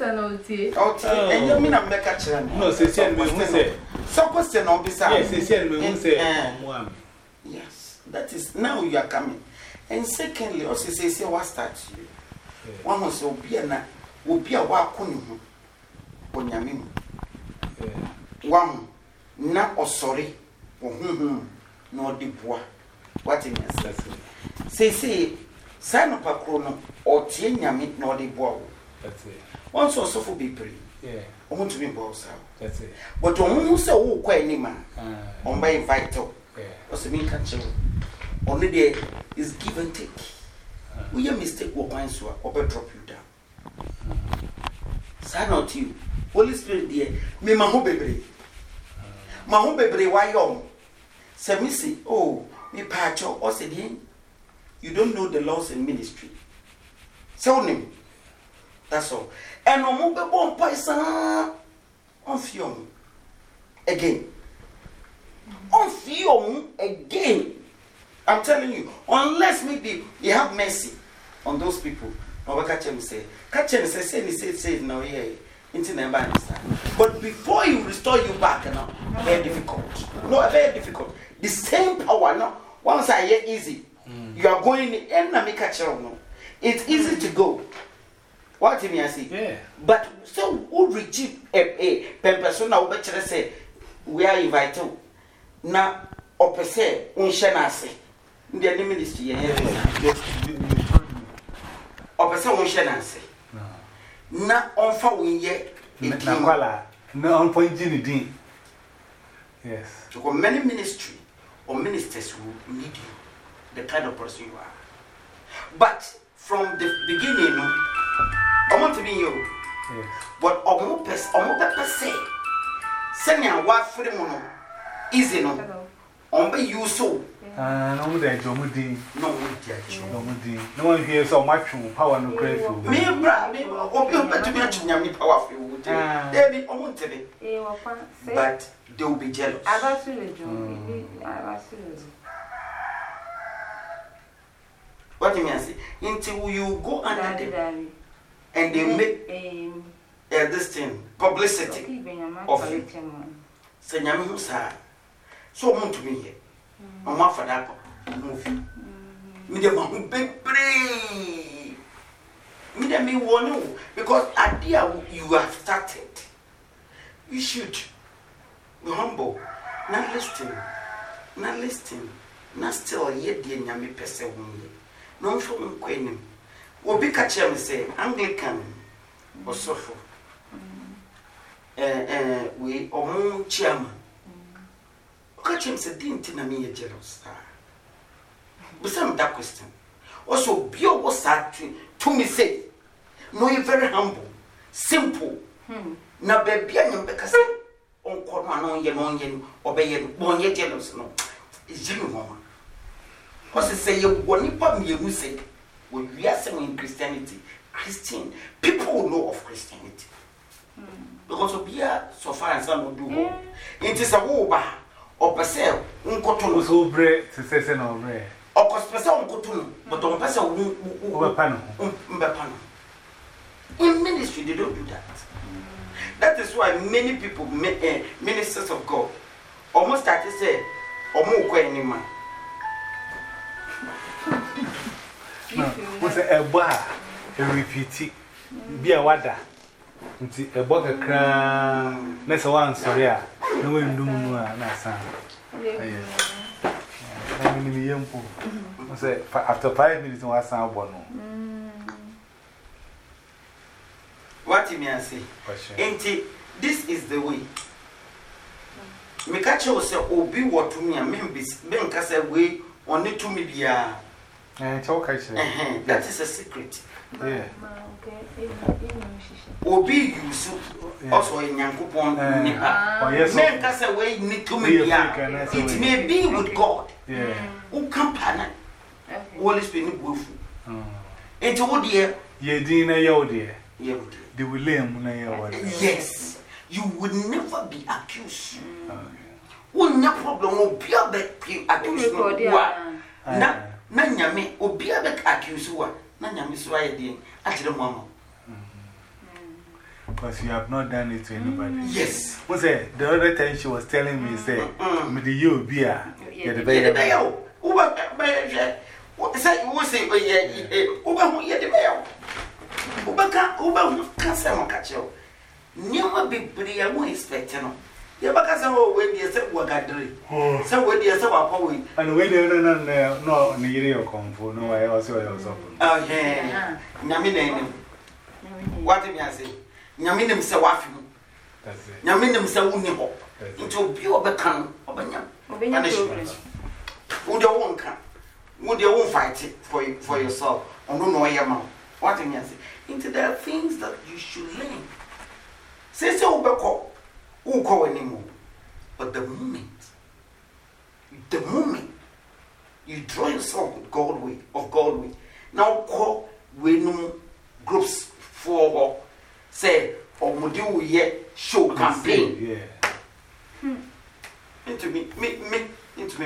and you mean I'm make a chair. No, say, so question on beside. Yes, yes, that is now you are coming. And secondly, also say, what starts you? One was Obiana, Obia Wakuni, Onyamim. One, not or sorry, or no deep war. What in your say, sign up a chrono or Tianyamit, no deep war. That's it. Once or so for be pretty. Yeah, I want to be boss out. that's it. But on who so quite any man on by vital. What's the mean catcher? Only there is give and take. We are mistake what wines or drop you down. Sign out you. Holy Spirit, dear, me my home baby. My home baby, why young? Say, Missy, oh, me patcho, or said him. You don't know the laws in ministry. So name. That's all. And no more born poison on film again. On film again. I'm telling you, unless maybe you have mercy on those people. No, what catch him say? Catch him say, no, yeah, into never understand. But before he restore you back, now, very difficult. No, very difficult. The same power, no. Once I hear easy, you are going and I make catch him. No, it's easy to go. What do you see? Yeah. But so who reach a persona who better say we are invited. Now, or per se, unshanase. In the ministry, or per se, unshanase. Now, on for we yet. No, on point Ginny. Yes. So, many ministry or ministers will need you, the kind of person you are. But from the beginning, I want to be you. Yes. But almost per se, send me a wife for the mono. Easy no. On you so. No, there, Jomudi. No, no one hears so much power no grateful. Me, brother, or you better be a me powerful. There be almost today. But they will be jealous. What do you mean? Until you go under them and they make this thing publicity of you. Say, Yamusa. So, want to be here. Mamma for that movie. Me, big brain. Me, one you because idea you have started. You should be humble, not listening, not still yet, dear Yami Pessa. No from Queen. Will be catch him say Anglican or so for. We or chairman. Catch him say, didn't me a jealous. But some that question. Also, Bio was sad to me say, no, you're very humble, simple. Now, baby, I'm because on corner on yen, obey one yet jealous. No, it's you, woman. Because say you won't put me who say, when we are saying Christianity, Christian, people will know of Christianity. Because of here, so far as some will do. It is a war. Or Passel, Uncoton so bread to say no bread. Or Cospasa Uncoton, but on Passel, in ministry, they don't do that. That is why many people, ministers of God, almost start to say, or more quite man. What's a bar? A repeat. Be a water. A bucket crown. That's one, sorry. No one do Nasa. After 5 minutes, I was out. What you may say? Ain't this is the way. Mikacho say, Obi what to me, and members, Benkasa way, only to media. That is a secret. Yeah. Obi you also in Yankupon. Men cast away need to me. It may be with God. Who company? What is being willful? And to dear, ye dinner, yo dear. The William, yes, you would never be accused. One no problem will be a bit accused. Nanyame, or be a bit accused. Nanyame, so I did. I did a mama. because you have not done it to anybody. Yes. What's that? The other time she was telling me, say, "Midi you be a, you're the baby. What say? What say? Oh yeah, Uba, you're the baby. Uba, can't say more catch you. Never be pretty. I won't expect you. You because when you said what I do, so when you said what poet, and when you no, near come for no, I also was open. Oh, yeah, Yamin, what did I say? Yamin say waffy. That's it. Yamin say Uniho. Into pure become of a punishment. Would you won't come? Would you won't fight it for yourself? Or no, no, your mouth. What did I say? Into the things that you should learn. Say so, Beko. Who call anymore? But the moment you draw yourself with God way, now call we no groups for say or Mudu yet show campaign. Yeah. Into me, because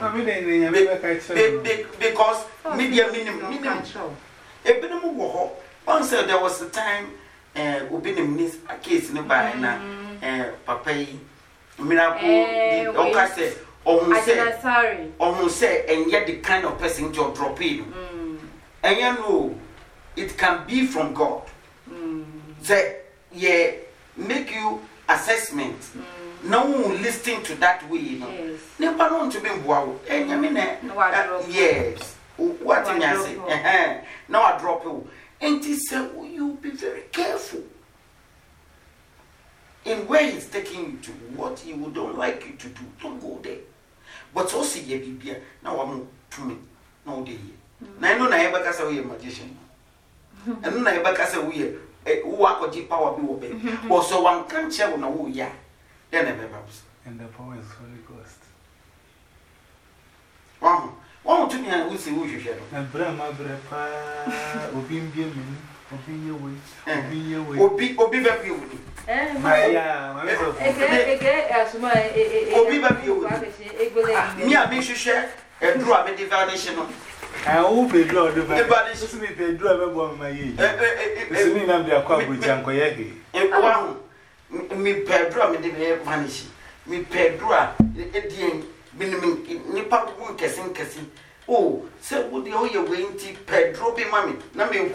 media minimum. A bit more. Once there was a time, opening this a case in by Papa Miracle, Ocase, almost say, and yet the kind of person you're dropping. And you know, it can be from God. Say, yeah, make you assessment. No one listening to that way, you know. Never want to be wow. And you mean, yes, what in your say? Now I drop you. And he said, you be very careful. In where he's taking you to, what he would don't like you to do, don't go there. But also, ye be now I'm to me, no day. Now I know I ever cast away a magician. And then I ever cast away who are the power be obeyed. Or so one can't tell no, yeah. Then I never was. And the power is Holy Ghost. One to me, I will see who you share. And Brahma Brepa, Obim Biamin, Obin your way, Obi baby. Me, I make you share a drop a divination. I hope a draw the body. This is a driver of my age. It's me, I'm the aqua with Jankoyagi. Me Pedro, me de vanish. Me Pedro, the Nipa kissing. Oh, so would the oil wing tea Pedro be mammy? Name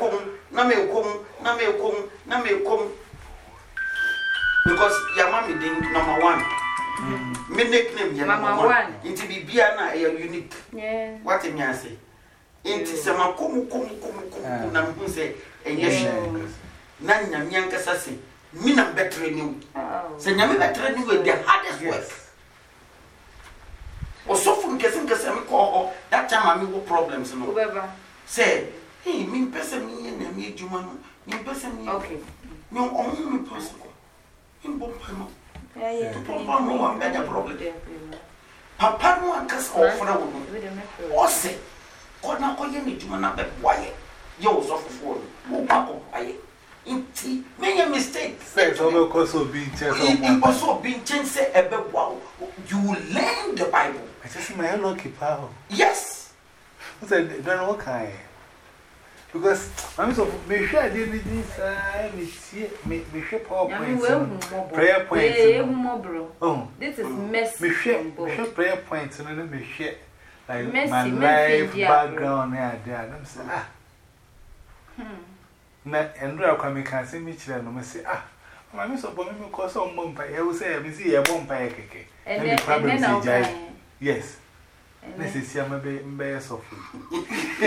come. Because your mammy didn't number one. Me nickname your number one. Into be Biana, a unique. Yeah. What in ya say? Into some come, Nam say, and yes, Nanya Mianca Sassy. Mina better than you. Say, Yammy better than you with the hardest work. Or so from guessing call that time I mean problems. Say, hey, me person me and me, Juman, me person, okay. No, only person. In Bompano. No, better problem. Papa, no one can call for a woman. Or say, God, now call you to man up at quiet. Yours of the phone. Oh, Papa, quiet. Indeed, make a mistake. It's also being changed. Also being changed. Wow, you learn the Bible. I just see my lucky power. Yes. I said, don't know what kind. Because I'm so me sure I didn't me sure PowerPoint. Prayer points. Oh, this is messy. Me sure prayer points and me share like my life background there. I'm saying, and real coming can see me children and say, I'm so bombing because some bumpy. I will say, I see a bumpy cake. And the problem is, yes. Mrs. Yamabe of food.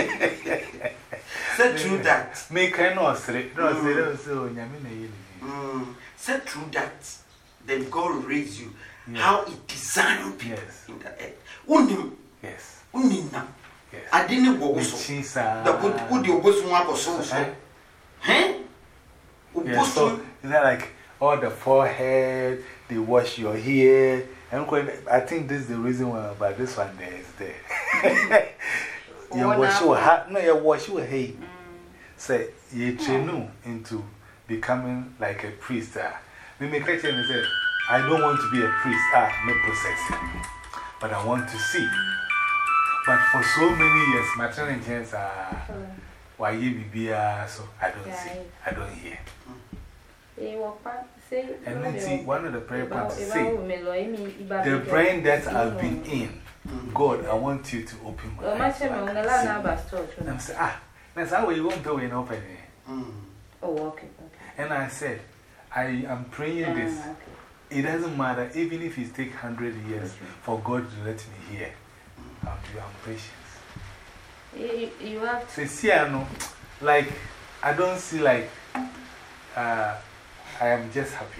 Say true that. Make a no straight, no, so Yamina. Say true that. Then God will raise you. How it designed people in the earth. Unim. Yes. Unina. I didn't go so. The good you go so. Eh? Yes, so is that like all the forehead, they wash your hair? I think this is the reason why, but this one there is there. You wash your hat, no, you wash your hair. Say, you train into becoming like a priest. Me question is that I don't want to be a priest, me possessing, but I want to see. But for so many years, my challenges are. Why you be so I don't see, I don't hear. And then see, one of the prayer points is say, the brain that I've been in, God, I want you to open my eyes. And I said, that's how you won't do it open it. Oh, okay. And I said, I am praying this. It doesn't matter, even if it takes 100 years for God to let me hear. I'm patient. You have to see, I know, like, I don't see like, I am just happy.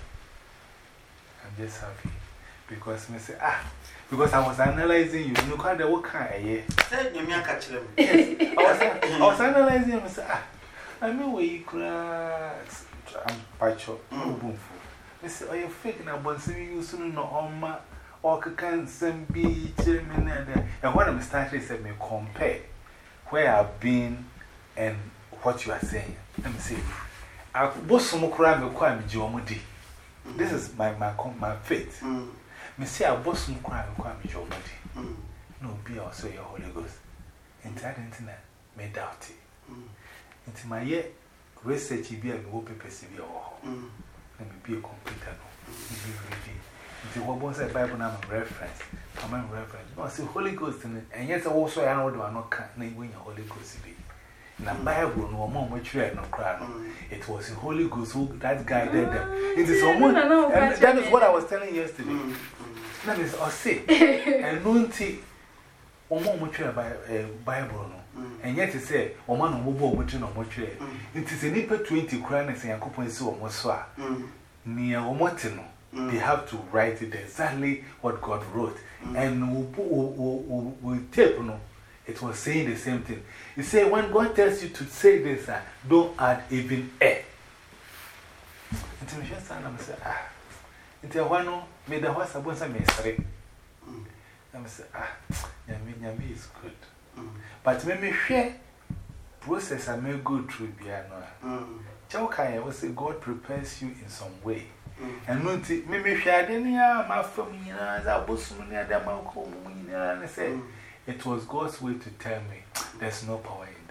I'm just happy. Because I say, because I was analyzing you. You can't what kind of year? I was analyzing you and say, I mean, where you cry. I'm patcho. I say, oh, you're fake now, but seeing you soon no on my or can send be chairman. And when I'm starting, said me compare where I've been and what you are saying. Let me see. I was some crime require me geomody. This is my faith. Me say I was some crime require me geomody. No, be also your Holy Ghost. Entire internet may doubt it. Into my year, research be a wallpaper severe. Let me be a computer. Into what was a Bible number reference. Common reference. No, I see Holy Ghost in it. And yet, also, I know I not name when your Holy Ghost be. In the Bible, no more which you had no crown. It was the Holy Ghost who that guided them. It is someone. That is what I was telling you yesterday. That is, or say, and no tea. One more which you have Bible. And yet, it say, or man who bought which you know what you it is a nipper 20 crowns and a coupon so almost so near Omotino. They have to write it exactly what God wrote. And we tape, no, it was saying the same thing. You say, when God tells you to say this, don't add even a. Until me just say, until one made the horse a bunch of mystery. I say, Yami is good. But when me share process, I may go through piano. Chowkaya will say, God prepares you in some way. And maybe she had any my family, I was near the Malcolm, and I said, it was God's way to tell me there's no power in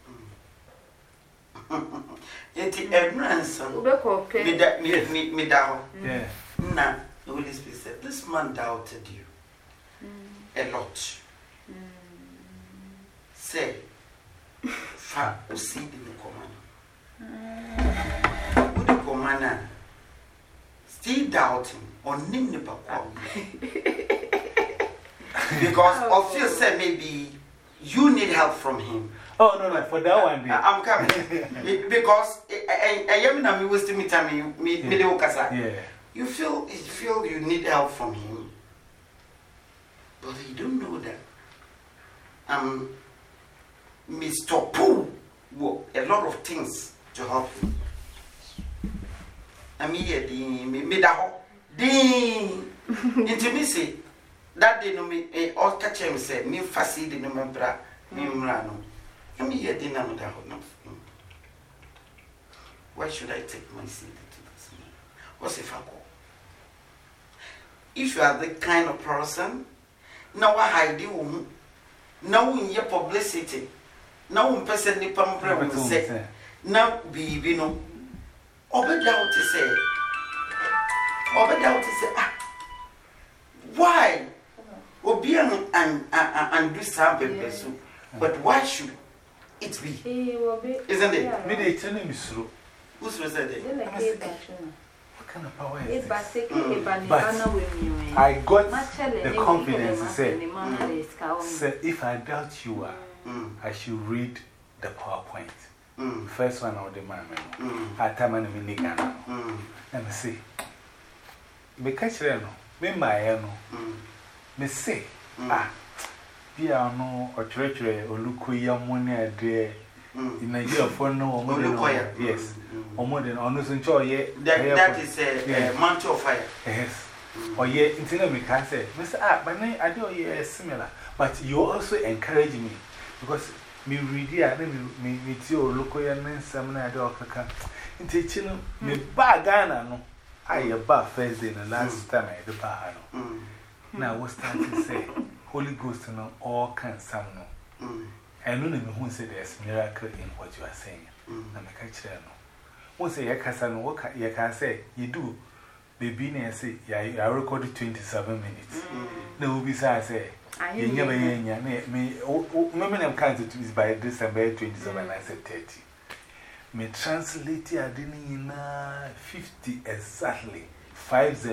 that. Yet, a ransom, me down. Yeah. Now, the Holy Spirit said, this man doubted you a lot. Say, far proceed in the command. What the commander? Still doubting on name the because of you say maybe you need help from him. Oh, no, for that one. I'm coming. Because I am not me wasting me time. You feel you need help from him, but you don't know that Mr. Pooh a lot of things to help you. I mean, me da ding intimacy that day no me all catch him say me facility no me bra me mrano. I mean, yeah, dinner me da no. Why should I take my seat to this man? What's if I go? If you are the kind of person, now I hide you, now in your publicity, now in person the pamper will say, now be no. Obedient to say, why? Obian and do something, but why should it be? Isn't it? Me, they tell me so. Who's said it? What kind of power is this? But I got the confidence to say, if I doubt you are, I should read the PowerPoint. First one of the man, I tell me, let me see. Me catch them, me my me say, be our no or treachery or look young money a day in a year for no more than yes, or more than honest and joy. That is a mantle of fire. Yes, or yet, until me can say, Mr. But I know you are similar, but you also encourage me because. Me read here, me too, look and some night or can. In teaching me bagana, no. I a bar first day, the last time I the bar. Now, what's time to say? Holy Ghost and all kinds some no. I don't know who said there's miracle in what you are saying. I'm a catcher. Once a Yakasano, what you can say, you do. Baby, I say, I recorded 27 minutes. No, besides, say, you never me. Women have counted to by December 27, I said 30. Me translate, I didn't 50 exactly. 50.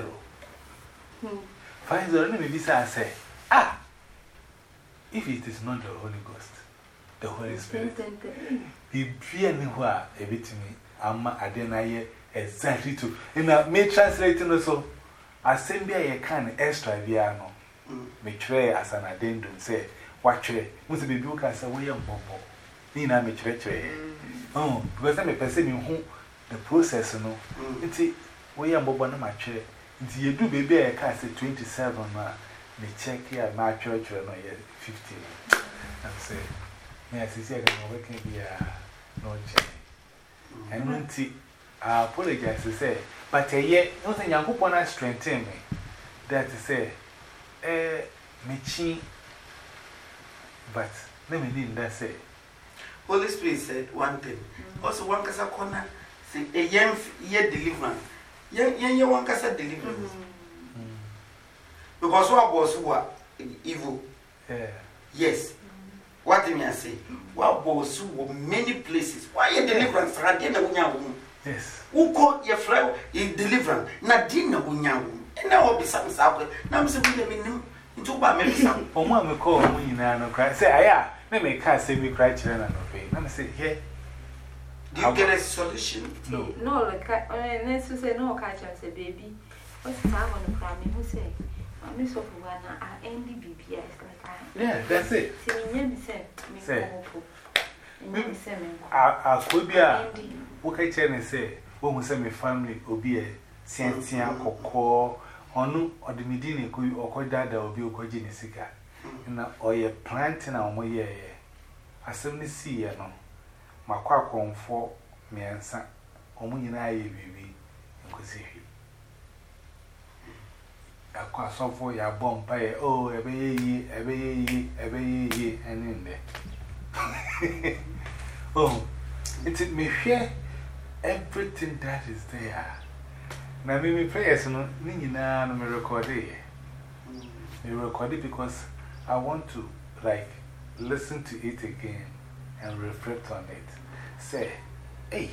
50, maybe I say, ah, if it is not the Holy Ghost, the Holy Spirit, he fear me where a bit to me, Amma Adenaye exactly to. And I may translate also, I send me a can extra piano. Me tray as an addendum say, what tray? Must be book as a way of bobo. Nina me tray. Oh, because I'm a person who the process, no. It's a way of bobo no my tray. You do baby, I can't say 27, me check here, my church, no, 15. And say, may I see, I can work in here, no change. And when I apologize to say, but yet, nothing young upon us strengthen me. That to say, me but let me need that say. Holy Spirit said one thing. Also, one casa corner, say a young year deliverance. Young one casa deliverance. Because what was who are evil? Yes. What do I say? What was who many places? Why your deliverance? Yes. Who called your flower in deliverance? Nadina Wunyam. And now be some supper. Now I'm saying, into by me some. Oh, Mamma call me now, cry. Say, I let me can't say me cry children and obey. Let me say, here. Do you get a solution? No. No, like, let's say, no, catch and say, baby. What's the time on the crime? Who say, Miss of one, I end the BPS like I. Yeah, that's it. Say, I could be a what I tell and say, when we say my family will be a Santia or Onu or the Medina or Kodada or Biocogene Sika. Or your planting our way. I suddenly see, you know, my quack on 4 me and son, or when I baby, and could see him. I quite so for your bomb by oh, a baby, and in there. Oh, it's me share everything that is there. Now, me prayers, no, Nina, me record it. Me record it because I want to, like, listen to it again and reflect on it. Say, hey,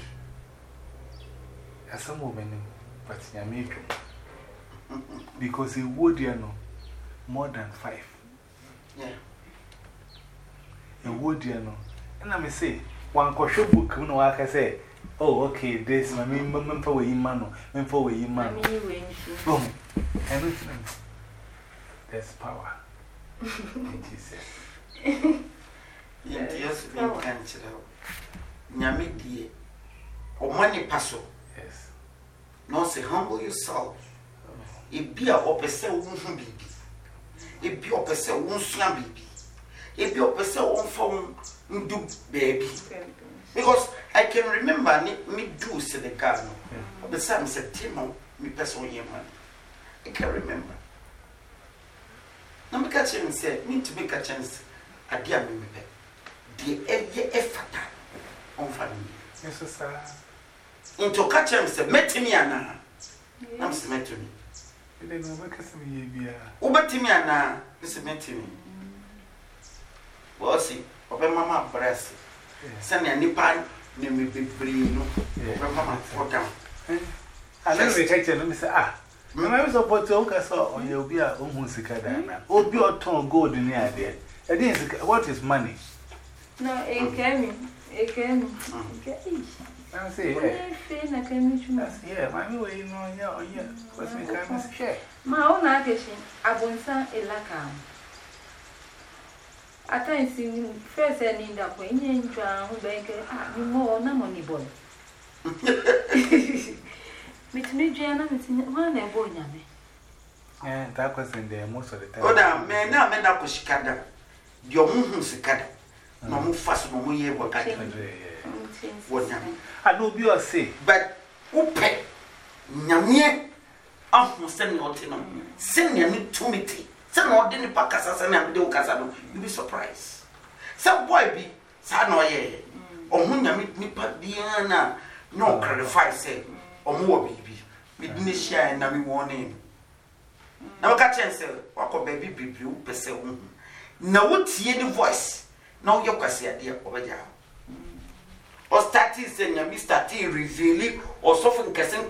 as some woman, but you make because it would, you know, more than 5. Yeah. It would, you know. And I may say, one question book, you know, I can say, oh, okay, this, my member for you, man, member for you, man. Boom. And there's power in Jesus. Yes, we can't tell. Nyami die, or money passo. Yes. No, say, humble yourself. It be a opposite woman baby. It be opposite one slam baby. It be opposite one phone do baby. Because I can remember me do say the car. The Sam said, Timo, me person here man. I can remember. Now me catch him say, me to make a chance. I dear me the effort on family. Yes, sir. Into catch him say, met me Anna. I'm met to me. They know what can be a Ubertimi Anna, this is met me. Well, see, open mamma breast. Send a nipan, name me be free, no, mamma for down. I never catch him, let me say, ah, when I was about to Oka saw, or you'll be a Omusicadana, or be a ton gold in the idea. I didn't, what is money? No, it came. I say, yeah, my way, you know, yeah, what's my kind of share? My own addition, I won't say a lacam. At times, you first ending up when you drown, banker, you more no money boy. With me, Jana, it's in one and born yammy. And that was in there most of the time. Oh, now, man, now, man, I was Shikada. Your moon Sikada. No more fast, no more year, what I can do. I know you are say, but Upe Yamie, I'm sending out in them. Send me to me. Send out in the Pacas and I'm doing Casado. You'll be surprised. Some boy be Sanoye or Munya meet me, Padiana. no clarify say omo bibi me dine share na me warning na waka chance wako baby bibi wo pese wo na wo tie the voice na wo yakwase ade obeja o starting say nyami starting revealing or something kesen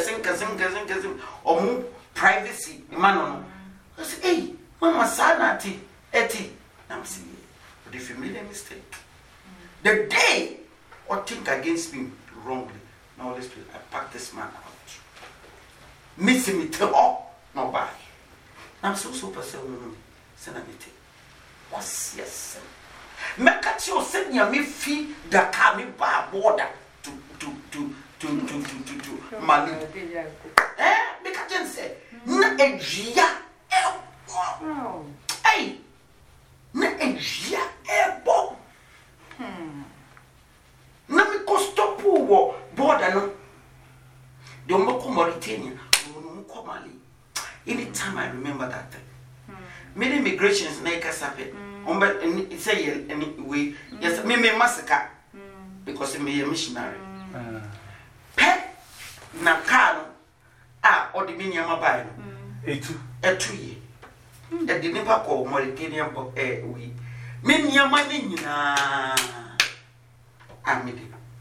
omo privacy man no I say hey mama sanati eti I'm saying but if you made a mistake the day or think against me wrongly now let's do I pack this man out missing me tell all no bye I'm so person senamite what's yes make at you send ya me fee the car me bar border to Mali make at you say na ejia hey na ejia ebo na me ko stop wo border no de mo ko Mauritania mo ko Mali anytime I remember that thing many migrations na ikasape it say anyway yes me massacre because me a missionary pet na car or the mini amabai etu ye e di nipa ko Mauritania we me nyama ni nyina amidi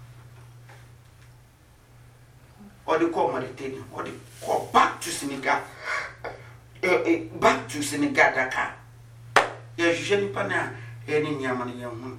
or the call Mauritania or the call back to Senegal Dakar ya juje nipa na eni nyama ni yahu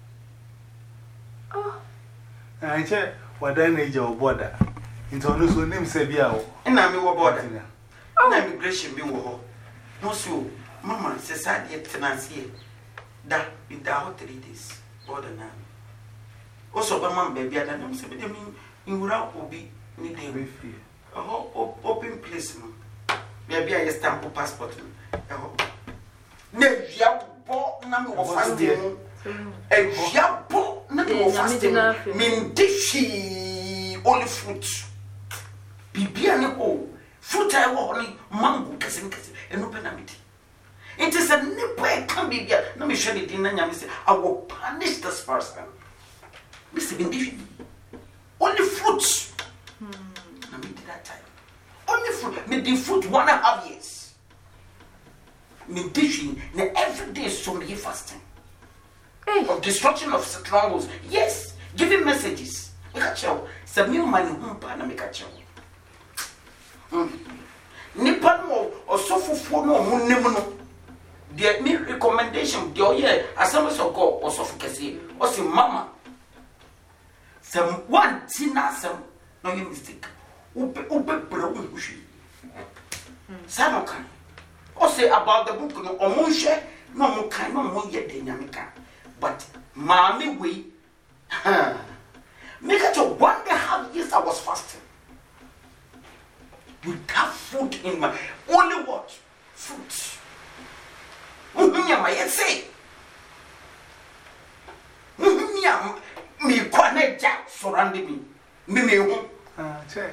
anche wada na eja oboda into no so nim se bia wo na me wo border na immigration bi wo ho no so mama se sad yet tenancy da in da 3 days border na also ba man baby ada na se be dem in wura obi ni dem open place no baby I stamp passport no ne via bo na me wo fasting e via bo na me wo fasting min dishi only fruit bibia ne o fruit I wo ni mango kesen eno pe na meti it is a nipa can be bia na me hwe ne din na nyame say I will punish this person me say dishi only fruit na me did that time only fruit me the fruit 1.5 years me dishi na every day so me fasting of destruction of strongholds yes giving messages me ka chew say me man humpa na me ka chew nipa no osofofo no munnem no the me recommendation the oye assemblies of God osofokese osi mama some one tina some no you mistake ube bro ushi sama kan o say about the book no omunhwe no mo kan no mo ye de nyameka but mami we make it 1.5 years I was fasting without food in my only what fruit my say me kwaneja surrounding me hu check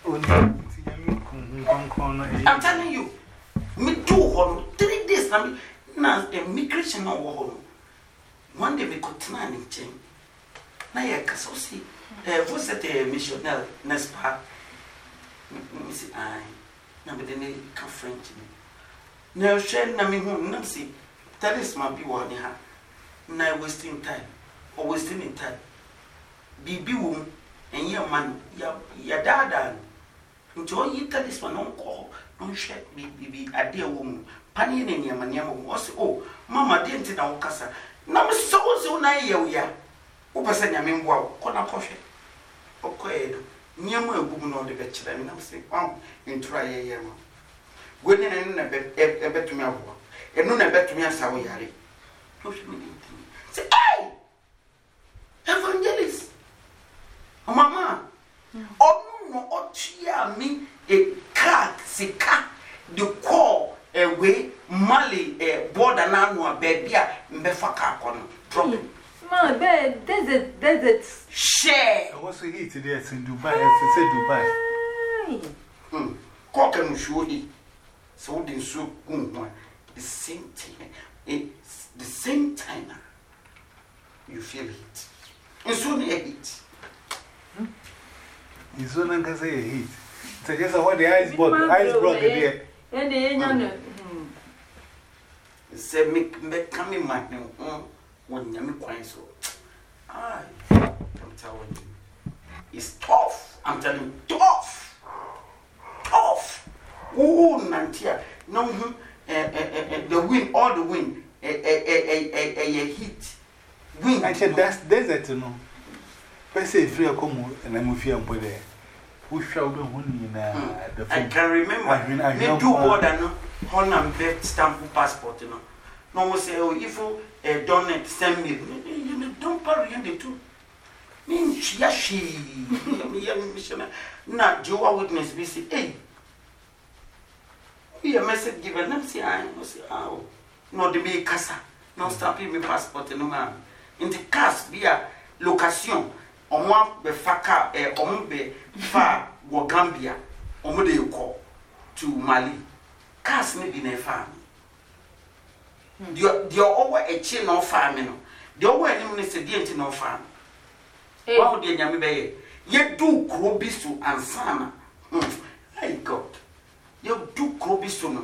I'm telling you me do hon 3 days na immigration no wo one day me continue in chain na ya kasosi vous êtes missionnaire n'est-ce pas me say ai na me dey can French na share na me hu na say that is my be one ha na wasting time or wasting in time bibi wo enye man ya dada njo yi talisman no ko no share bibi ade wo mu pani ne nyama wo say oh mama dey nti na wo kasa na me so na ye wo ya wo pese nyame mboa ko na kohwe okoedo nyama egum no de be kire me na say intra ye ma gweni na betumi abo eno na betumi asawo yare no fi me say hey evangelist mama no otua mi e crack sika the call away Mali border na no baby a mbefa ka kono drop ma be desert share what's it eat there in Dubai it's Dubai ko kan shuodi so din so kunwa the same thing it's the same time you feel it and so near it It's so long as a heat. So just what the ice block there. And the say, make coming back when you make quite so. I'm telling you, it's tough. I'm telling you, tough. Tough. Oh, Nantia. No, the wind, all the wind, a heat. Wind. I said, that's desert to know. But say, free a come and I'm with you on there. We shall do one the I can remember. I do more than Honor Beth stamp passport. No one say, oh, if you don't send me, you don't parry the two. Means she, not Joe witness, we say, hey. We a message given, let say, I was, oh, no, the be casa, no stamping me passport, no man. In the cast, be a location. On one be faka, on be far, or Gambia, or what you call to Mali. Cast may be a farm. You're over a chin or farming. The over any said, the no farm. How did Yami yet do Krobisu and Sana? Hey, God. You do Krobisu.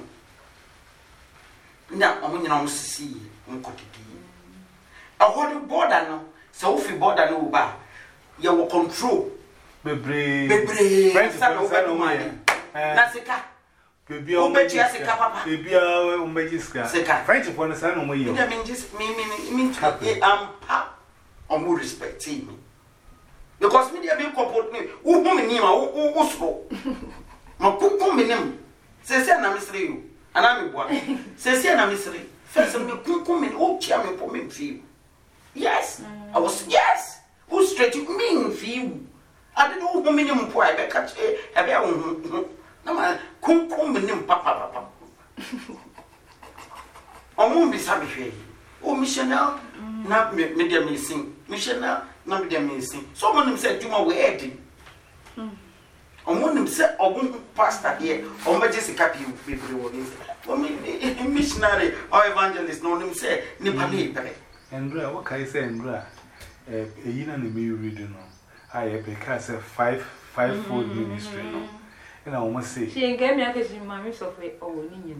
Now, I'm going to see Unkoti. A whole border no, so if you border no bar. You will control. Baby, French over money. Nasika. Baby, Papa. Baby, French upon the son of me. I mean, just mean, pap or more respect me. Because me, I mean, comport me. Who woman, who spoke? My cook woman, says, I'm you. And I'm one. Says, I'm mystery. First, I'm your cook woman, oh, chairman for me. Yes, I was, yes. Who straight you mean for you? I don't know who minimum poor I catch a bear. No, my cook minimum papa. I won't be savage. Oh, missionary, not medium missing. Missionary, not medium missing. Someone said, you are waiting. On one himself, or one pastor here, or Jessica, people missionary or evangelist, no name say, Nipali. Andrea, what can I say, Andrea? A year and a me reading. I have because a five-fold ministry. And I almost say, she ain't gave me a question, Mammy Sophie, or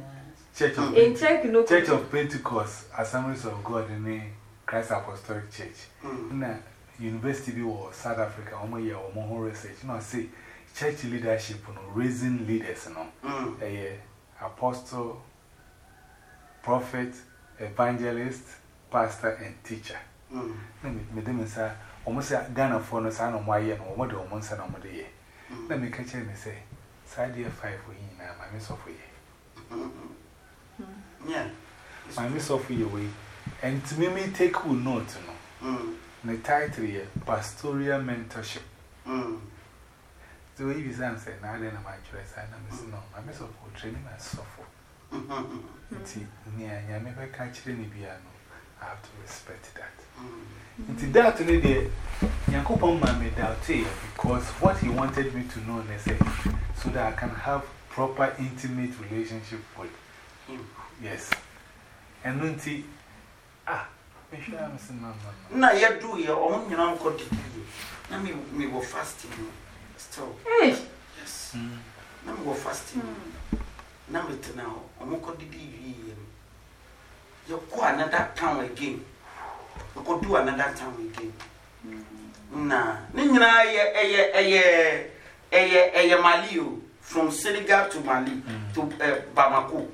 Church of Pentecost, Assemblies of God in the Christ Apostolic Church. Now, University of South Africa, or more research. You know, say church leadership, raising leaders, apostle, prophet, evangelist, pastor, and teacher. Madam, sir, almost a Ghana for no son of my year, or more than 1 son of the year. Let me catch him and say, Side year 5 for him, my miss of you. Yeah, my miss of you way. And to me, take who note to know. The title here, Pastoral Mentorship. The way you say, now then, my choice, I know, no, my miss of training and suffer. It's near Yamaka catch any piano. I have to respect that. It's that only the Yankopon man made out here because what he wanted me to know, so that I can have proper intimate relationship with him. Yes. And then see, make sure I'm saying, no, you do your own, you know, let me go fasting. Still, yes. Let me go fasting. Now, I'm going to do you go another town again. You could do another town again. Nah, Nina, Mali, from Senegal to Mali to Bamako.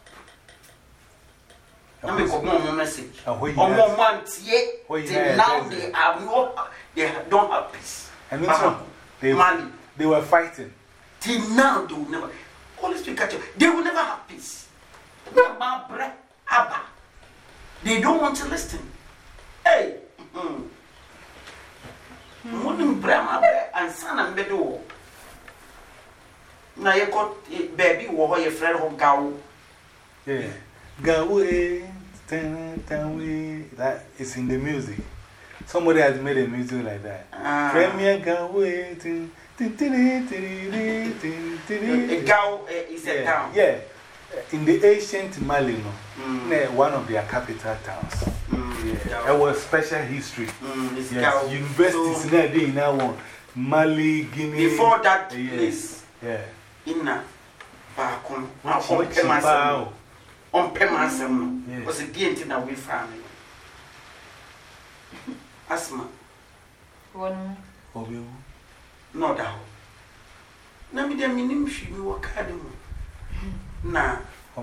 Let me go more message. Or more months yet. Now they don't have peace. And Mali, they were fighting. Till now, they will never. Always be catch they will never have peace. Abba. They don't want to listen. Hey, morning, Brahma and son and Bedo. Now you got baby or your friend of Gao. Yeah, Gao, that is in the music. Somebody has made a music like that. Premier Gao, Gao is a town. Yeah. In the ancient Mali, one of their capital towns. There was special history. Yes, universities now Mali, Guinea. Before that place. Yeah. Inna Bacon, on Pemasam, was a giant in our family. Asthma. One. No doubt. Nammy, the minim she will walk at him. Now,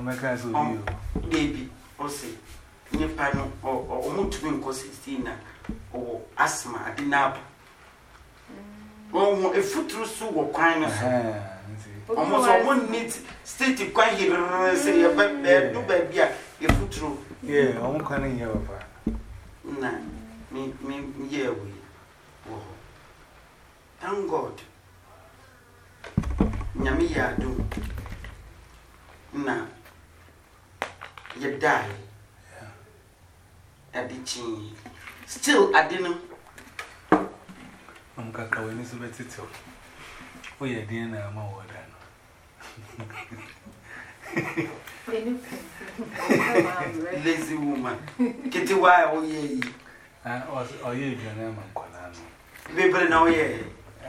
baby, or say, near panel or Mutwin Cosistina or asthma at the nap. Oh, a foot through so or kind of. Almost one needs state to quite here, say, a baby, do baby, a foot through. Yeah, I'm coming here. Nah, me, yeah, we. Thank God. Nyami ya do. Na. You die. At the chin. Still, I didn't. I'm going to be it. Oh, yeah, dear, I'm all done. Lazy woman. Kitty, why, oh, yeah. Oh, you, your name, I'm calling. People know, yeah.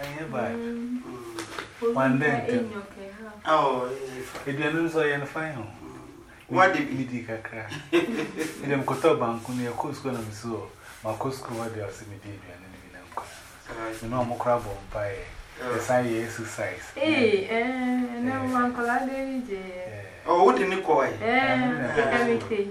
One day. Oh, it didn't so young fine. What did you think? I cry. I'm Cotoban, Kunia Cusco, and so my Cusco, what they are immediately and you know, I'm a crab on by the side exercise. Eh, and I'm Uncle Addy. Oh, what didn't you call it? Everything.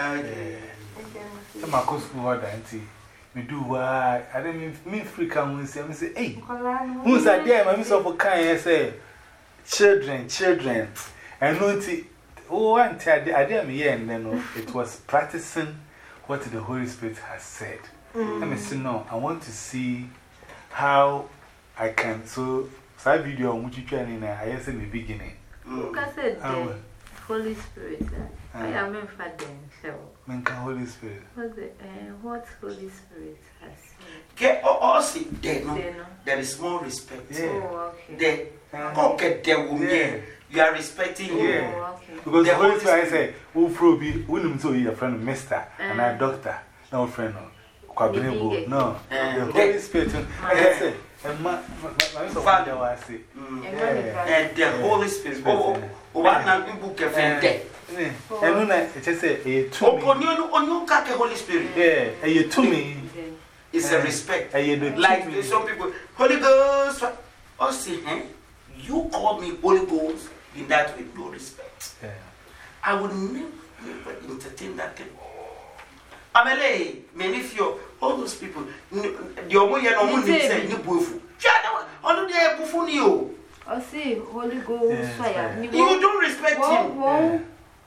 My Cusco, what auntie. Me do why I didn't mean free come and say, hey, who's that there? My miss of a kind, say, children. And no, oh, auntie, I didn't hear, and then it was practicing what the Holy Spirit has said. Let me say, no, I want to see how I can. So, that video, which you training, I said in the beginning. Look, I said, Holy Spirit. I am in for them, so. Menka Holy Spirit. What Holy Spirit has said? Get all see, there is more respect. Oh, okay. Go get there, woman. You are respecting him. Oh, okay. Because the Holy Spirit, I say, who probably wouldn't so your friend, Mister, and our doctor, no friend, no. The Holy Spirit, I say, and my father was say, and the Holy Spirit. Oh, one now book a friend. And when I just say, a two on you, Holy Spirit. Yeah, you to me. It's a respect. Like some people, Holy Ghost. Oh, see, you call me Holy Ghost in that with no respect. I would never entertain that thing. Amele, many of you, all those people, your boy and no one say, you boofu. All the air boofu you. I see, Holy Ghost fire. You don't respect him.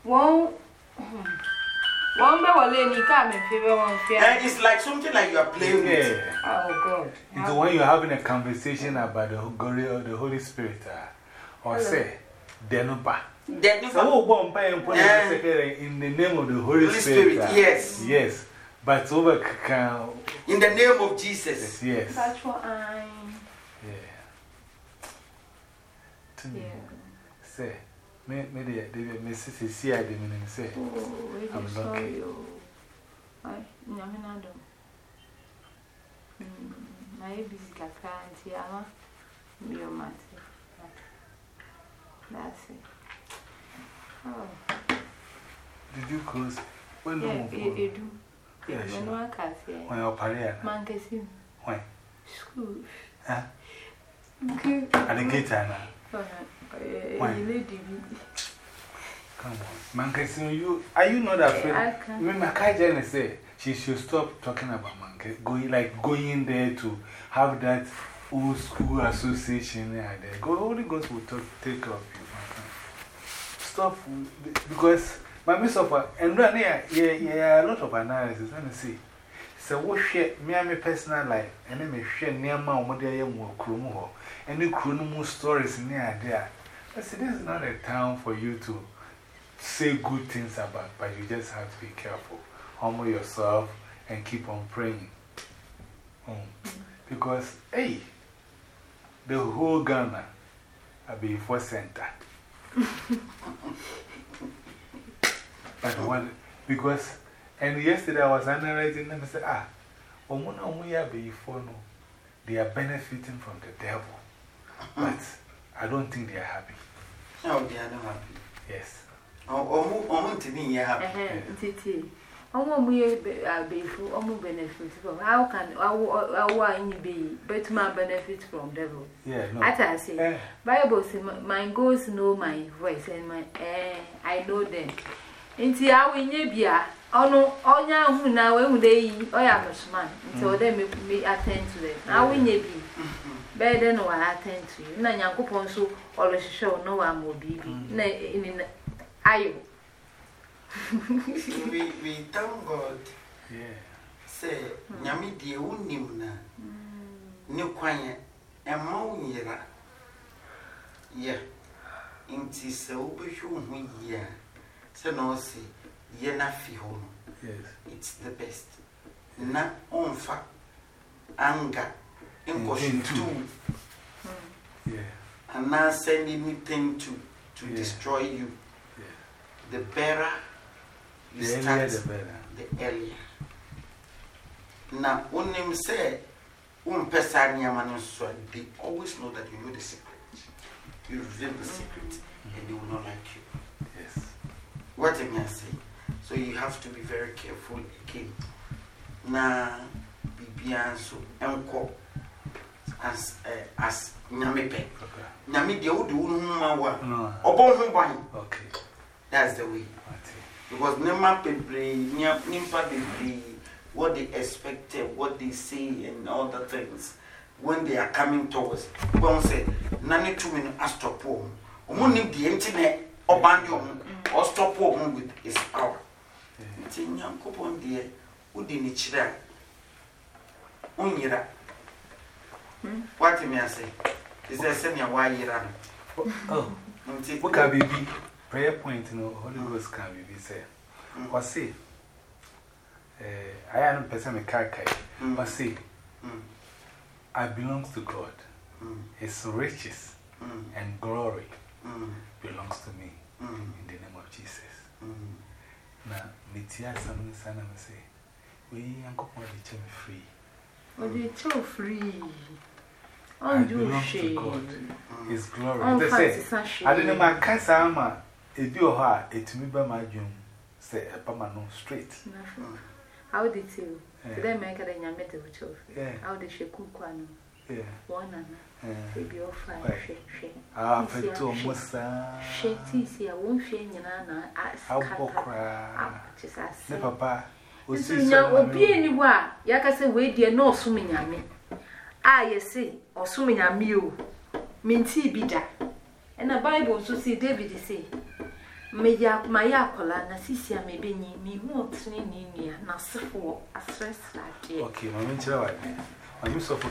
One by come and favor one fair. It's like something like you are playing with. Oh, God. It's when you're having a conversation about the glory of the Holy Spirit, or say, Denoba. So, one by and put in the name of the Holy Spirit. Yes. Yes. But over in the name of Jesus. Yes. That's what I'm. Yeah. Say. Maybe my sister see I didn't say. I'm lucky. My busy can't hear my that's it. Oh. Did you close? When you do. Yeah, when I can't see. When you're Paria. Monkey. Why? School. Huh? At the gate, Anna. Come on, Monkey, are you not afraid? Remember, Kajan say she should stop talking about Monkey, going there to have that old school association there. Holy Ghost will take care of you. Stop, because my miss of and run a lot of analysis. Let me see. So, what share me personal life, and then me share near my mother, Krumo, and the Krumo stories near there. I said, this is not a town for you to say good things about, but you just have to be careful. Humble yourself and keep on praying. Because, hey, the whole Ghana will be for center. But one, because, and yesterday I was analyzing them and said, Omuna Muya be for no. they are benefiting from the devil. But I don't think they are happy. No, they are not happy. Yes. Oh, to me, yeah. Benefit from how can our be but my benefit from devil? Yeah, no. I say, Bible says, my ghosts know my voice and my I know them. Into our Nibia, oh no, all young who now when they oh, I'm a man, until they may attend to them. Now we may be better than I attend to you. Nan young coupon so always show no one will be in Iowa. We thank God. Yeah. Say, Yami dear Unimna, no quiet, and Maunira. Yeah, inti so be whom we so no say, Yena Fihon. Yes. It's the best. Na on fa anger in caution too. Yeah. And now send anything to destroy you. The better you start, the earlier. Now, when them say, they always know that you know the secret. You reveal the secret, and they will not like you. Yes. What am I saying? So you have to be very careful again. Now, be so uncle as Namipe. Nami de Udu Mawa. Okay. That's the way. Because Nema Pebre, Nimpa Pebre, what they expected, what they say, and all the things, when they are coming towards, one say, Nani 2 minutes, I stop home. Only the internet or band or stop home with his power. It's in young coupon, dear, who didn't it? Unyira. What may I say? Is there sending a wire run? Oh, what can be prayer point in Holy Ghost can be said? Or say, I am a person of Kakai, but say, I belong to God. His riches and glory belongs to me in the name of Jesus. Now, Mitia Samuel Sanam say, we uncle want to check me free. Oh, they so free. I belong to God. His glory. They say, I didn't know my cancer. If you are it me by my doom, say a permanent straight. How did you? Then make a yamete with you. How did she cook one? One and maybe your fire. Ah, for 2 months. She sees here, won't she? I'll cry. Just as Papa. Will be anywhere. Yakase wait, dear, no swimming at me. Ah, you see, or swimming at me. Minty be that. And the Bible to see David say, may my yakola, Nasisia may be me, won't near, not for a stress like okay, Mamma Chow. I used to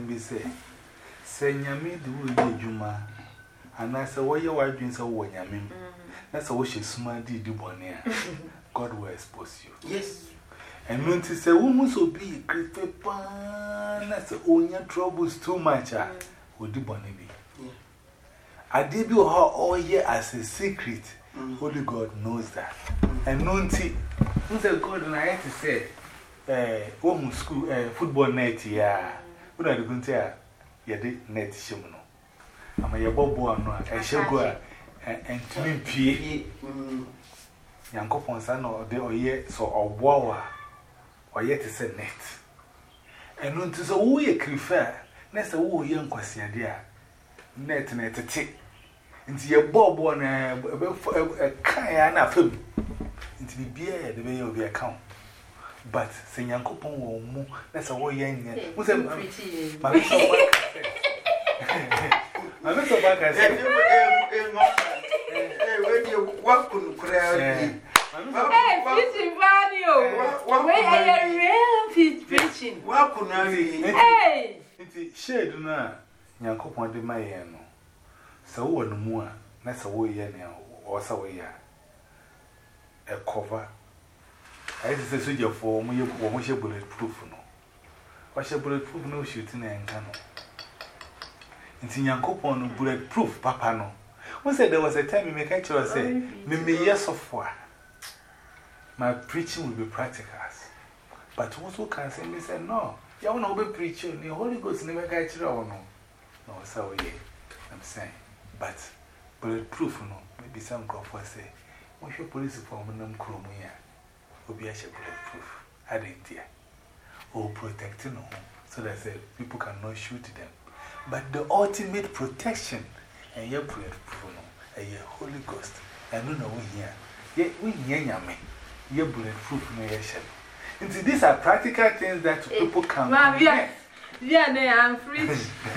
say, Yami, the wood, Juma, and I said, why your wife drinks a one yamin? That's a wish is smart, did you one year. God will expose you. Yes. And when to say, woman so be great paper, that's all your troubles too much. Would you bonny be? I did you all year as a secret. Holy God knows that. And no tea. Who's a God and I had to say, home school, football net, yeah. What are you going to tell? You did net shimano. I'm a bobo and shall go and to me, P. Yanko Ponsano, or ye so or war, or yet is a net. And no to so we prefer, next a woo young question, dear. Net a tick. Into your bob one a kind of film. Into the beer, the way of your account. But Saint Yankopon will move. That's a way young. What's a pretty? My Mr. Baker said, when you walk on the crowd, hey, preaching. Walk on the hey, it's shade na Yankopon de Mayano. So, one more, that's a way or so way a cover. I just say, your form, you won't bulletproof. No, what's your bulletproof? No shooting and cannon. It's in Yankopon bulletproof, Papa. No, one said there was a time you make actually say, maybe yes of war. My preaching will be practical. But also can say, me say, no, You want to be preaching, the Holy Ghost never catch you. No, so yeah, I'm saying. But bulletproof, no, maybe some comfort say, what's your police for them, Cromia? Will be a bulletproof. I didn't hear. Or protecting home, so that people cannot shoot them. But the ultimate protection, and your bulletproof, and your Holy Ghost, and no, we here. Yet we hear me. Your bulletproof, no, and these are practical things that people can do. Yeah, I'm free.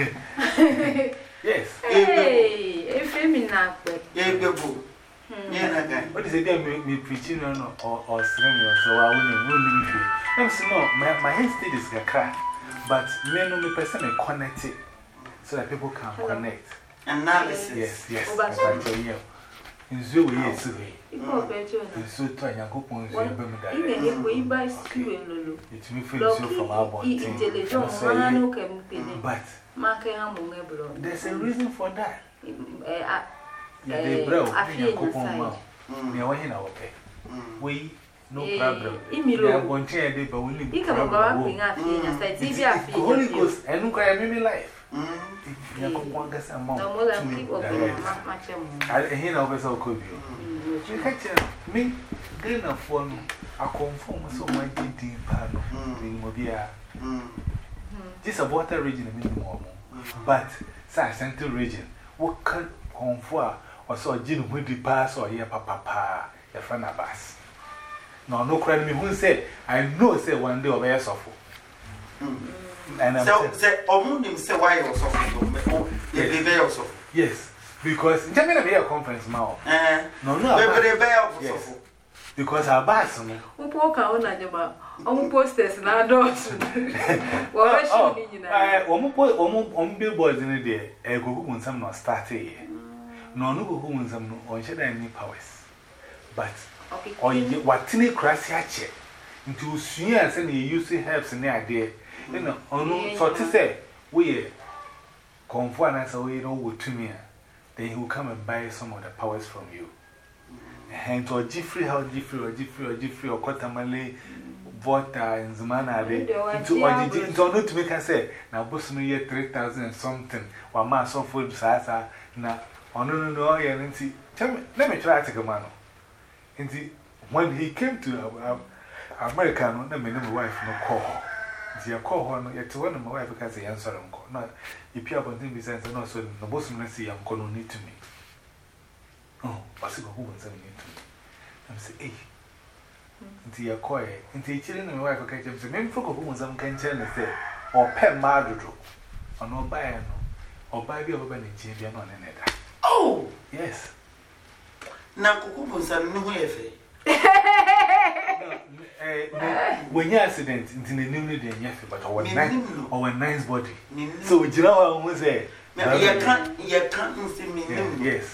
Yes. Hey, if I'm in that way. Yeah, what is it? Me preaching or singing, so I wouldn't be. I'm saying, no, my head state is a crack, but me no me person connect it so that people can connect. Analysis. Yes. In zoo, yes. In zoo, to a young couple, it's me feeling so from our body. But there's a reason for that. They brought a couple more. We are in our pay. We no problem. I want to tell you, but we need to go. Holy Ghost, and look at me life. I hear no vessel could be. You catch me, gain a phone. I conform so much deep panel in Mobia. This is a water region, minimum. But, Sa Central region, what can conform or so Jim will be pass or your papa, your friend of us. No credit me who said, I know, say one day of air suffer. And I'm saying, why you suffer? Yes, because it's going to be a conference now. No, yes. Because our bass, who poke out on posters and our doors. On billboards in a day, a go who some not started. No, who wins some on shed any powers. But, or what tinny crash hatchet into seniors and you usually have some idea. You know, so to say, we conform as a way no to me. Then he will come and buy some of the powers from you. And to a Jiffrey, how Jiffrey or Cotamale, Vota and Zumana, into not to make us say, now Boston year 3,000 something, while my son food Sasa, now, no, let me try to take a man. When he came to America, no, my wife no call. The call her, yet one of my wife because the answer uncle. Not if you have anything besides, and also the bosom may see uncle need to me. Oh, what's it who wants to me? I'm saying, into your quiet, into your children and my wife, okay, James, maybe for whom some can tell us there, or pen madro, or no buy or buy the open in champion on another. Oh, yes. Now, Cucumbers are no way. When you accident into the new day, but our nice body. So, you know, I was there. You can't see me. Yes.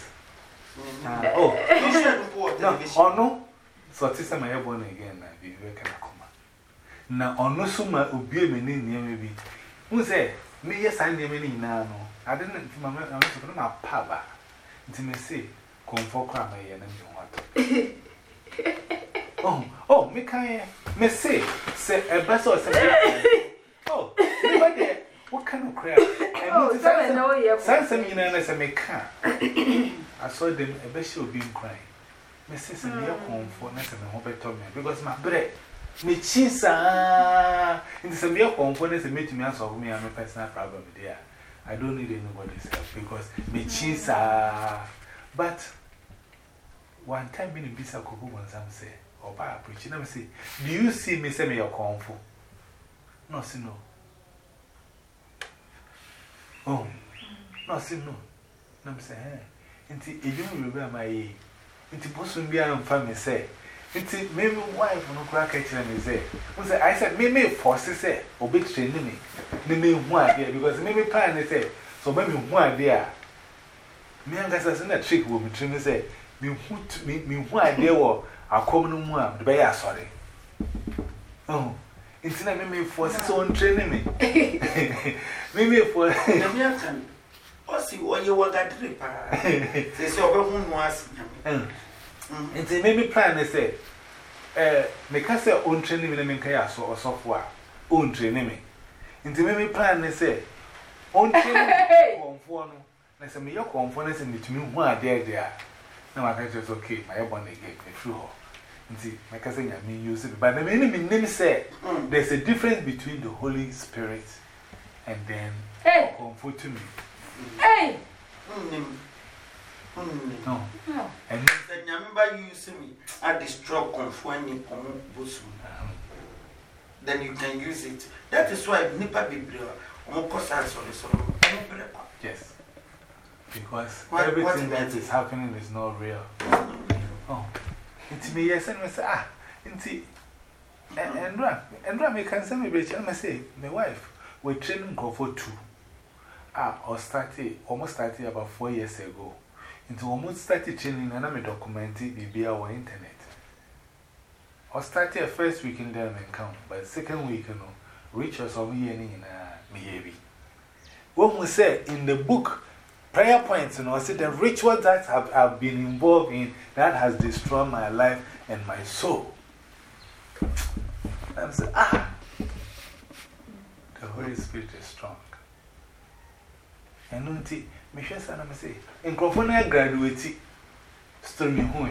Oh, no. So, Sister, my born again, I be very kind of come. Now, on no summer, obey me near maybe. Who say, me, yes, I name any now. I didn't, I'm not my papa. It's me say, come for crime, and you want. Oh, me can me say a bus or something. Oh, never there. What kind of crap? Something in as a mecan. I saw them a best being crying. Me says, and you're home for nothing and hope told me because my bread. Me cheese, in some mere components and made me answer me and my personal problem there. I don't need anybody's help because me cheese, but one time in Bisa Kuku when some say. Or by preaching, let me see. Do you see me say me your comfort? No, see, no. Oh, no, see, no. Let me say, into a young remember my into Boston be and family say, into maybe wife no crack at me say. I said, maybe forces say, or big training me. Maybe one idea because maybe plan they say, so maybe one idea. Me and guys, in a trick woman, Trini say, me one idea. I come no more, the bay are sorry. Oh, it's not me for his own training me. Maybe for the American. Or see what you want that repair. They say, over was. And they made me plan, they say, make us their own training in the Minkayas or software, own training me. Into me plan, they say, on conform. I say, me your conformance in it, me one there. Now I can just okay, my one again, a true. See, my cousin, I mean, use it. But the name say there's a difference between the Holy Spirit and then comfort to me. Hey! No. And then I remember you see me, I destroy conforming on Busu. Then you can use it. That is why Nipa Biblia, yes. Because everything that is happening is not real. Oh. It's me, yes, and I say, and Rami can send me, but I say, my wife, we're training go for 2. Almost started about 4 years ago. Into almost started training, and I'm documenting the our internet. I started first week in them and count, but second week, reach us over here in Miyabi. When we say in the book, prayer points, I said the rituals that I've been involved in that has destroyed my life and my soul. I'm saying, the Holy Spirit is strong. And Nunti, Michelle Sanam say, in Crophonia graduate, still me home.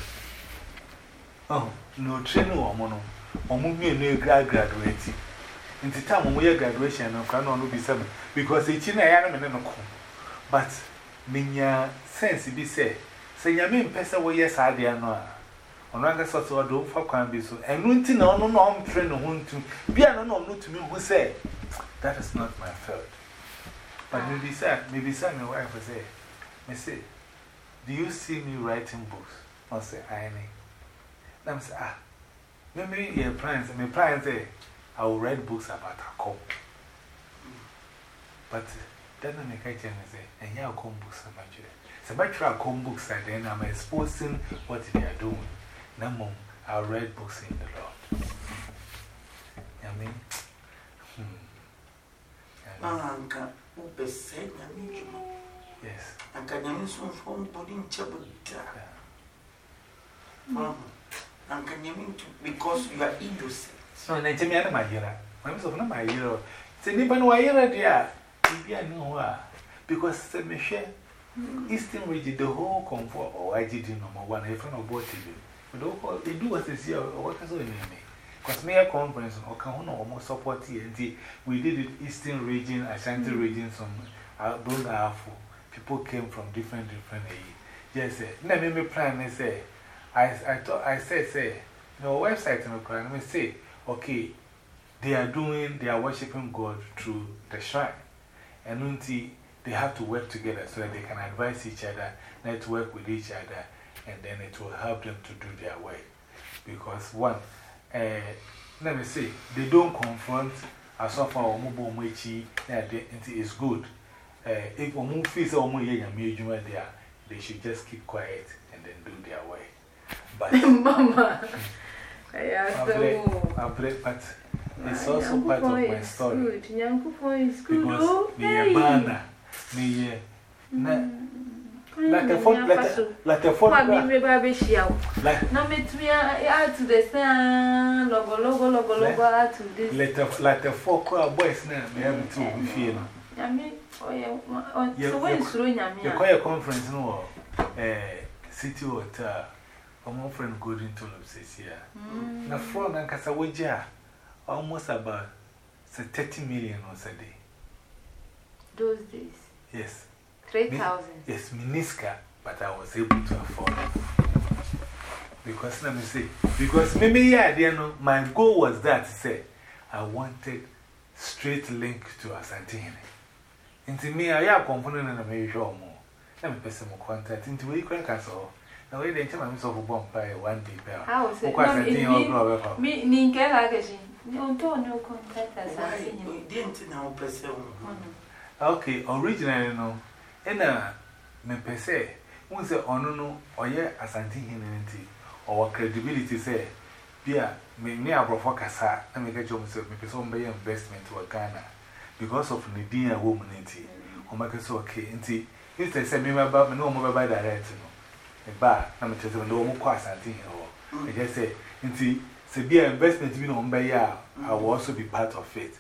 Oh, no training or mono, or movie new graduate. In the time when we are graduation, no cannot be 7 because it's in a animal. But, Minya sense be say, I mean, Pesa, well, yes, I dare not. On Ranga sort of do for can be so. And Nunti, no, I'm trained home to be an unknown to me who say, that is not my fault. But maybe, my wife will say, Missy, do you see me writing books? I'll say, I know. I'm say, maybe your plans, my plans say, I will write books about a cop. But then I make a chance say, and you come books so much. So, by try come books, and then I'm exposing what they are doing. No more, I'll write books in the Lord. I mean, yes. And can you soon phone putting trouble? And can you mean to because you are innocent? So, I tell me, my hero. I'm so not my hero. Say, Nipan, why you're dear? I know because the Michelle Eastern region, the whole comfort or I did number 1, a friend of what to do. But they do what is here or what is on me. Because Mayor Conference or Kahuna almost support TNT. We did it Eastern region, Ashanti region, some Brunga. People came from different yes, let me plan and say, I said, no website and I say, okay, they are worshiping God through the shrine. And they have to work together so that they can advise each other, network with each other, and then it will help them to do their work. Because one, let me say, they don't confront as far or mobile mochi, it is good. If a move fees or more there, they should just keep quiet and then do their work. But, Mama, but it's also part of my story. Because like a phone, like a phone. Now, meet me out to the sun, logo, out to this. Like a 4 crowd boys now, we have to feel. I mean, so when it's ruining me, you call your conference no city hotel. My friend going to Lopsis here. Now, from Ancasawaja, almost about 30 million or a day. Those days? Yes. 3,000? Yes, Miniska, but I was able to afford it. Because let me say, because maybe, yeah, my goal was that, say, I wanted straight link to Asantine. Into me, I have component and a major more. Let me pay some contact into a quick castle. Now, we didn't tell myself a bomb by 1 day. How is it? Me, Ninka, no contact as I didn't know per se. Okay, originally, no. And me per se, once a no or yeah, Asantine or credibility say, Pia, me a profocasa, and make a job myself, me person by investment to a Ghana because of Nidia woman. Or make us okay. If they say me about me, no more by direct. A bar, I'm a gentleman, no more quite something. I just say, say, be an investment to be on by I will also be part of it.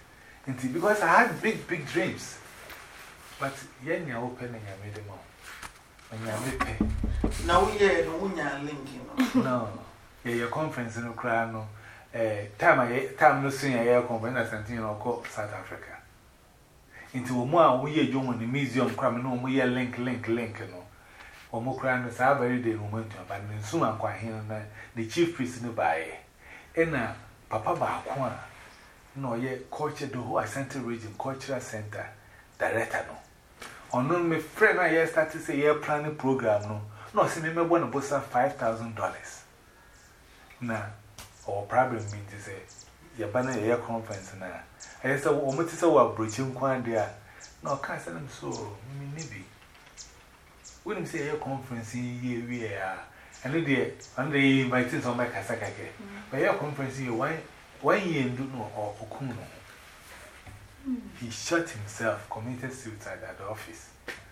Because I had big dreams. But yen ya open and ya made them all. And ya made pay. Now we are no linking. No, your conference in Ukraine. Time no sooner air conference and South Africa. Into more we join the museum criminal, we link, no. Or more crime is our very day momentum, but soon I'm quite here the chief prisoner by Papa Bakwan. No, yet culture the whole Center Region Cultural Center Director. No. On no, my friend, I started to say, planning program. No, see, me one of us $5,000. Now, or problem means to say, your banner air conference now. I said, oh, what is our breaching quan there? No, can't send them so, maybe. Wouldn't say air conference here we are. And they invited some like Kasaka. But air conference here, 1 year and do no or Okuno. He shot himself, committed suicide at the office.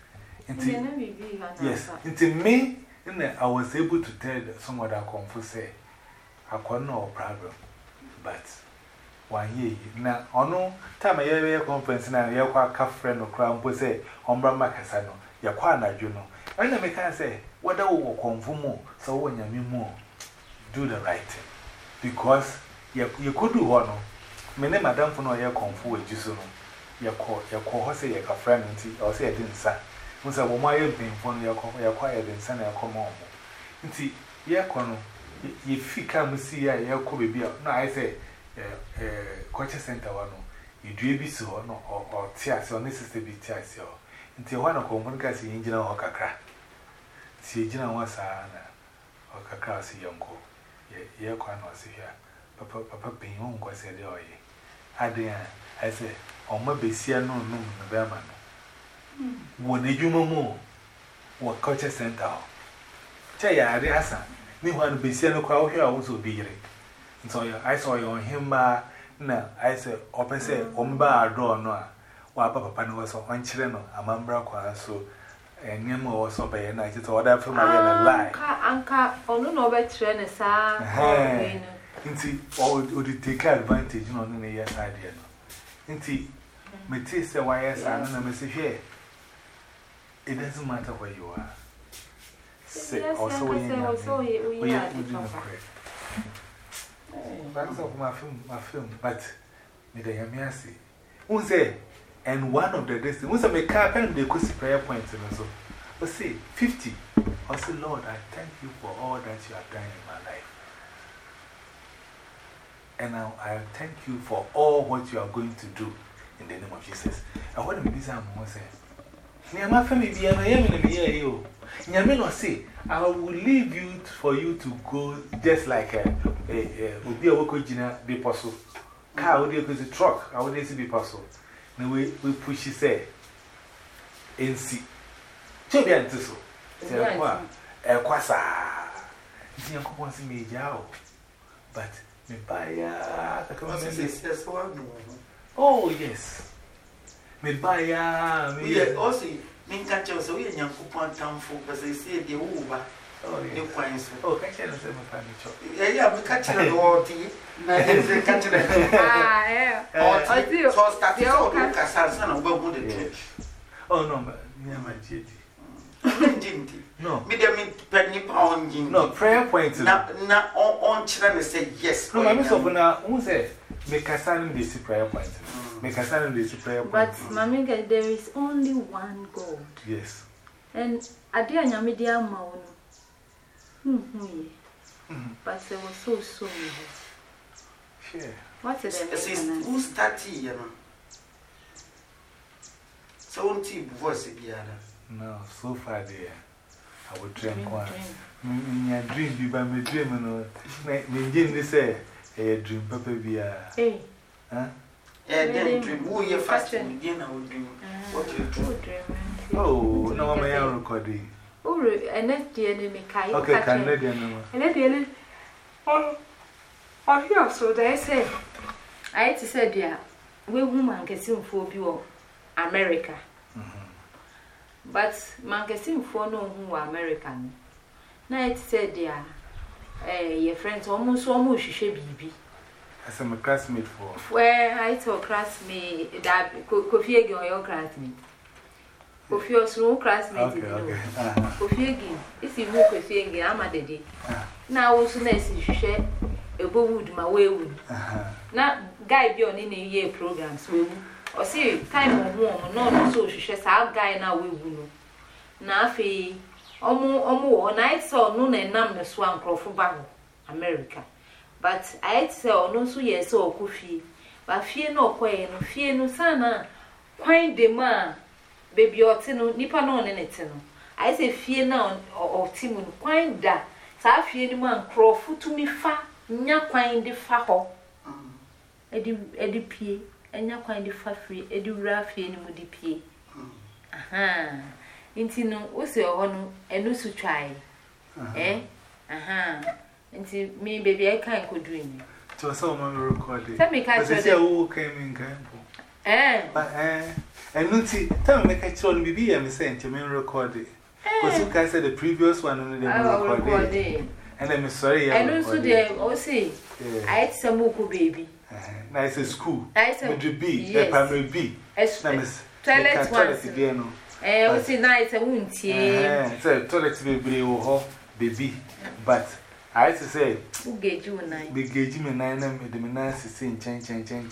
Yes, into me, I was able to tell some other confused say, I can't no problem. But 1 year now, on no time a year conference, and I have a friend or crown, was say, Ombra Macasano, Yakwana, you know. And I can say, what I will conform, so when you more do the right thing. Because you could do one. Many madam for no year conform with you soon. Your call, say, a friend, or say, I didn't say. Once a woman being for your quiet and send a common. Inti, Yakono, if you come see a Yakobi, no, I say, culture center one, you do be so or tears or necessary tears. Until one of Comunicas engine or Cacra. See, Gina was or Cacra, see Yonko. Yakon was here. Papa being home was a day. I say, or maybe see a no, Berman. When you know more, what culture center? Chaya, I answer. Me want to be seen a crowd here also be it. And so I saw you on him. Now I say, open say, Omba door no. While Papa was on children, a mambra, so and Nemo was so by a night. It's order for my lie. Uncle, or no better than a sign. Inti, or would you take advantage on the yes idea? Inti, me taste the wires and a message here. It doesn't matter where you are. Sick or so we are doing a prayer. That's of my film, but with a yamiasi. Who say, and one of the days, once I make up and they could see prayer points and so. But say, 50. I say, Lord, I thank you for all that you have done in my life. And now I thank you for all what you are going to do in the name of Jesus. And what I'm saying, my family be an enemy here. Yamino say, I will leave you for you to go just like a Wokojina be possible. Car would be a truck, I would be possible. Now we push it, say, and see. Chobian to so. A quasa. It's your coupons in me, but me buy oh, yes. Me buy me also. Mean catch us away and young coupon town folk as they say the Uber. Oh, you find so. Oh, catch us a family. Yeah, we catch it all tea. I catch it. I do. So start the old Cassan over the church. Oh, no, near my jetty. No, medium penny pound. No, prayer points. Not on children say yes. No, I'm so now. Who said, make a sign of this prayer point? Make a sign of this prayer point. But, Mamma, there is only one God. Yes. And I dear Yamidia Mound. But there was so soon. Sure. What is it? Who started here? So, won't you voice it? No, so far, dear. I would drink one. My dream be by my dream, and me, Jim, say, a dream, Papa, be a. Eh? Huh? Yeah, dream. Who you fasting again? I would dream. What you dream? Oh, no, my own recording. Oh, and that the enemy can. Okay, can let them know. And at the end, oh, here, so they say, I had to say, dear, we woman can sing for you, America. But man can sing for no who are American. Now it said, dear, your friends almost she should be. As I'm a classmate for. Where I told classmate that Kofi again or your classmate. Kofi or small classmate. Kofi again. It's you Kofi again. I'm a daddy. Now, also, nice you share a wood my way wood. Now, guy be on in a year programs. Or see, time of warm, not so she says, our guy now we will. Now, fee, almost nights or noon and number swan crop battle, America. But I say, no, so yes, or coffee. But fear no quay, no fear no sana. Quite the man, baby or tino, nipper non anything. I say, fear now or Timon, quite that. I fear the man crow foot to me fa, nya quine the fa. Eddie P. And you're quite the fat free, Eddie Raffy and Moody P. Aha. Intino, what's your honor, and no so try. Eh? Aha. Into me, baby, I can't go dream. To a song recording. Tell me, can't say who came in Campo. But and Lucy, tell me, catch on BB and sent to me recording. Because you can say the previous one and then recording. And I'm sorry, I don't so there, oh, say, I had some Moko baby. Nice school. I said, B, primary B. Toilet once again. Eh, was it nice? I won't see. Said toilet baby. But I had to say, who gave you a night? They gave me 9 and the Minasi sing change.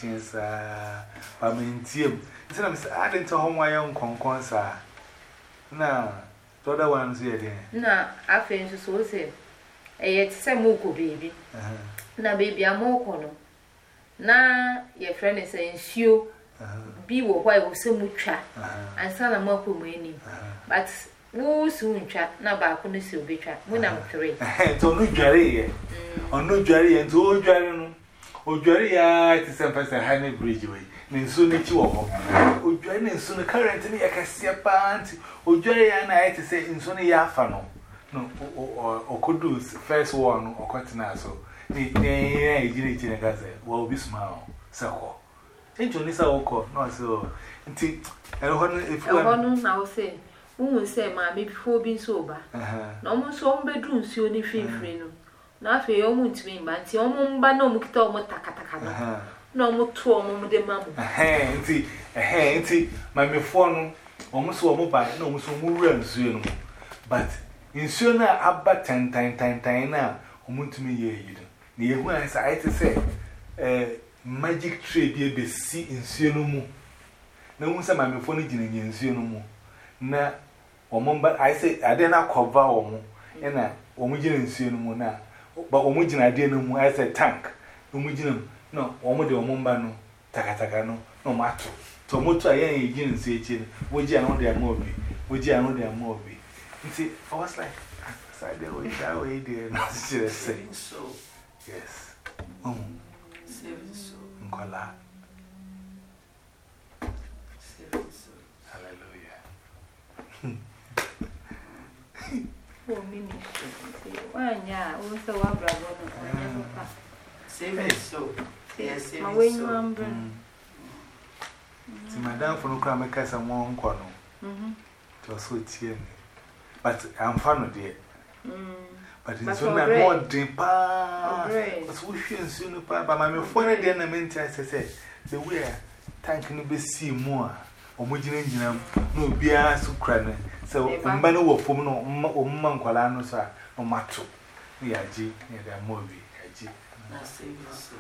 I mean, Tim. So I didn't tell home my own concourse. Now, the other ones here. No, I finished so say. Yet, some Moko baby. Now, baby, I'm more. Na your friend is saying, "Show be what I was so much, and son of Moko Mini." But who soon chat now back on the silver trap when I'm 3. To no Jerry, or no Jerry, and to old Jerry. Oh, Jerry, I to some person Honey Bridgeway. Then soon it you are. Oh, Jerry, soon the current me, I can see a pant. Oh, Jerry, and I to say in Sonny Yafano. No, or could do first one or Cotinazo. Well, be smile, so. Ain't you, Nissa Oko? No, so. If you want, I will say, who will say, Mammy, before being sober? No more so bedrooms, you only feel free. Not for your moon to me, but your mum, but no more takataka. No more 2 more de mamma. Auntie, my phone almost one mobile, no more so more soon. But in sooner, about 10 times now, who to me, ye. The one I say, magic tree be see in Sionomu. No one said my phone in Sionomu. Na, or Mumba, I say, I did not cover or and I, Omujin in Sionomu now. But Omujin, I didn't know, I said tank. Omujin, no, Omodo Mumbano, Takatagano, no matter. So much I ain't in Sachin, would you know their movie? Would you know their movie? You see, I was like, I don't that way, dear, not just saying so. Yes. Saving so. Nkola. Saving so. Hallelujah. 4 minutes. Why, yeah, also one brother. Saving so. Yes, saving so. See, Madame for no crime, I can't say one corner. To a but I'm fond of it. But it's only more deep. But we feel soon, but my phone again, I meant I said, the way tanking be see more. Or Mujin, no beer, so cranny. So, Mano will form no Manqualano, sir, no matter. We are G, near the movie. That's it.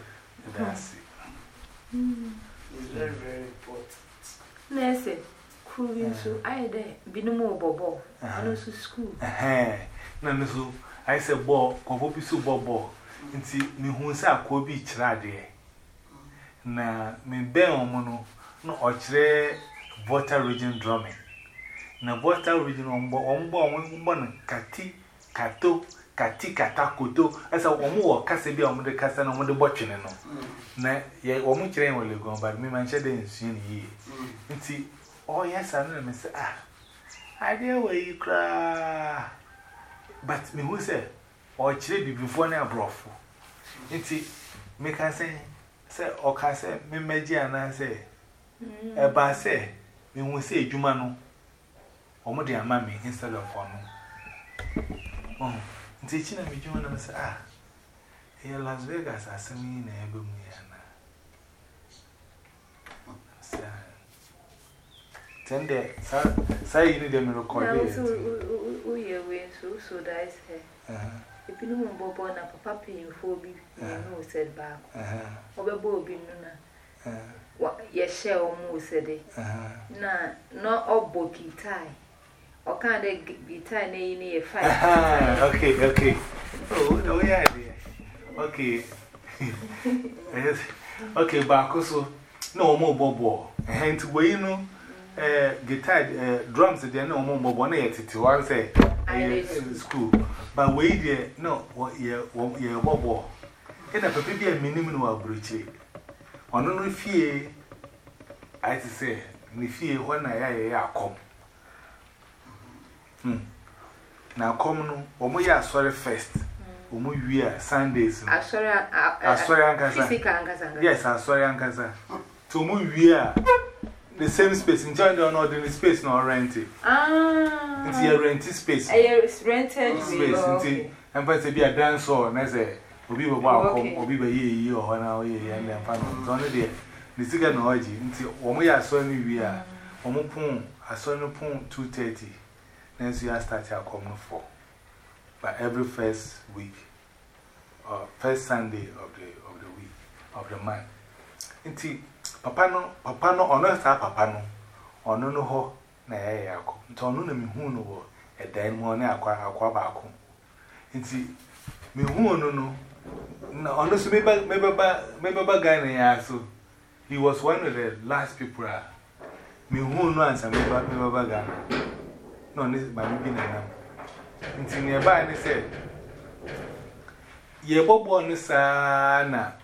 It's very, very important. Nancy, cool, so I had been no more bobo. I know school. No, so. I said, Bob, Cobo so bobo. And see me who say, Coby Trade. Na me bear mono, no or water region drumming. Na water region on one Kati, Kato, Kati, Katakuto, as a woman or Cassabi on the Cassan on the watching. Na ye woman train will go, but me mentioned in soon ye. And see, oh, yes, I know, Miss. I dare where you cry. But me who say, or chili before now broth. It's me can say, or can say, me meji and I say, a bar say, me will say, Jumano, or more dear mammy instead of one. Oh, teaching me, Jumano say, Here, Las Vegas, I send me in a boom. Tender, say you need them recording. So dice hair. If you know Bobo and Papa paying for me, no said back. Over be nuna. What yes, share almost said it. Nah, not all bookie tie. Or can't they be tie near 5? Okay. Oh, no, yeah, dear. Okay. Okay, Barcoso. No more Bobo. And to where you know. Guitar, drums, they are no more Bobo yet. One say, in school. But wait, dear, no, what year, Bobo. And a baby, a minimum of breachy. On only fear, I say, me fear when I come. Now, come no, we are sorry first. We are Sundays. I sorry, Uncle. Yes, I sorry, Uncle. To move, we are. The same space in China, not in the space, not rented. It's a rented space. It's rented space. And but to be a dancer, and as a be a wow, or be a year or 1 hour, and then found on the cigar noise. Until we are so we are. Omopon, I saw no pon 2:30. Then you start our common 4. But every first week, or first Sunday of the week, of the month. Until Papa no, or not Papa no, or no ho, na yako. Tono na mihuno, a dan one aquabaco. Inti mihuno no, honestly, maybe guy so he was one of the last people. Mihuno and some maybe guy. No, this is my being a number. Inti nearby, and said, Ye Bob on sana.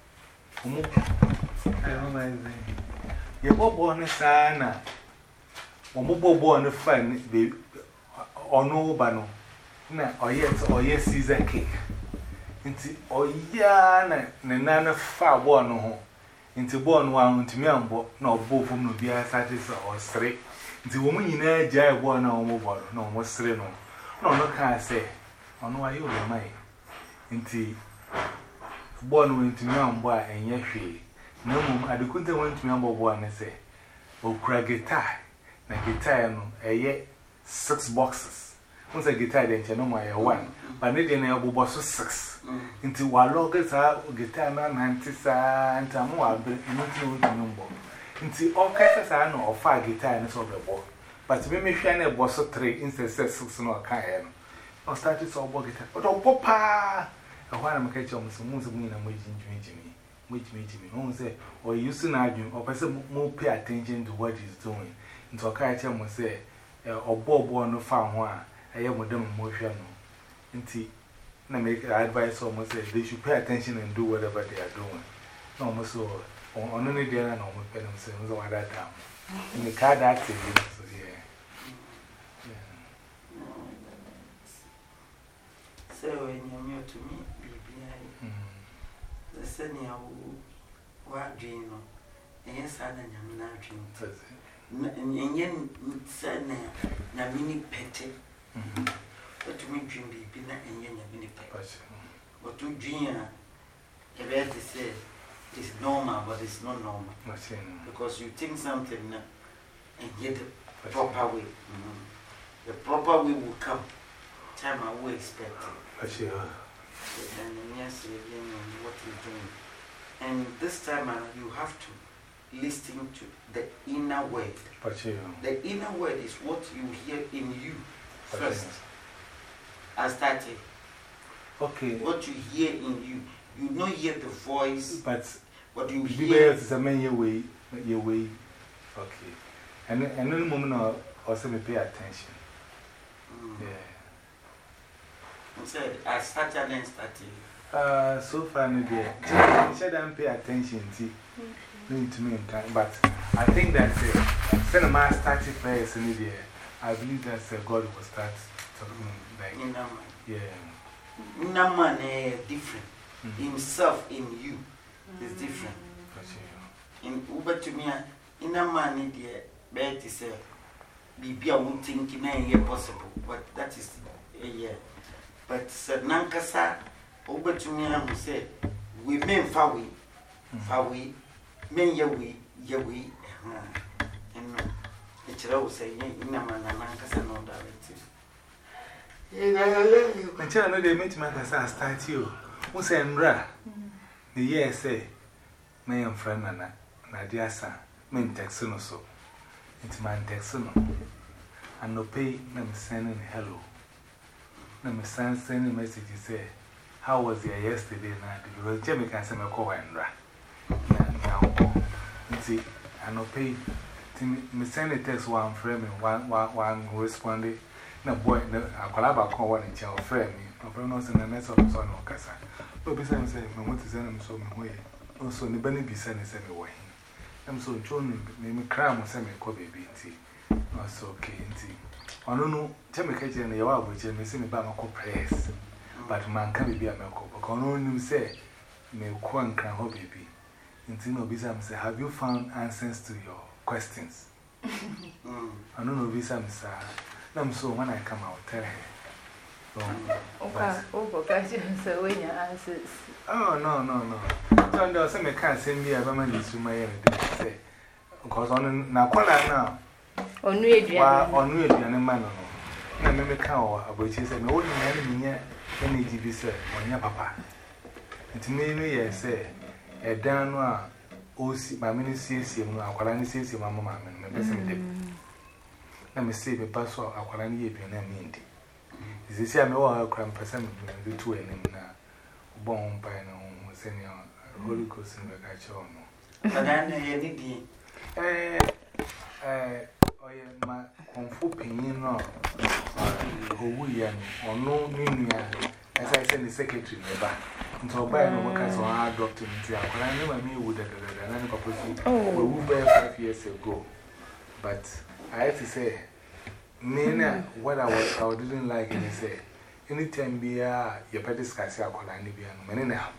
I don't know. Ye Bob on sana. Omobo born a friend, baby, or no bano. Na, or yes, Caesar cake. Into or ya, nana far born no. Into born one to me on board, no both from no beer satis or straight. Into woman in a jay born no more, no more straight. No, can't say. I know you were mine. Into born went to me on board and yes, no, I couldn't want to me on board and say, oh, crack guitar. Na guitar no, 6 boxes. Once a guitar, then you know my 1. But then I will boss 6. Into while loggers are guitar 90 and more, number. Into all cases I know of 5 guitar and so the ball. But to me, shine a boss of 3 instead of 6 no can. No started so about guitar. But oh, papa! A while I'm catching some moons of me and which meeting me. Won't say, or you soon argue, or person more pay attention to what he's doing. Into a character must say, or Bob no found one, I am with them emotional. Inti, na make advice almost say they should pay attention and do whatever they are doing. No, almost so on any day, and almost pay themselves over that time. In the card active, so yeah. So, when you're near to me, the senior what dream, and yes, I am not dreaming. And yen said, Namini petty. But to me, dream be and yen mini petty. But to dream, a bad to say, it's normal, but it's not normal. Because you think something and yet the proper way. The proper way will come. Time I will expect it. And yes, you know what you're doing. And this time you have to listen to the inner word. The inner word is what you hear in you first. I started. Okay. What you hear in you. You don't hear the voice, but what you hear is a man your way. Okay. And in a moment, also pay attention. Yeah. Said, I started and started. So far, I shouldn't pay attention to me, but I think that cinema started first in the I believe that God will start talking like yeah. No man different. Himself in you is different. In Uber to me, in a man, dear, bed is a be a won't think in a year possible, but that is a year. But said Nankasa, over to me, I say, we men far we, men ye we, and it's all say, Naman and Mancas and all that. My child, they made my start you. Who say, Ra? The year say, may am friend and Nadia son, men texano so. It's my texano. And no pay, them sending hello. Them sending message say, how was your yesterday night? Because Jimmy can send a call and Ra. Now, see, I no pay. Me send a text one frame and one responded. No boy, I collab call one in chair frame. No pronounce in the mess of son or Cassa. But besides, I want to send him so way. Also, the Benny be sending semi way. I'm so John, me cram semi coffee tea. Also, okay, tea. I don't know, Jimmy Kitchen and the hour which I may send me back my prayers. But man can't be a milk. But can only say, me quan can hope baby. Intino Bisam say, have you found answers to your questions? I don't know Bisam, sir. I'm so when I come out, tell her. Oh, no. So, no, some can't send me a woman to my end. Because on Naquala now, on Nuid and man. No, me cow, which is an old man near any GB said, on your papa. And to me, I say, a down my ministry, Aqualani says, your mamma, and my best. Let me say, the password Aqualani, if you name me. Is this year, no cram percent the 2 and now. Born by no senior Holy Ghost in the Gacho. And then, my comfort opinion who we are or no new as I send the secretary never until by no workers or our doctor into I never knew would have proposed we moved there 5 years ago. But I have to say, Nina, what I didn't like is say, anytime be a your petty scarce alcohol and be a man now.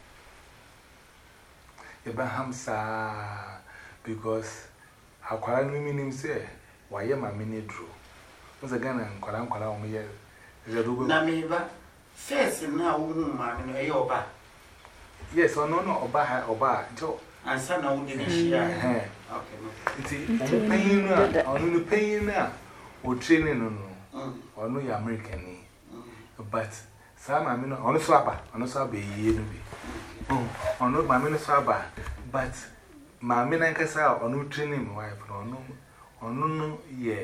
Abraham, because our quarrel meaning say, why am I mini drew? Was again and Colam me yet. Namiba, first and now, woman, a yoba. Yes, or no, Oba, Joe, and son of the okay, only paying now, or training or no American. But some I mean, on a swapper, on a swabby, on no mamma swabber, but my menacasa or no training wife, or no, yeah,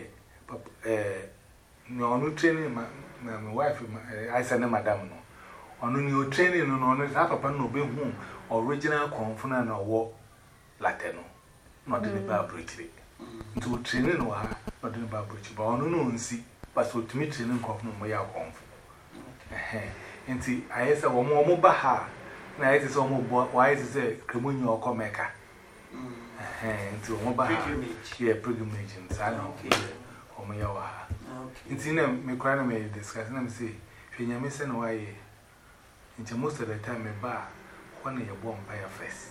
no training my wife, I said, Madame, or no new training on it, half upon no be home, original confidant or war Latino, not in the bar bridge. To training or her, not in the bar bridge, but on no see, but so to me training cough no way out comfort. And see, I said, one more baha. Now it is almost why is it Cremunio or Comeca? And to Moba, yeah, pilgrimage in Sano, or Mayawa. It's in them, me cry me discuss them say, when you're missing away, into most of the time, a bar, one of your born by a face.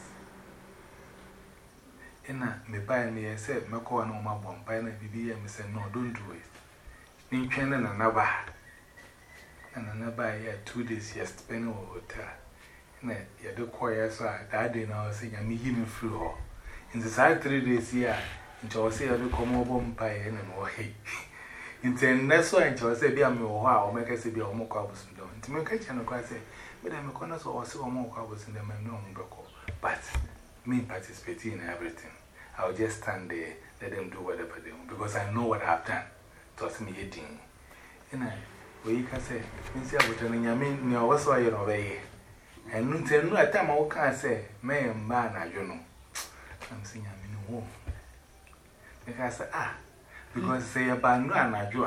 And me buy me, I said, Mako and Oma born by a BB, and said, no, don't do it. In China and another. And another 2 days, yes, spending over hotel. You do quiet, so that day now, saying, I'm him through her. In the side 3 days here, and I say, I do come over by and more hay. In 10 that's why I say, be a more or make us be a more cobbles and don't. To make a channel, I say, but I'm a corner or so more cobbles in the man, no, but me participating in everything. I'll just stand there, let them do whatever they want, because I know what I've done. Toss me eating. And you can say, Miss Abbott, I mean, you was why you're away. And no time I can't say, may and man, I don't know. I'm saying, I'm in home. Because because say a band, I do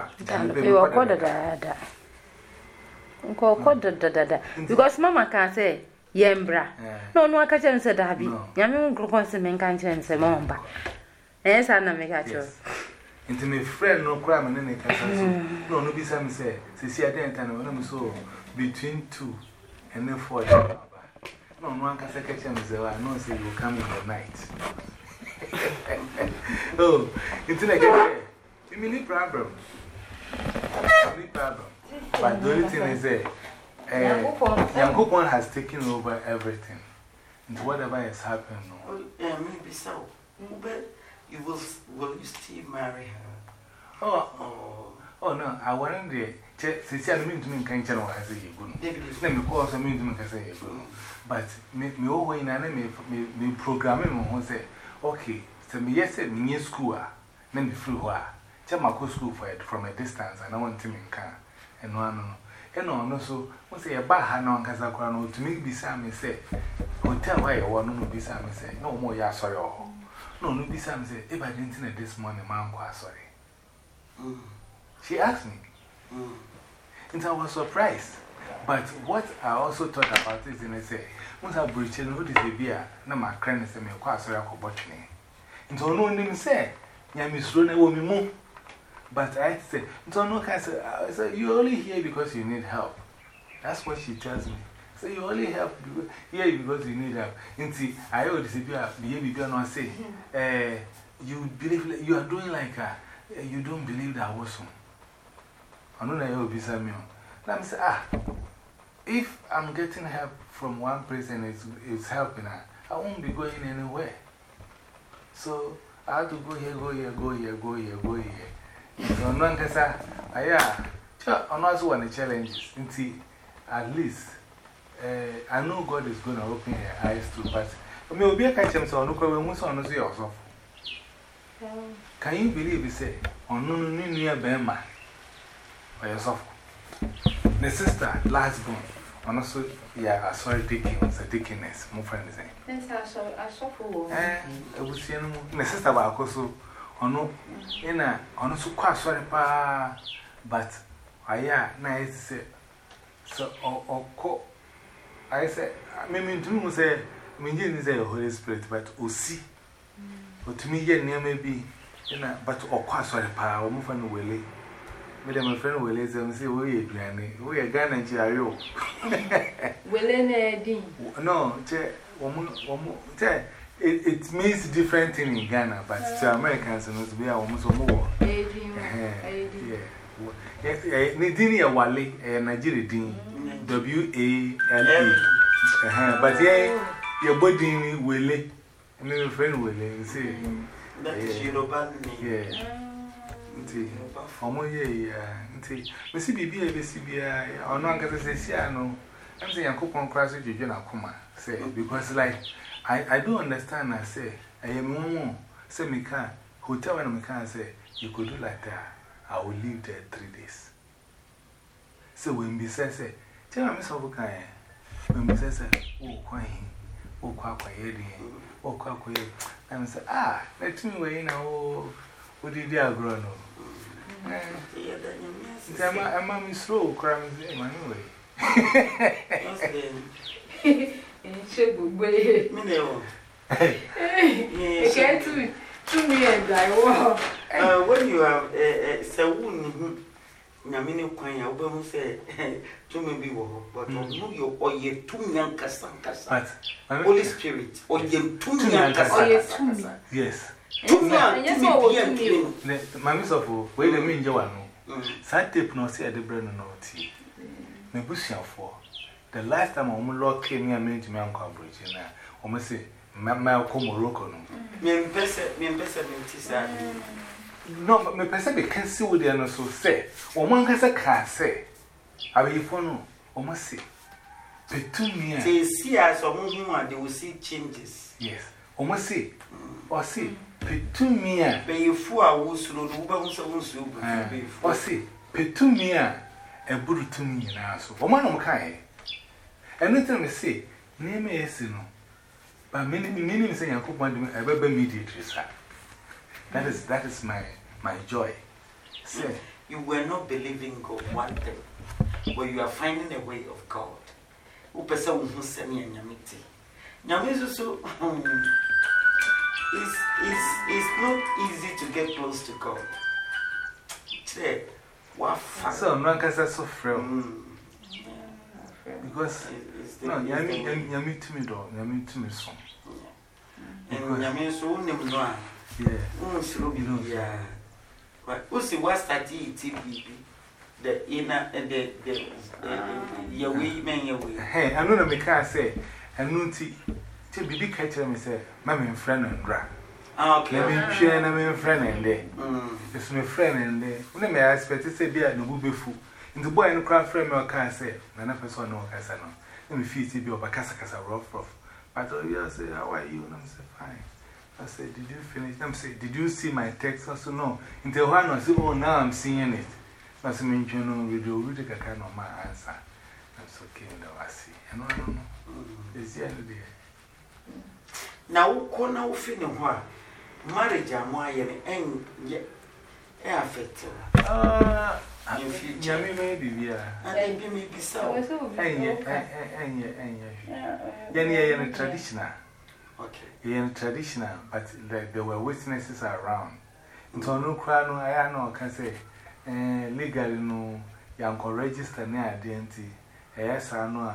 it. Because Mamma can't say, Yembra. No, I can't say that. Yamin Grossman can't say, Momba. Yes, I make a choice. Into my friend, no crime and any castle. No, be some say, see, I didn't know so between 2 and then 4. No one can say, I know, say you come in the night. Oh, it's like a mini problem. But the only thing is, Yankupon has taken over everything. And whatever has happened. Maybe so. You will you still marry her? Oh, no, I wanted to say, I mean to me, can't tell what I say you good. Let me call some mean to me, can say you good. But me always me programming who say, okay, so me yesterday, me school, then me free. Tell my school for it from a distance, and I want to make car. And no, so, what's say a bahano and Kazakrano to make beside me say, hotel where you want to be beside me say, no more, ya sorry. No, beside me say, if I didn't know this morning, man, sorry. She asked me. And I was surprised. But what I also thought about is, and I say, once I breached who is the beer, no, my friend said, me quite sorry, I could watch me. And so no name say, Yamis Rona will be more. But I said, so no, I said, you're only here because you need help. That's what she tells me. So you only help here because you need help. And see, I always say, baby, not say, you believe you are doing like you don't believe that was some. I don't know how to be Samuel. Let me say, if I'm getting help from one person, it's helping her, I won't be going anywhere. So I have to go here, go here, go here, go here, go here. So, no one can say, I'm not one of the challenges. At least, I know God is going to open her eyes to, but I will be a catch him so look away, most on the yourself. Can you believe he said, on no near Bema or yourself? The sister, last born, and also, yeah, I saw a deaconess, a deaconess, more friends. Yes, I saw for I was seeing my sister about Coso, or no, in a honest quite sorry, but I nice so, or I said, I mean, to say, I mean, you say Holy Spirit, but oh, see, but to me, yet near maybe, but or quite sorry, or move on the way. Madam, my friend will listen and say, we are Ghana and Chiario. No, it means different thing in Ghana, but to Americans, and we are almost more. Nidinia Wale, a Nigeria Dean, WALE. But yeah, your body will, and then your friend will say, that is Yoruba. Yeah. Missy BBA, or no, because I'm saying, I cook on crash with you, say, because like I do understand. I say, I am more, say, me can, hotel and me can say, you could do like that. I will live there 3 days. So when we say, tell me so, when we say, oh, quiet, oh, quiet, oh, quiet, and say, let me wait now. What did you grow? I'm slow, crying anyway. When you have so wound, Yamini Quine, I will say to me, but you or ye 2 young Cassan, Holy Spirit, or ye 2 young Cassan. Yes. Mammy, so wait a minute, Joanno. Side tape no see a debra no tea. Me bushing for the last time I Lord came here, made me uncle bridge, and I almost say, Malcolm Morocco. No, but my person can see what they are not so say. Or one has a car say, I will phone almost see. Petunia, they see us or moving on, they will see changes. Yes, almost see or see. Petunia, be you fool, I will slow the or see. Petunia, a brute to me now. So, for one of Kai. And let me say, name is no. But many say, I could want to ever mediate, sir. That is my joy. Say, you were not believing God one thing, but you are finding a way of God. Who person who send me a Yamiti? Yamizu so it's not easy to get close to God. Say, what fun. So, no one can say so frail. Because, no, Yami to me, dog, Yami to me, son. And Yami so no. Yeah. Yeah. But who see what's that TTB? the inner and the your way, man, your way. Hey, I know the car say, and Nunti, to be catcher me say, Mammy and friend and dra. Okay, I'm sharing a man friend and day. It's my friend and day. When I expect to say, beer and will be full. In the boy and craft frame, I can't say, none of us know Cassano. Let me feel to be over Cassacasa rough. But oh, you say, how are you? And I'm say, fine. I said, did you finish? I'm say, did you see my text? Also, no. Until one was, oh, now I'm seeing it. I said, you know, video, really kind of my answer. I'm so keen that I see. And I don't know. It's the end of the day. Now, corner of feeling what marriage are my and yet affected. Yummy, maybe, yeah. And maybe so. And yet, traditional. Okay. Yeah, traditional, but there were witnesses around. Until no crown, I know, can say, legally, no, young register near identity. Yes, I know.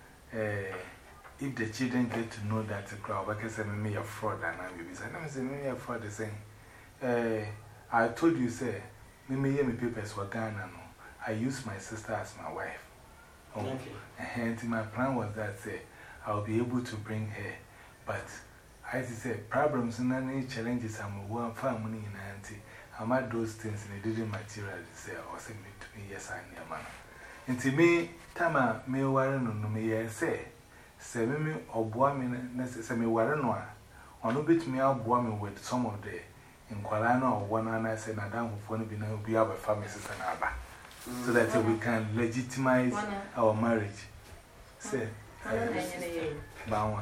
If the children get to know that the crowd, because I may a fraud, and I will be saying, I'm saying, a fraud the same. I told you, say, me papers were Ghana. I used my sister as my wife. Okay. And my plan was that, say, I'll be able to bring her. But I say, problems and any challenges, I'm one family in auntie. I'm at those things and it didn't material say, or say me to me, yes, I near man. And to me, Tama, me warren on me, say me or boy, necessary warren one. Or no bit me out boy with some of the in Kualana or one and I said, Madame, who won't be our pharmacist and Abba. So that we can legitimize our marriage. Say, Bawa.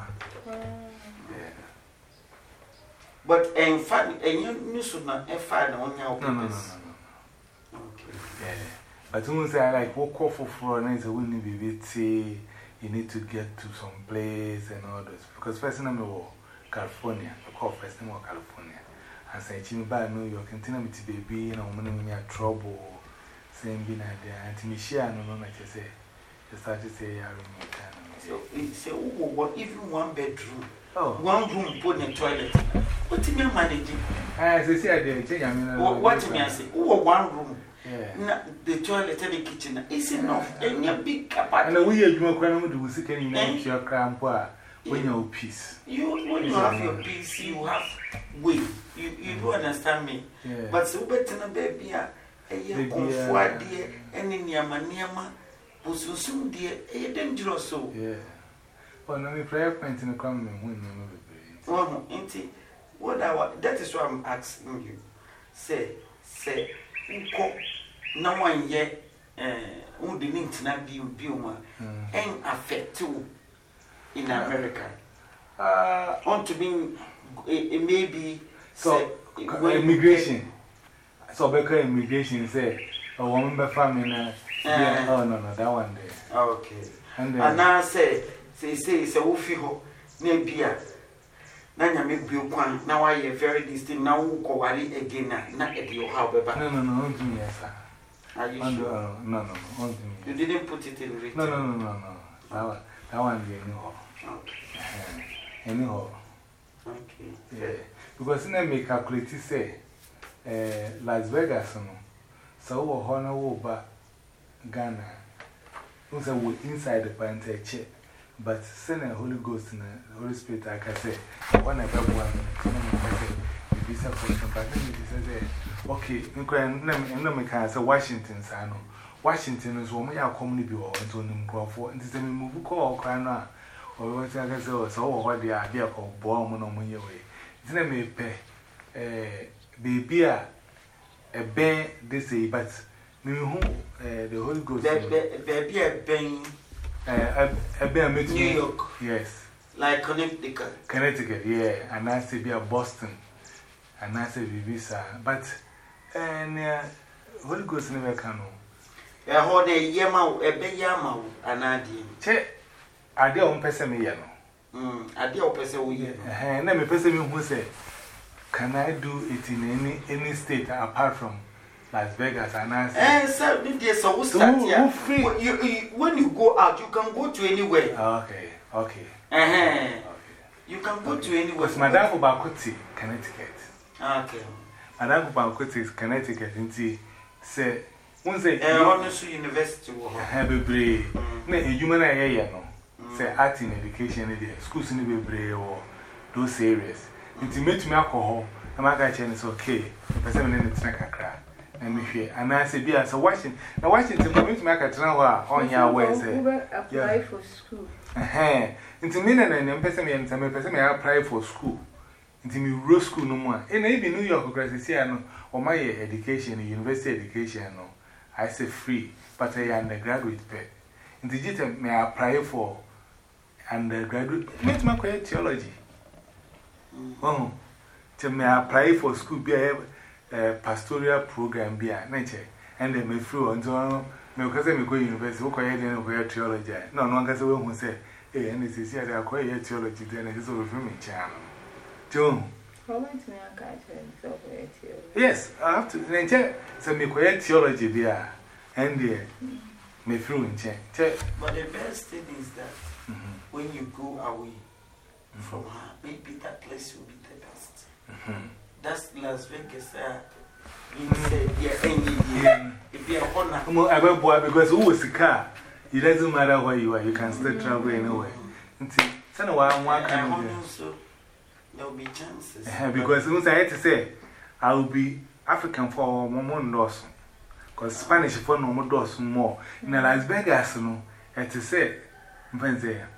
But in fact, you should not have found on your purpose. No. Okay. Yeah. But when I say, like, walk off for an answer, wouldn't be busy. You need to get to some place and all this. Because first name was California. I call first name was California. I say, Jimmy by New York, and tell me to baby, and I'm going to have trouble. Same being there. And to me, share no, like I say, you start to say, I remember. So, what even one bedroom? Oh, one room, put in a toilet. What do you manage? As I say, I didn't. What do you say? Oh, one room. Yeah. The toilet and the kitchen is enough. And your big apartment. And we are going to see any name your cramp when you're peace. When you have your peace, you have way. You do understand me. But so better than a baby, a year comfort, dear, and in Yamaniama, was soon, dear, a dangerous so. Yeah. Well, no, prayer point in the coming when you know it. What that is what I'm asking you. Say, no one yet, who didn't not be and affect you in America. On to be maybe so immigration. So, because immigration say, a woman by family. Oh, no, that one day. Okay. And now say, it's a woofy near beer. Nanya make you one. Now I am very distinct. Now, go again, not at your however. No, don't do me, sir. Are you sure? No, you didn't put it in written. No. That one be anyhow. Okay. Anyhow. Okay. Yeah. Because in a make calculate, say, Las Vegas, so Honor over Ghana. Also, inside the pantry check. But send a Holy Ghost and the Holy Spirit, like I say, one of them, if it's a question, but then it says, okay, I say Washington, Sano. Washington is one way our community or Anthony Crawford, and it's a move call Crana, or what I say, so what the idea of bomb on your way. It's not me pay baby a bear this day, but me who the Holy Ghost, baby a bang. New York. Yes. Like Connecticut. Connecticut, yeah. And I say, be a Boston. And I say, Visa. But, Holy Ghost never can. A whole day, Yama, a big Yama, and I did. Che, I did on Pessamia. I did on Pessamia. And let me Pessamia who say, can I do it in any state apart from Las Vegas and I said, sir, so when you go out, you can go to anywhere. Okay. You can go to anywhere. Because Madame Bakuti, Connecticut. Okay. Madame Bakuti is Connecticut, and she said, One say, honestly, university. Have a brave. Nay, a human area, no. Say, art in education, schools in the brave or those areas. Intimate me alcohol, and my guy is okay. The 7 minutes like a crack. And me here, and I say, dear, so watching. Now, Washington, come to make a travel on your way. Apply for school. Into me and person and some person may apply for school. Into me, road school no more. And maybe New York, Graciano, or my education, university education, no. I say free, but I undergraduate pay. In the jitter may apply for undergraduate, make my career theology. Oh, to may apply for school, be a pastoral program, be a nature, and then may through until because I go university, who quiet and wear theology. No one can say, who say, eh, and this is here, they acquire theology, then it is over from me, channel. Joe. Yes, I have to then some me quiet theology there, and there may through in check. But the best thing is that when you go away from her, maybe that place will be the best. That's Las Vegas. You say, yeah, if you're honor, I will boy because who was the car? It doesn't matter where you are, you can still travel anyway. Send a while, one can so there will be chances. Because I had to say, I will be African for one Dawson. Because Spanish for no more Dawson more. In Las Vegas, no, I had to say, I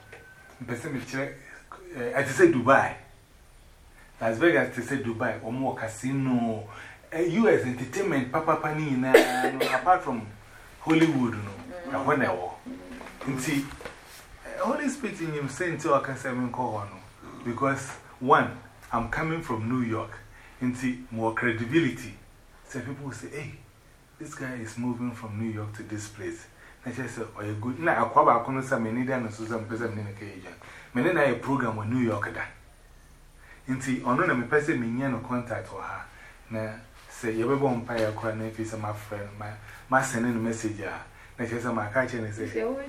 had to say Dubai. Las Vegas to say Dubai, or more casino, US entertainment, Papa Pani, apart from Hollywood, no, when I walk. And see, Holy Spirit in him saying to our conserving call, because one, I'm coming from New York, and see more credibility. So people will say, hey, this guy is moving from New York to this place. And I said, oh, you're good. Now, I call back on some many and Susan President in a cage. Many a program with New York. And see, on a person, me no contact for her. Now, say, you're going to pay a crown if he's my friend, my sending a message. I said, my catching is a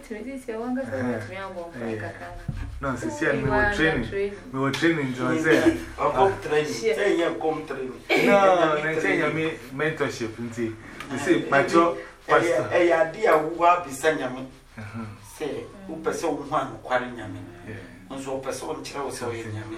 no, Cecilia, we were training. We were training to say, I'll training. No, I say, you mentorship. And see, you see, my job, a idea who are beside me. Say, who person one quarrying me. And so, person chose in Yami.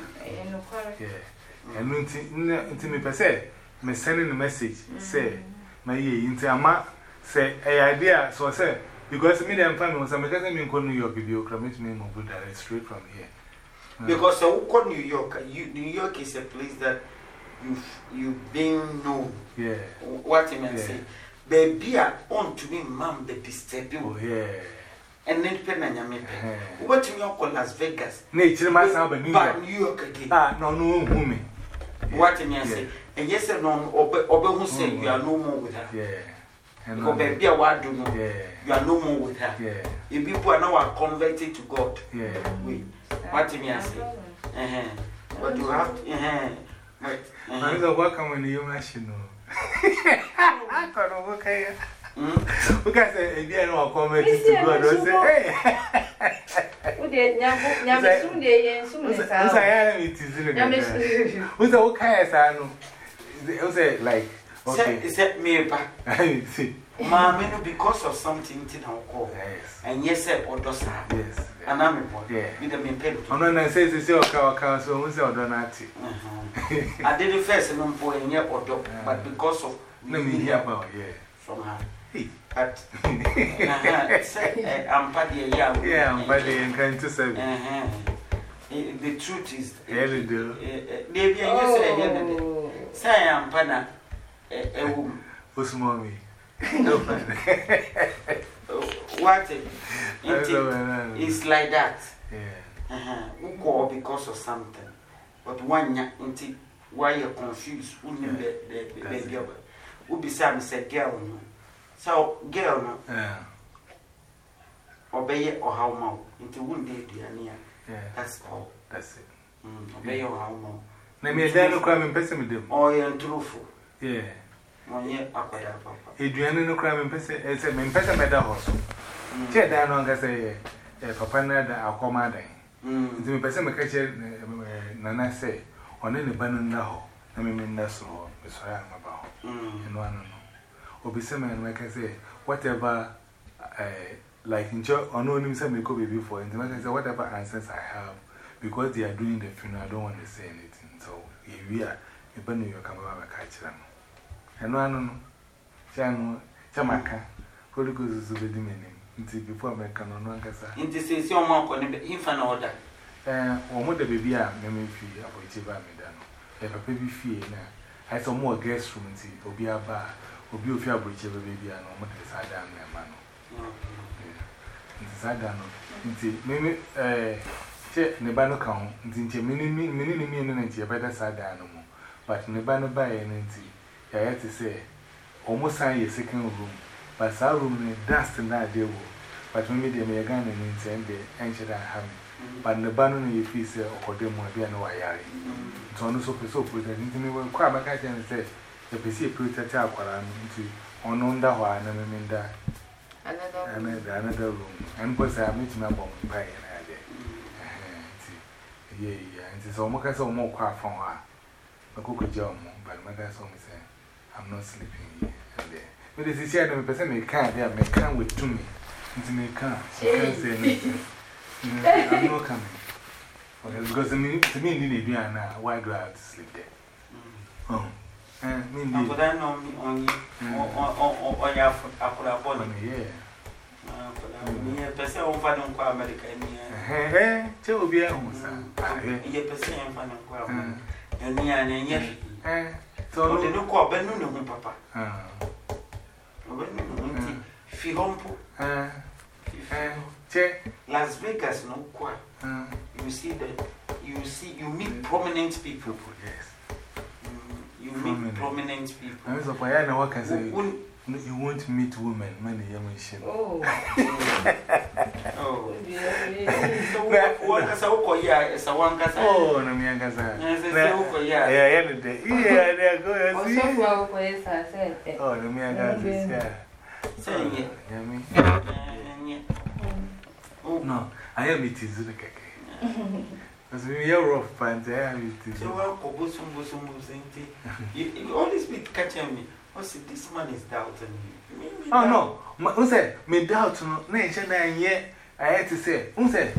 And me per se, me sending a message, say, my ye into a map, say, a idea, so I say, because me and family was a mechanism in New York, if you come to me, move direct straight from here. Because I call New York, New York is a place that you've been known. Yeah. What I mean, say, baby, I want to be mom, the disturbing. Yeah. And then pen and Yami. What you call Las Vegas? Nature must have a New York again. Ah, no, woman. What I mean, say, and yes, and no, or who say you are no more with her. Yeah. And baby, I want to know. You are no more with her. Yeah. If people are now converted to God. Yeah. What I mean, say, but you have to, I don't welcome when you machine. I thought of okay. Because if you are converted to God, I say, hey. Who's okay, son? Who's it like? Okay. Is that me back? See. Mamma, because of something in our call. Yes. And yes, sir, or does yes. And I'm a boy. Yeah. With a me pen. Oh, no, I say, it's your council, who's your donati. I did it first and I'm for a year or dog, but because of let me hear about, yeah. From her. But I'm Paddy, yeah, I'm Paddy and kind to say. The truth is, really do. Maybe I say, I'm Pana, a woman. Who's mommy? What? It's like that. Yeah. Who call because of something. But one until why you're confused, who knew the baby. Who beside me said, girl, so girl, obey or how more into 1 day, dear. That's all. That's it. Obey or how more. Let me then crime in person with them. Oh, you're truthful. Yeah. 1 year, Papa. Adrian no crime in person, it's a man person by the house. Check down on us a papa, I'll come out. The person may catch Nana say, on any banner now. I mean, that's all. It's what I'm about. And one. Or be some man, like I say, whatever, like in church, or no, you say me go before, and I say whatever answers I have, because they are doing the funeral, I don't want to say anything. So, if we are, if you know, come over and catch them. And I don't know, Chamaka, Holy Ghost is the meaning. Before I can no one can say, it is your mom on him for an order. Or more the baby, I may fee about Chiba Medano. If a baby fee now, I saw more guest room, or be a bar, or be a fair bridge of a baby, and almost decide down their man. Decide down. Maybe, check Nebano count, into many a better side animal, but Nebano by an I had to say, almost sign your second room, but our room dust and that they will. But maybe they may again and intend the ancient have. But the banner if he said, or them will be an wire. So, no so put it into me when Quabacat and said, the PC put a tap into on under why and I mean that another room. And was I meet my bomb pie and I did. Yeah, and it's almost more quiet from her. A cook job, but my guys only say, I'm not sleeping here and there. But this is here, the person may come with to me. It's me come. Can't say anything. I'm not coming. Because to me, need to now. Why do I have to sleep there? Oh, and me, but I know only on your foot. I could have bought me. Yeah, person of America. Eh, to be a home, sir. Yet, person of and yet, so they don't call Benunu, Papa. Fihompo, Las Vegas, no qua. You see that you meet prominent people. Yes, you meet prominent people. I was why I know what can say. You won't meet women, many young women. Oh, oh, so what is our coya? Is a one casa? Oh, no, me and Gaza. Yeah, yeah, they're going. Oh, no, me and Gaza. Saying it. Oh, no, I am it is the cake. As we are rough pants, I am it is. So, you always be catching me. What's it? This man is doubting me. Oh, no, who said, me doubt no nation, and yet I had to say, who said,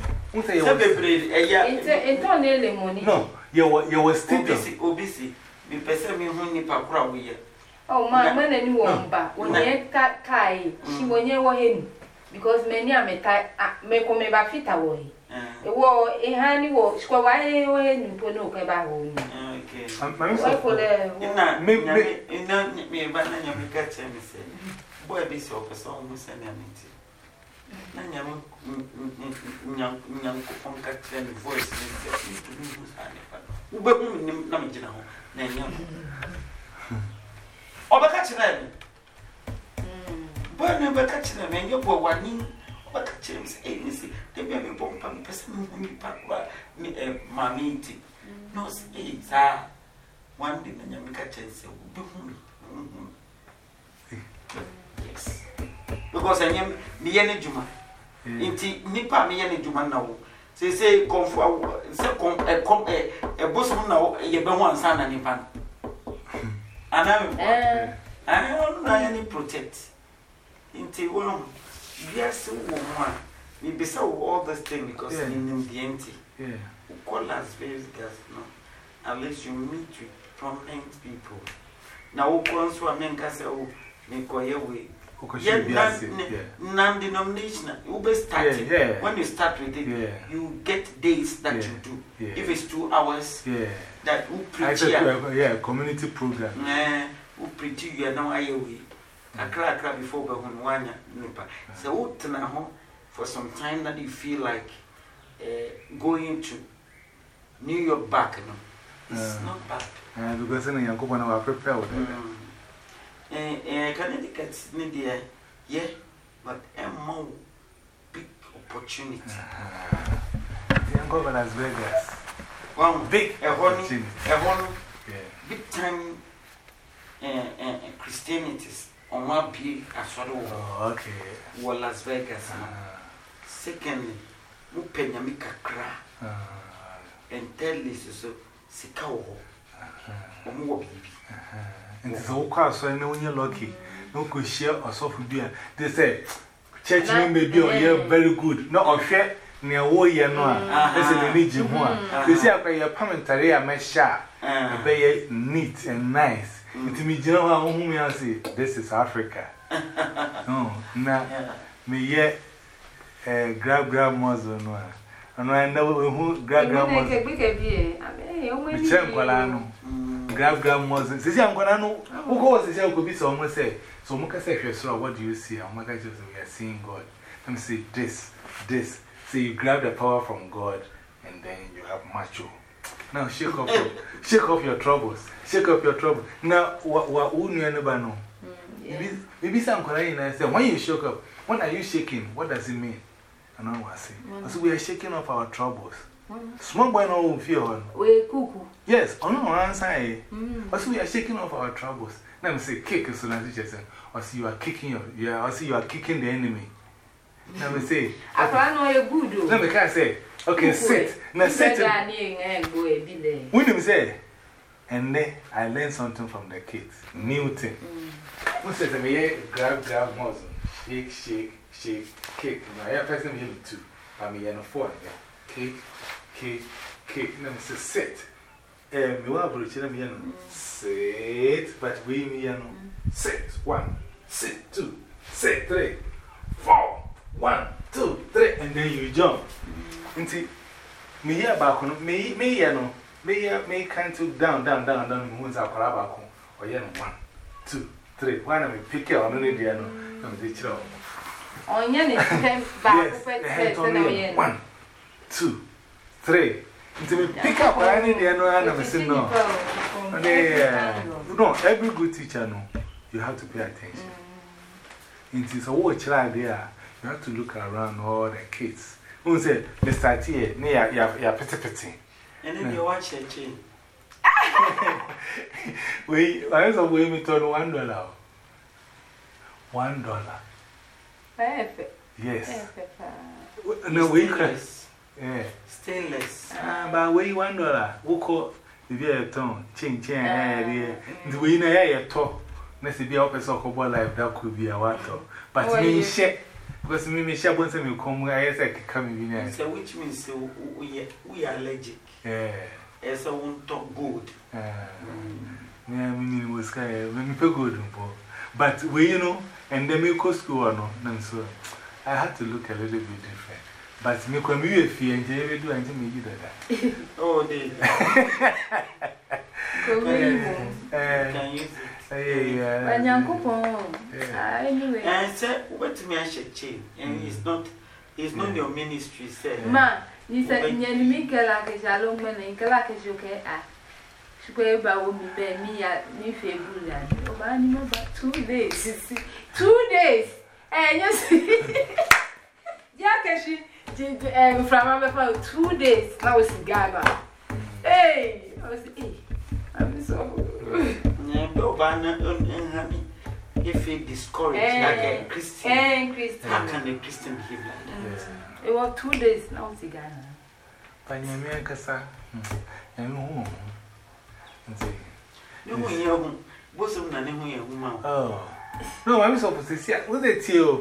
it's not nearly money. No, you were still obese. Be person me who nipa kura we ye. Oh, my man, and you won't back. When you cat Kai, she won't hear him. Because many are make me back fit away. A war, a honey walk, square away, and put no about home. Okay, I'm for the me, but then you catch him. Boy, be so for some who send him. Nanyam from catching voice. But Namijana, Nanyam. Over catching them. But never catching them, and you were one. But James, agency, the baby bomb person, me a mammy. No, sir. One day, Nanyam catch and say, yes. Because I am me any Juma. Inti nipa me any Juma now. Say comfort, say a bosom now, ye be one son and nipa. And I don't know any protect. Inti one, yes, woman. We be so all this thing because in the empty. Yeah. Call Las Vegas, no. Unless you meet with prominent people. Now, once one man can say, oh, make way. Non-denominational. You be starting. When you start with it, you get days that you do. If it's 2 hours, that you preach here. Community program. You preach you are now away. I cry before one. So, for some time that you feel like going to New York back, it's not bad. Because then you're going to prepare with Connecticut's media, yeah, but a more big opportunity. Young go to Las Vegas. One big, big time Christianities on one big as well. Okay. Well, Las Vegas. Secondly, Mupenyamika cra and tell this so Sikao or more baby. And so, of course, I know when you're lucky. no could share or so for beer. They say, church may be very good. No, or share near war, you know. This is the region one. They say, I your parliamentary, I may share, very neat and nice. To me, you know, whom I say, this is Africa. No, now, me yet grab muzzle. And I know who grab muzzle. Grab muzzle. Says, I'm going to know who goes to say, could be someone say. So, Muka says, what do you see? I'm going to say, we are seeing God. Let me say this. So, you grab the power from God, and then you have macho. Now, shake off your troubles. Shake off your troubles. Now, what would you ever know? Maybe some Korean and say, when you shake up, when are you shaking? What does it mean? I know what I say. So, we are shaking off our troubles. Small boy, no fear. Yes, on one side. Also, we are shaking off our troubles. Let me say, kick is so nice. Or see, you are kicking you are kicking the enemy. Let me say, let me say, okay, sit. Now sit. When you say, and then I learned something from the kids. Newton. Who says, I may grab muscle, shake, kick. Now, I person here too. I mean, and 4. Kick. Let me say, sit. Me want to preach them, sit, but we me, sit. 1, sit, 2, sit, 3, 4. 1, 2, 3, and then you jump. Until me here back on me can't do down, moons are back or 1, 2, 3. Why don't we pick it on any piano? I'm the child. On your back, 1, 2, 3. Until we pick up any piano, and I'm saying no. No, every good teacher, no, you have to pay attention. It is a watch like there. You have to look around all the kids. Who said, Mr. T, near petty. And then you watch a chain. Wait, I was away me turn $1. $1. Yes. No, we can. Stainless. But wait $1. Who call the beer tone, chain, the winner a talk. Let's be up a soccer ball life that could be a water. But me share. Because me share once and you come where I say, come in. So, which means we are allergic. As I won't talk good. Yeah, I mean, it was kind of good. But we, you know, and then we go school or no, so I had to look a little bit different. But me come here, fear, and you do until me do that. Oh, they can use it. And young couple, anyway, I said, what me I should change, and it's not your ministry, said. Ma, you said, you make a like a shalom man and like as you can act. Square about me, me, feel good. About 2 days. 2 days, and you see, Jackashi. From about 2 days, I was in Gaba. Hey, I was I'm so if he discouraged like a Christian, how can a Christian behave like that? It was 2 days now, Sigana. Panyamia, and home. No, no, I'm supposed to see what they tell.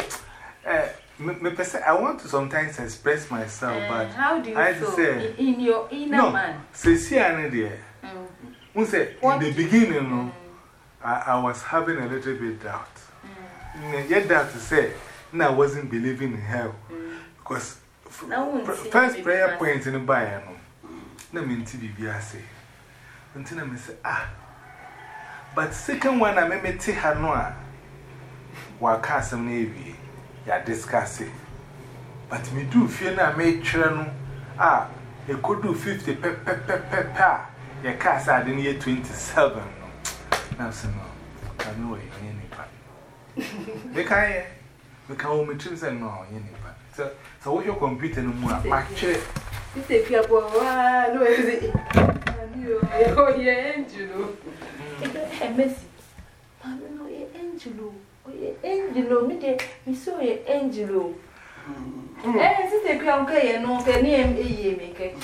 I want to sometimes express myself, but how do you feel in your inner man? Sincerely, dear. In the beginning, I was having a little bit doubt. Yet that to say, I wasn't believing in hell. Because first prayer point in the Bible, let me say, until I say, but second one, I may take her no, while Castle Navy. Ya discuss it. But me do fear na me channel. It could do 50 ya cast out in year 27. Now, so no, I know you they can't hold me to say no, so what your computer no more, my chair. This is your boy, no, is it? Oh, yeah, Angelo. And Messi. I don't know, Angelo. Angelo, me saw Angelo. Eh, sister, you are okay, and no, can you make it?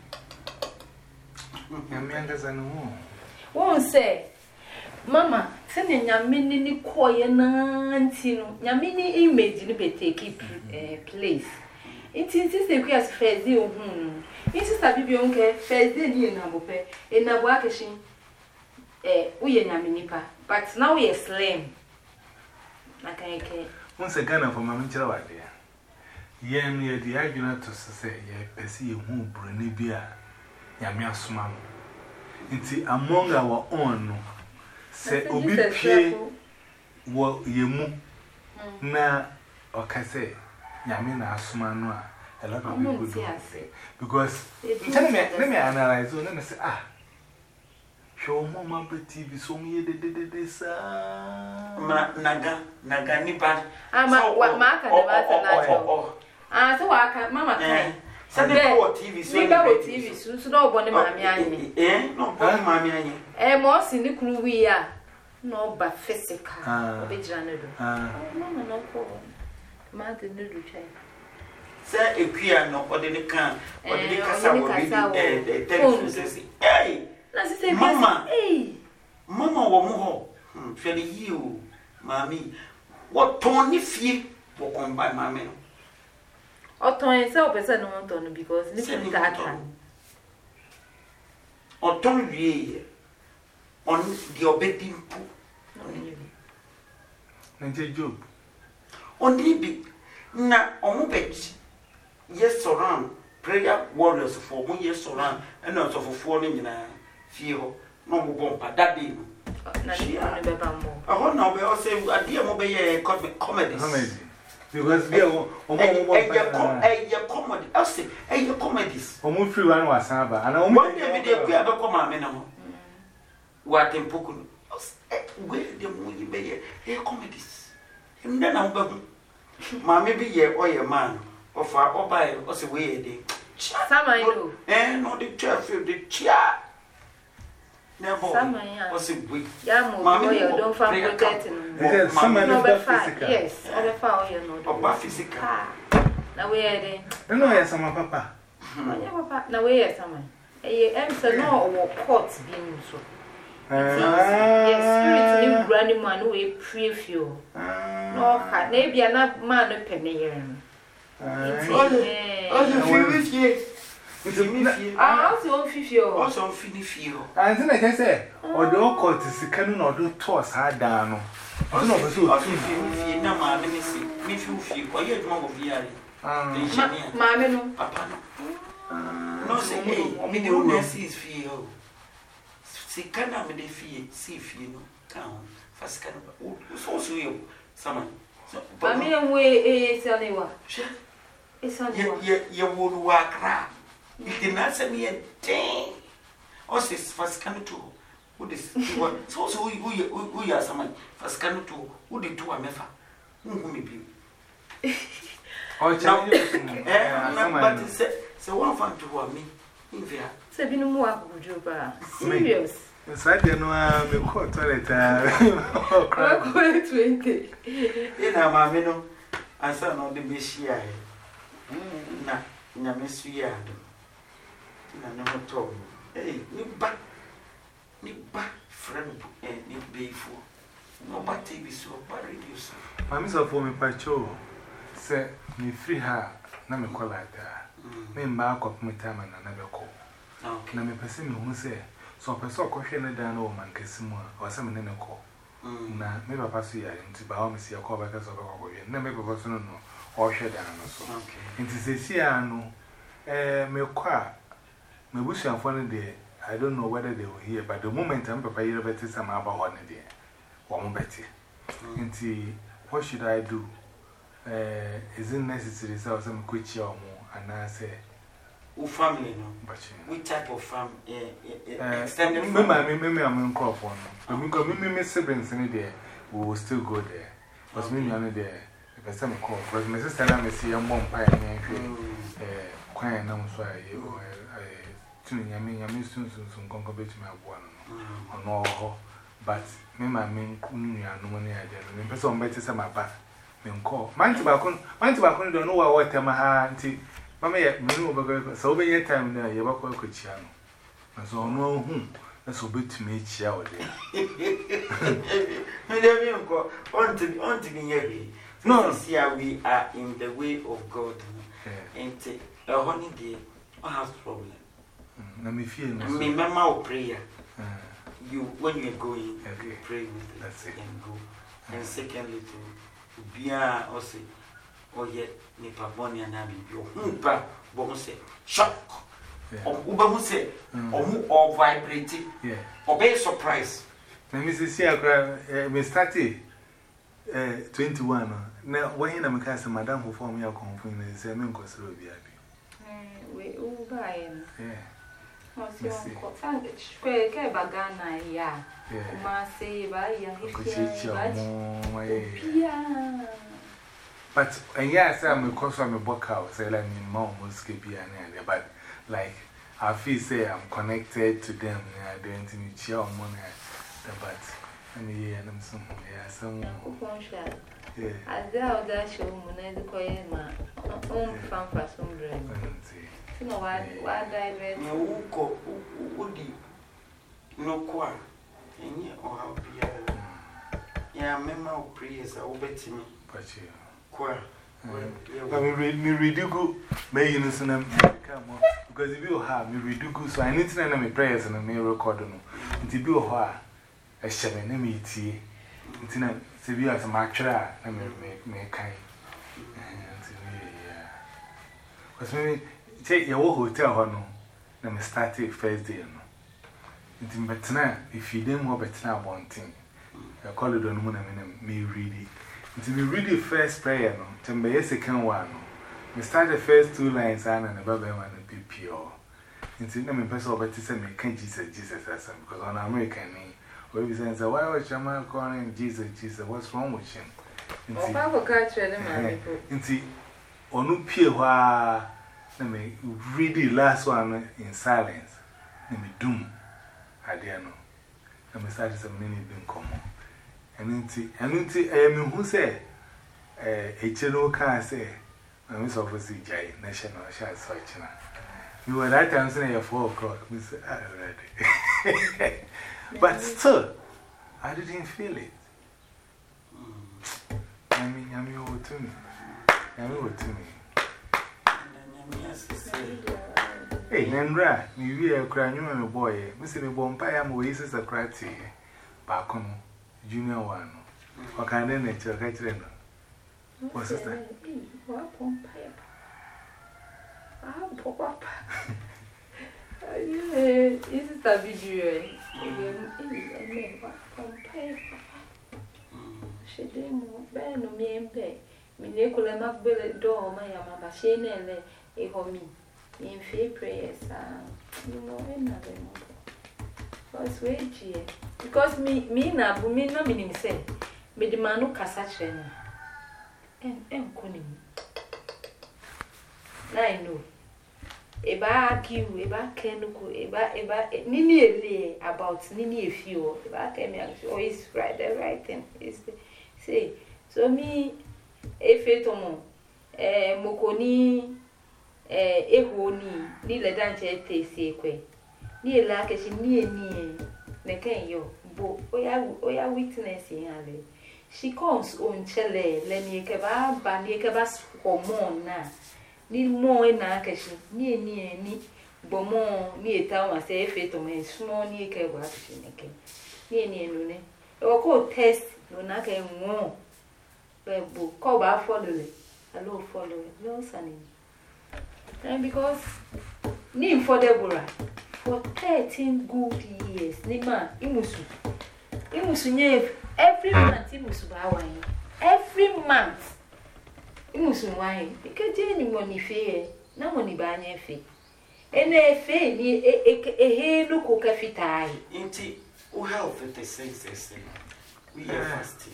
Won't say, Mamma, Send Yamini Koya Nantino, Yamini image in the take place. It insists a queer fair deal. Insist a bibionke, fair day in Nabope, in Nabwakashin. We are Yaminipa, but now we are slim. Once again, for Mamma Chava, dear. Yen near the argument to say, ye perceive whom Brunibia, Yamia Smam. It's among our own. Say, Obi Pie, what ye move na or can say, Yamina Sumanoa. A lot of people do say. Because, let me analyze, let me say, show Mama TV so me this Naga Nipa. I'm what Mark and the so I can, Mamma. Sunday TV, TV, so no one, Mammy. No, Mammy. More cynical we are. No, but physical. Mamma, no poor. Martin Noodle Chair. Say a piano or the can, or the Casa will be the hey, Mamma, hey, Mamma, woman, fairly you, Mammy. What Tony fee will come by Mammy? Or Tony itself is an on because listen that time. Or Tony on the obedient pool. And Job. Only be na on bet. Yes, surround prayer warriors for 1 year surround and also for falling in a fear. No bomb, that day. I want now be also a dear mobile comedy. Because we are comedy. I'll say, a comedies. Almost 3 1 was Saba, and I one day we have a command. What in Pokun? Where the movie be a comedies. And then I'll Mammy be ye or your man, or far or by us away. Some I know. And not the chair feel the chair. Never was it weak. Mammy, don't find protecting. Yes, other foul, you know, or physical. Now we are there. No, yes, I'm a papa. Now we are someone. A answer no or courts being so. Yes, spirit in granny man who a preview. No, maybe another man a penny. Also, finish you. I think I can say, or the old court is the canon or do toss hard down. I don't know if you feel no man, let me see. Me feel, or you're more of Yari. Mamma, no, Papa. No, say, hey, me the only sees feel. See, can I be fee, see if you know, town, fast can also you, someone. I mean, way is only one. It's only you would walk crap. You did not send me a thing. Or says fast can to who is so who you are someone fast can to who did to a mefa. Who may be? Oh, but so one fun to me. Seven more serious. Inside the no, me caught toilet. 20. In a mamino, I saw no the Messiah. Na miss you. Na no told. Hey, me back friend and it be for no but TV so bad reduce. Mammy saw for me pacho. Say, me free her, na me call like that. Me mark up my time and another call. Na me person who say, so person question down over man Casimua or some in a call. Na me papa see into Bahamas, your call back as a call. Na me person no or share down so. It is a Siano, me qua. Me wish I'm funny there. I don't know whether they were here, but the moment I'm prepared to some about one day, one better. What should I do? Is it necessary to have some quick or more? And I say, who family no? But which type of family? Extended family? Maybe I'm in crop one. But me siblings in there, we will still go there. Because me on there, if I send a call, because my sister and I see a mom pie and quiet now, so I mean, soon come back to my one on all. But me, my main, no money I did. And person better say my back. Call. Mind tobacco don't know what time I had. Mamma, so many time there, you walk with Chiano. And so, no, That's a bit to me, child. No, see how we are in the way of God. And a holiday, I have problem. Let me feel me, Mamma, prayer. You, when you're going, you pray with us and go. And secondly, to be also, or yet, Nipa Bonnie and Abby, your Humpa, Bonse, shock. Or Uba say, or vibrating, obey surprise. Let me see, I may start 21. Now, when I'm a cast, Madame who formed me a confidence, and say, I'm going to be happy. We all buy him. Yeah. Square Bagana, yeah. Marseille, but, and yes, I'm a course from a book house, and mom will skip here and there, but like I feel say I'm connected to them, I don't need to share money, but I mean, I'm some, yeah, as they are that show, Mona, the Koyama, own fan for some dream. No, why direct no go, would you no qua, and yet, or how be yeah, member prayers are over to me, but you qua. I mean, me read you go, may you listen and come on. Because if you have me read you go, so I need to know my prayers and I may record them. It's a bit of a shaman, name it tea. It's in a severe as a matcha, and make kind. Because maybe take your hotel, no, let me start it first day. It's in better if you didn't want better one thing. I call it on the moon and me read it. Until we read the first prayer, no, to be a second one. We start the first 2 lines and the Bible and be pure. Until the person of it is a Jesus, because on American name, where we say, why was your man calling Jesus? What's wrong with him? Until on Pia, let me read the last one in silence. Let me doom. I dare know. Let me start some many being common. And who say, a general can say, I'm Miss Officer Jay, National Shad Searching. You were that time saying at 4 o'clock, Miss Already. But still, I didn't feel it. I mean, you were to me. You were to me. Hey, Nandra, you are crying, you and a boy, Missing a bompire, I'm oasis a cry tea. Back on. Junior one. What kind of nature? What's that? Is it a video? She didn't no me and pay. Minecula Macbeth door, my mamma, she never a homie. In fair prayers, you know, another. What's wait here? Because me na no meaning say, me the man who casachin. And coning. I know. Eba kiu, eba kenuku, eba nini about nini a few, eba kemi always right the right thing. Say, so me, efetomo, mokoni, ehoni, ni le danche te sekwe. Ni la keshi ni neken yo bo oya witness yale she comes on chele le ni ke ba ni ke ba hormone na ni mo na keshi ni bomo ni eta wa se efe to me small ni ke wa keshi neken ni no ne o ko test no na ke won be bo ko ba follow le allo follow no sani and because ni for Deborah for 13 good years, Nima, Imusu nye every month, Imusu bawain. Every month, Imusu wine. Because any money fair, no money banye fee. And a fee, a look of cafitai. Inti, who help 56 we are fasting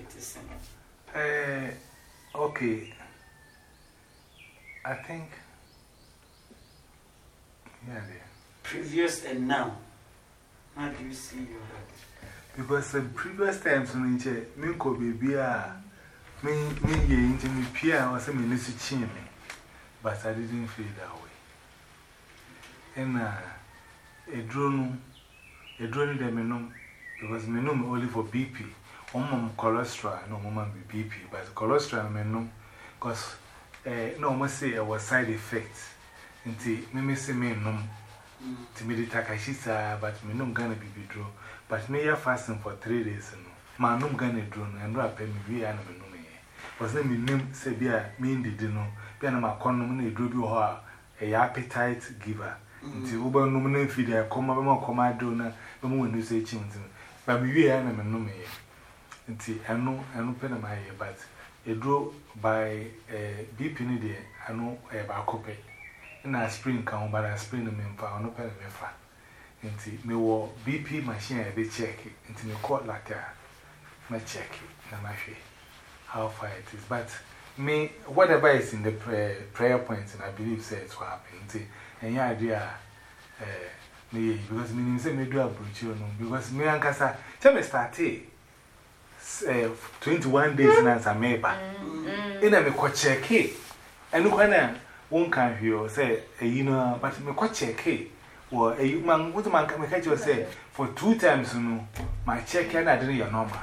86. Okay. I think, yeah, previous and now. How do you see your heart? Because the previous times when me could be beer, me into me peer or some ministry chimney, but I didn't feel that way. And a drone a drone them minum because minum only for BP. Cholesterol, no woman be BP, but cholesterol minum because no must say a side effects. Until me say me num to me the takashisa, but minum gonna be draw. But me are fasting for 3 days. My num gonna drone and wrap me we are no me. Was the minum say be a mean the dinner, be an condom drew you her a appetite giver. Until Uber nominate feed a comma donor, the moon you say chins. But we are no me. Until I know pen my ear, but a draw by a BP needy, I know a bacope. And I spring come, but I spring them in for no pen me fa. Until me war BP machine, they check it until me caught like a check it, and I feel how far it is. But me, whatever is in the prayer points, and I believe says what happened. And your idea, me, because me say me do a brochure, because me and Cassa, tell me start 21 days now as a member. In a me check it. And look, one can hear say, you know, but me check it. Or a man, what man can catch you say, for 2 times, you know, my check and I didn't your normal.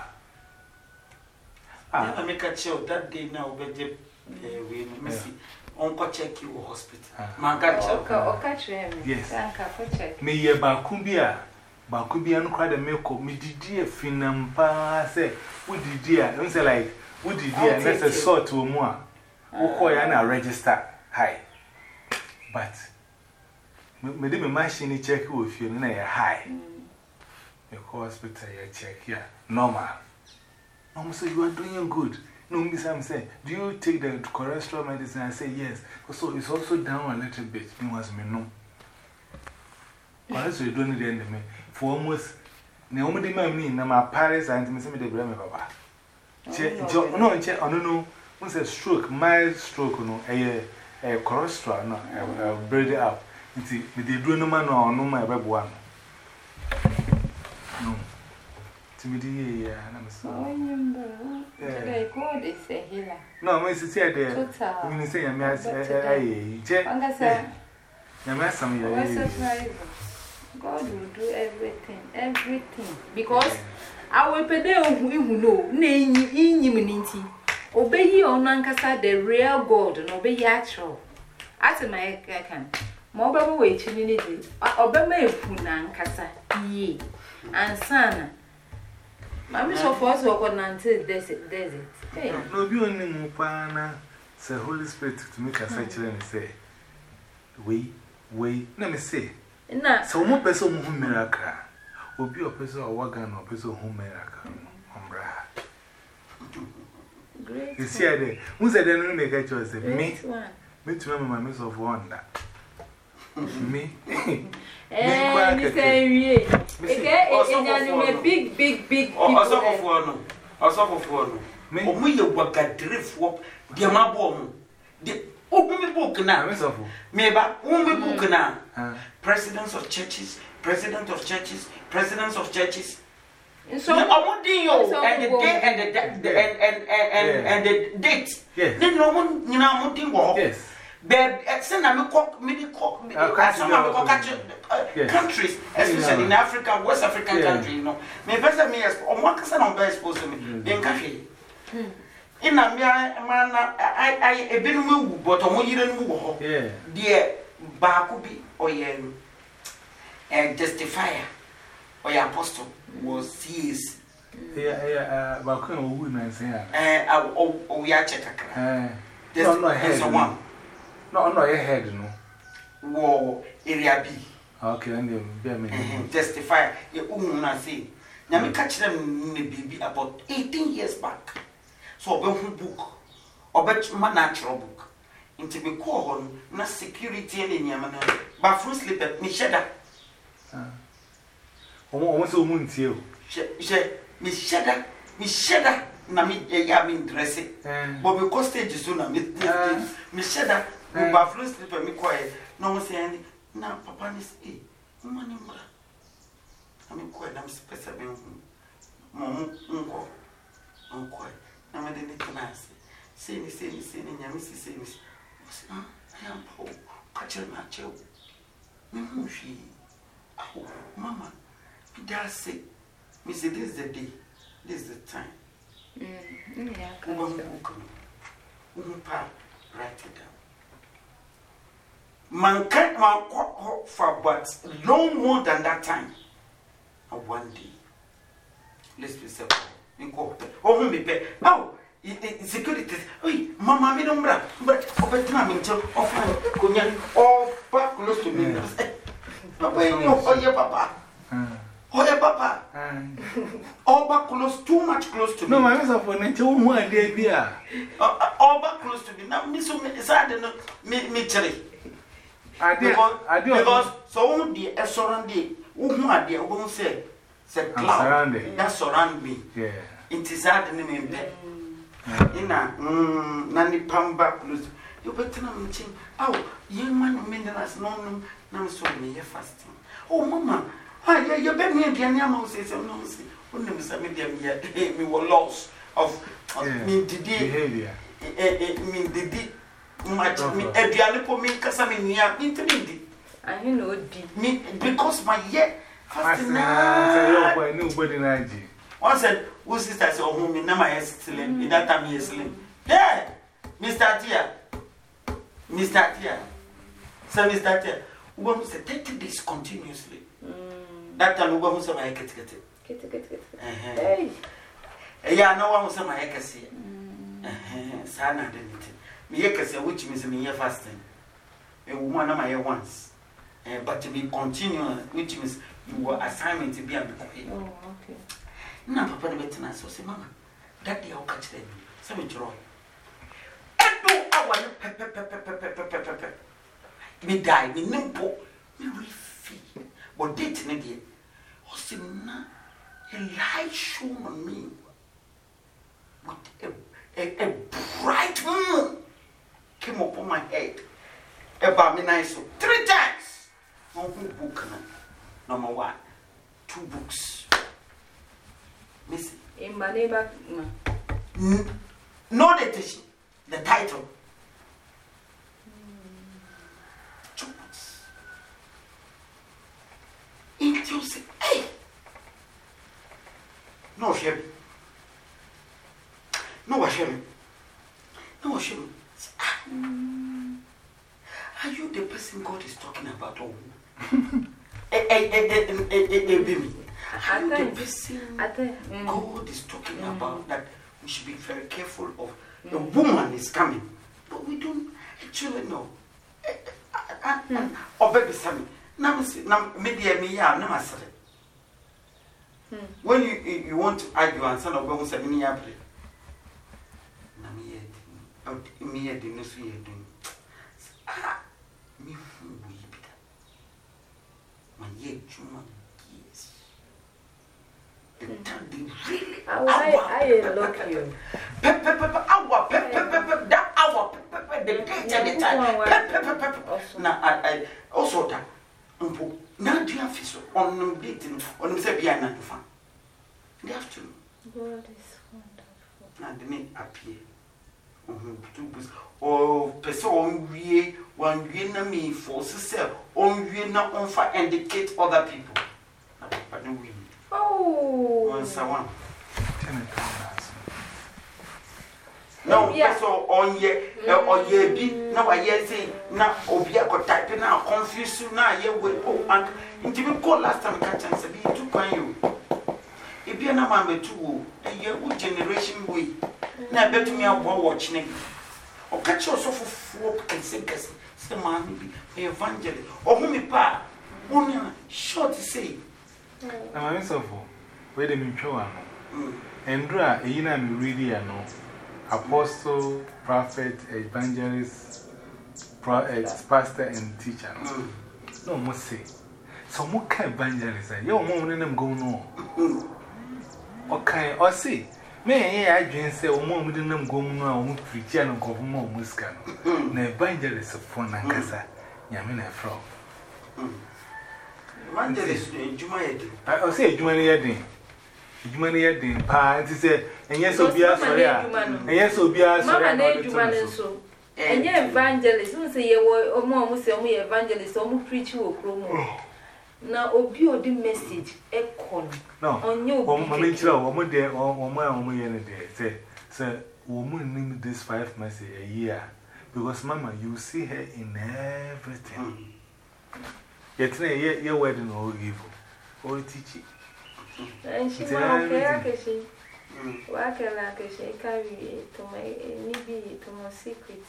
I make a show that day now, but we missy. Uncle check you hospital. Man, catch him. Yes, me ye Bakumbia. Bakubi and cried a milk, me did finam pa say, would dear, don't say like, would dear, and that's a sort to more. Okoyana register high. But me did me machine check with you in a high. The hospital check here, normal. So you are doing good. No, Miss Sam say, do you take the cholesterol medicine? I say yes. So it's also down a little bit. It was me no. What else are you doing the end of me? For almost the only man mean, my Paris and Miss me the Bremer Papa. No, what's a stroke, mild stroke, no, a cholesterol, no, bread it up. You see, with the drone man or no, my web one. No. Timidity, and I'm sorry. They call this a healer. No, Miss Tia, there. When you say, I'm God will do everything. Because I will pay them who know, name immunity. Obey you on Nankasa, the real God, and obey actual. As my can. Mobile waiting in it. Obey my Punankasa, ye. And son. Mammy so far so good until desert. No, you only Mupana, say Holy Spirit to make a such and say, wait, let me say. So, one person who miracle will be a person or wagon or person who miracle. Great. You see, I who's a then make a choice? Me to remember my miss of wonder. Me, and you say, big, also for me, you work at drift walk, dear my bomb. Open book now, Miss of maybe only book now. Presidents of churches, presidents of churches. So I want and the day and the date. Yes. Then no one, you know, yes. But send a cook, countries, especially in Africa, West African country, you know. May better me as on one person on best supposed to me, then cafe. In a man, I been moved, but on you didn't move. Dear Bakubi or and justifier or your apostle was seized. Bakun women say, we are checker. There's no head. One. No, your head, no. War area B. Okay, and then justifier. You won't say. Now, we catch them maybe about 18 years back. So, a book or bet my natural book. Into be called na security in Yamana. But fruit slip at Micheda. Almost a moon to you. Micheda, Nami, Yamin dressing. But because stage is soon, Micheda, but fruit slip at me quiet. No one saying, now, Papa is a money. I mean, quite, I'm specific. Uncle. I'm a little nice. Say me, Yamisi, say me. I am poor, catching my child. She, oh, Mamma, That's it. Me say this is the day. This is the time. Write it down. Man can't walk for but no more than that time. And one day. Let's be simple. Oh, me pay. Oh, security. Oh, Mama, me don't bra. But over time, until offline, Kunyan, all back close to me. Papa, you know, oh, yeah, Papa. Oh, yeah, Papa. All back close, too much close to me. No, my miss of one until 1 day, dear. All back close to me. Now, Miss Sad, me cherry. Because so the surrounding, who are the who say, cloud that surround me. Yeah. It is hard in me. Ina, Nanny Pamba close. You better not mention. Oh, young man, minerals, no, so me fasting. Oh, Mamma, you bet me again. Yamo says, no, see, when there was a medium yet, we were lost of me behavior. Me did much me Edianipo me Casaminia into me. I know me because my year fasting. Nobody in one said, whose sister said, oh, me, now my slim, in that time he is slim. Yeah, Mr. Tia. Mr. Tia. So, Mr. Tia, who said 30 days continuously. That time, who was my get. Yeah, no one was my ecstasy. Sana didn't it. Me ecstasy, which means me fasting. A woman of my once. But to be continuous, which means you were assignment to be a bit. Oh, okay. Now, Papa, the better so say, Mamma, that day I'll catch them. Some joy. And no, I want pepper. Me die, me nimble, me refee. But dating again, or see, a light shone on me with a bright moon came upon my head. About me, nice 3 times. No book, number 1, 2 books. Miss in my neighbor, no the title. Into say, hey, no shame, no shame, no shame. Are you the person God is talking about? Oh, baby. How the person God is talking about that we should be very careful of. The woman is coming, but we don't actually know. Oh, baby, Sammy. Now, maybe me, I'm when you want to argue and son of God was a mini apple. Me, I didn't see you doing. Me, my year, yes. I look you. That hour, the date and the time. Now, I also that. Now, do you have fish on them dating on the Sabiana to find? The afternoon. God is wonderful. Now, the name appear. Two books. Oh, person, we one me for sell on we not on fire indicate other people. But no, we. Oh, once a one. No, so on ye be now I hear say now Obia got type now confuse you now ye will oh and until we call last time catch and say be too kind you. If you na man be too a year generation way. Now bet me a watch name. Or catch yourself for and say man be evangelist or whom me pa only short say. Now I'm so for where the me show and dra a yina me really no. Apostle, prophet, evangelist, pastor, and teacher. No, must say. So, what kind of evangelist? Your mom and them go no. Okay, or say, may I drink say, or mom didn't them go no, preach and go home, Muscan. No evangelist of Fonacasa, Yamina Frog. Evangelist, Jumayadi. I say, Jumayadi. Jumani didn't and he said, and yes, so be and yes, so be as so. And ye evangelist, who say, or more, say, we evangelist, or preach you or promo. Now, Obi or the message, echo. No, on you, woman, woman, dear, or woman, say, woman, name this 5 months a year. Because, Mama, you see her in everything. Yet, your wedding or evil, or teach it. And she won't care, she. Work like she carry to my nibi to my secret.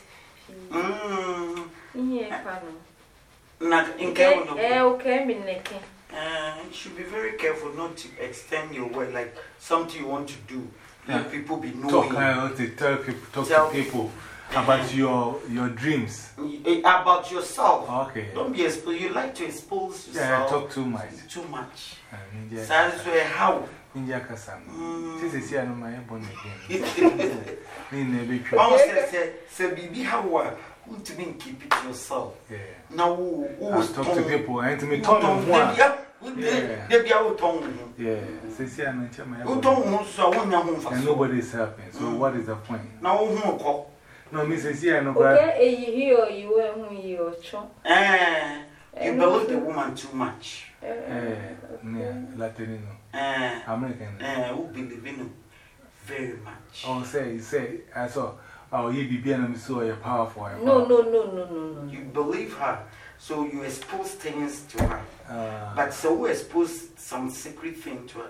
Not in care. Okay, you should be very careful not to extend your word like something you want to do. Let people be knowing. Talk to people about your dreams. About yourself. Okay. Don't be exposed. You like to expose yourself. Yeah, talk too much. Too much. That's where how. India Kasam. This is here, no, my born again. Almost say, baby, how are you to keep it yourself? Yeah. Now, talk to people and to me, turn on one. They be out on. Yeah, since I mentioned my own, and nobody is helping. So, what is the point? Now, who call? No, Mrs. Here, no, you were whom you are chum. You believe the woman too much. Latino. American. Who believe in him very much. Oh, say, I saw. Oh, you be being so you're powerful. No. You believe her, so you expose things to her. But so who expose some secret thing to her?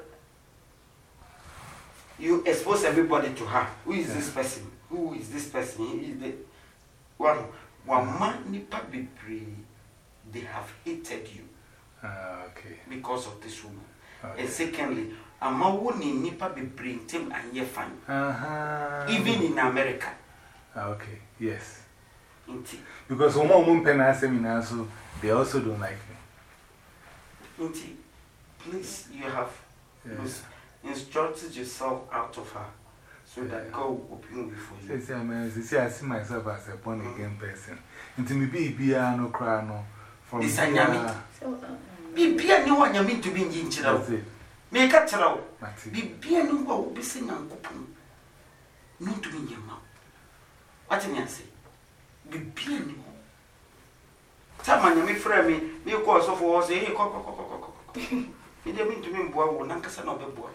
You expose everybody to her. Who is this person? Who is this person? He is the one man nipa bibri. They have hated you. Okay. Because of this woman. Okay. And secondly, Amawuni nipa bibri him and ye fine. Even in America. Okay. Yes. Inti. Because one penna seminar, so they also don't like me. Inti, please, you have instructed yourself out of her. So that God will open before you. See, I see myself as a born again person. Into me be no cry no. From this anyami. Be no one you mean to be in Chilo. Make a chilo. Be no one will be singing open. No to me, your mouth. What do you say? Be no. Someone you may frame me, you call so for us, eh? You don't mean to me, boy, will not cast another boy.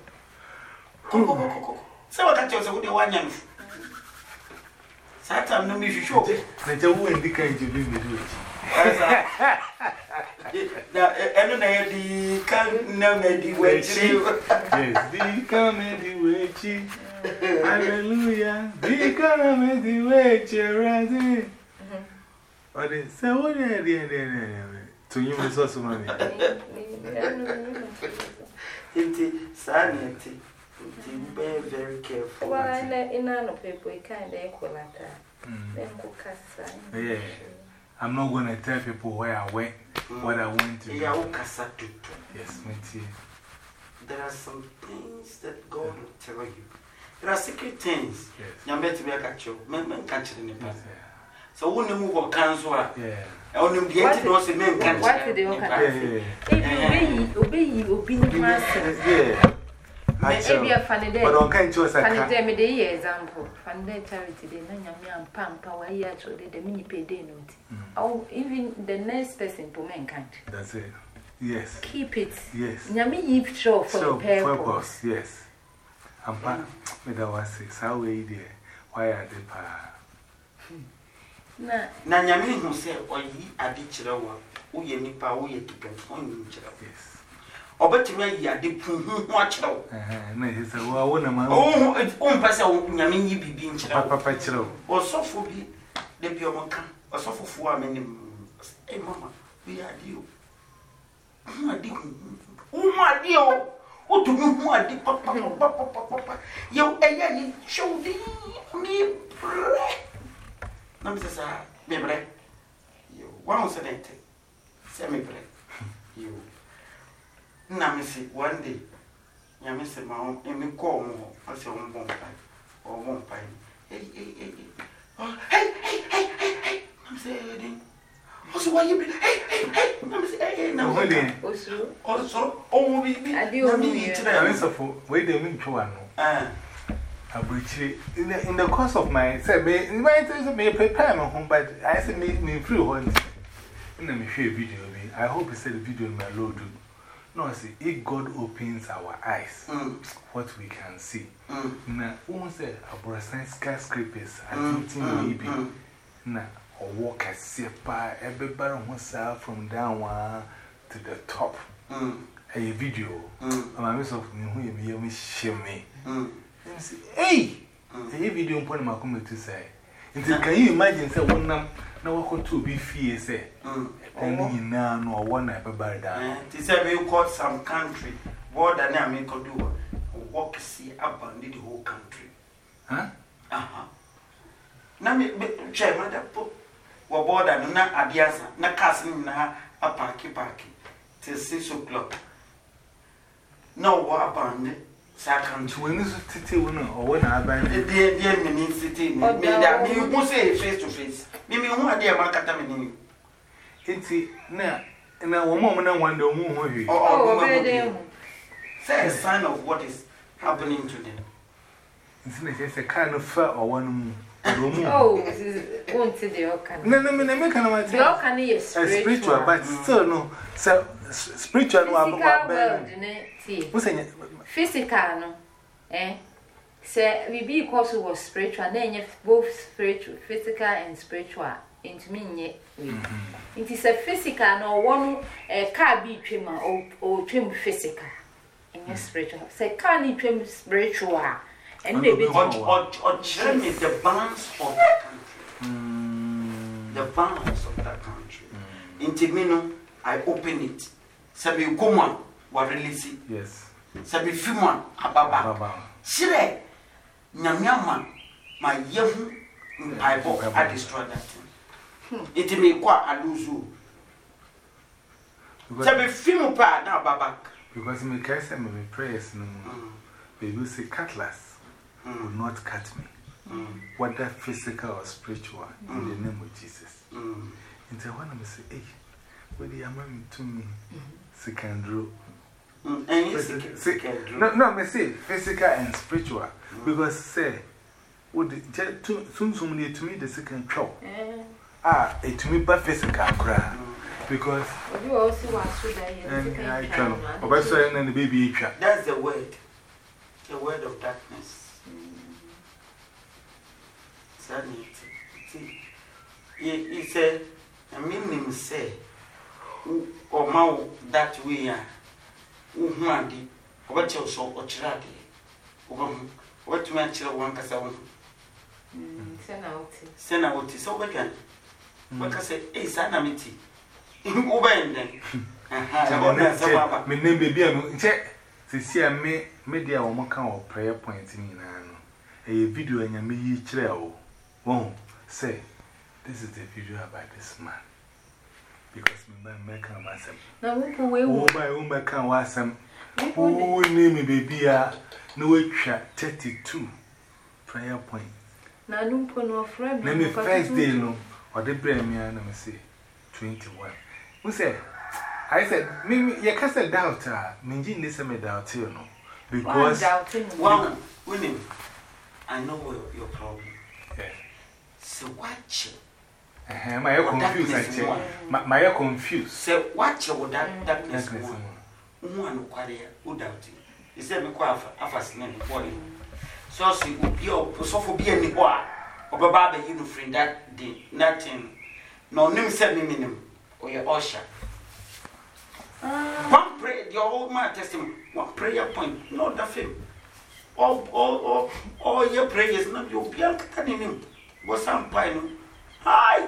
So what I tell you, one young Satan, no, if you show it. Let your wound be kind to be with you. The can't know the way. Yes, the comedy way. Hallelujah. The comedy way. What is so? What are you to you? Was also money. Sanity. Be very careful. Well, I know people kind of equal at that. Yeah. I'm not going to tell people where I went, what I went to. Yes, me too. There are some things that God will tell you. There are secret things. Yes. You better be a catcher. Men catch it in the past. So when you move on cancer, yeah. Only the 18 was a man catch. What did they obey yeah. Maybe a funny day. But on kind choice, I can't tell me the example. Funny charity, the Nanyam Pampa, why you actually the mini payday note. Oh, even the next person to mankind. That's it. Yes. Keep it. Yes. Yami, if sure for purpose. Yes. I'm back with our 6 hours there. Why are they pa? Nanyami who said, or ye are the children, who ye nipa, who ye keep on you. Yes. Or better me, ya de poo, watch out. He said, well, one of my own person, Yamin, ye be being Papa Chilo. Or so for be the Biomonka, or so for 4 many. Hey, Mamma, we are you. My dear, what do you want? Papa, you a show me. No, Mrs. Mebre, you once a day. Semi bread. You. Now, Missy, one day, you miss a mount and me call more as your own pie or 1 pie. Hey, I'm saying, also, why you be, hey, I'm saying, no, also, oh, we I do mean to wait a minute, one. In the course of my, say, may prepare my home, but I said, me free one. Let me show a video. I hope you said the video in my load. No, see, if God opens our eyes, what we can see. Now, who say a skyscrapers, I think maybe. Now, or walk a sepa, everybody wants out from down one to the top. A video. My miss of me, who you shame me. Hey! A video point my comment to say. Can you imagine, say, one now what to be fear, say, and now no one ever by down. They say you call some country, more than I make do, walk see up and the whole country. Huh? Now, me, chairman, that put or border, not Adiasa, not casting na a parky till 6 o'clock. No, what about second when this city winner or when I buy the dear mini city, me that me who say face to face. Mimi who are dear Macatamini. It's now, and now one moment I wonder who say a sign of what is happening to them. It's a kind of fur or one. Oh, this is one to the Okan. No, make an Okan is spiritual, but still no. So, spiritual, physical, no, eh? Say, we be because it was spiritual, then both spiritual, physical, and spiritual. Into me, it is a physical, no one car be trimmer or trim physical, and yes, spiritual. Say, can't trim spiritual. And maybe or tell me the balance of that country. The balance of that country. In Timino, I open it. Sabi Guma, what release it. Yes. Sabi Fima, Ababa. Sire, Nyama, my young Bible, I destroy that thing. It may quite a loser. Sabi Fimupa, now Baba. Because in the case of my prayers, they will say cutlass. Will not cut me, whether physical or spiritual, in the name of Jesus. And so when I say, hey, what do you mean to me? Second no, I say physical and spiritual. Because, say, would soon need to me the second show. It to me, but physical cry. Because you also want to die. And the baby. That's the word of darkness. He said, I mean, him say, or mau that we are, Umadi, what you saw, or Chiradi, what you answer one Casa. Send out is over again. What I say, a sanamity. Over and then. My name may be a check. See, I media or more prayer points in a video and a me trail. Won't say, this is the video about this man. Because my man can't myself. Now, who my own can was some who name me baby, no 32 prayer point. Now, no friend. Let me first day, no, or the brain me, and I say 21. Who said, I said, maybe you can't say doubt, Minjin this me doubt, you know, because one winning. I know your problem. So watch it. My confused. My confused. So watch it with that darkness. One quarter, who doubt it. He said, me quite a fascinating body. So, see, you so for being the boy, or Baba, you friend that day, nothing. No name said me minimum, or your usher. One prayer, your old man testimony, one prayer point, not the film. All your prayers, not your piano, him. Was some pine. Hi!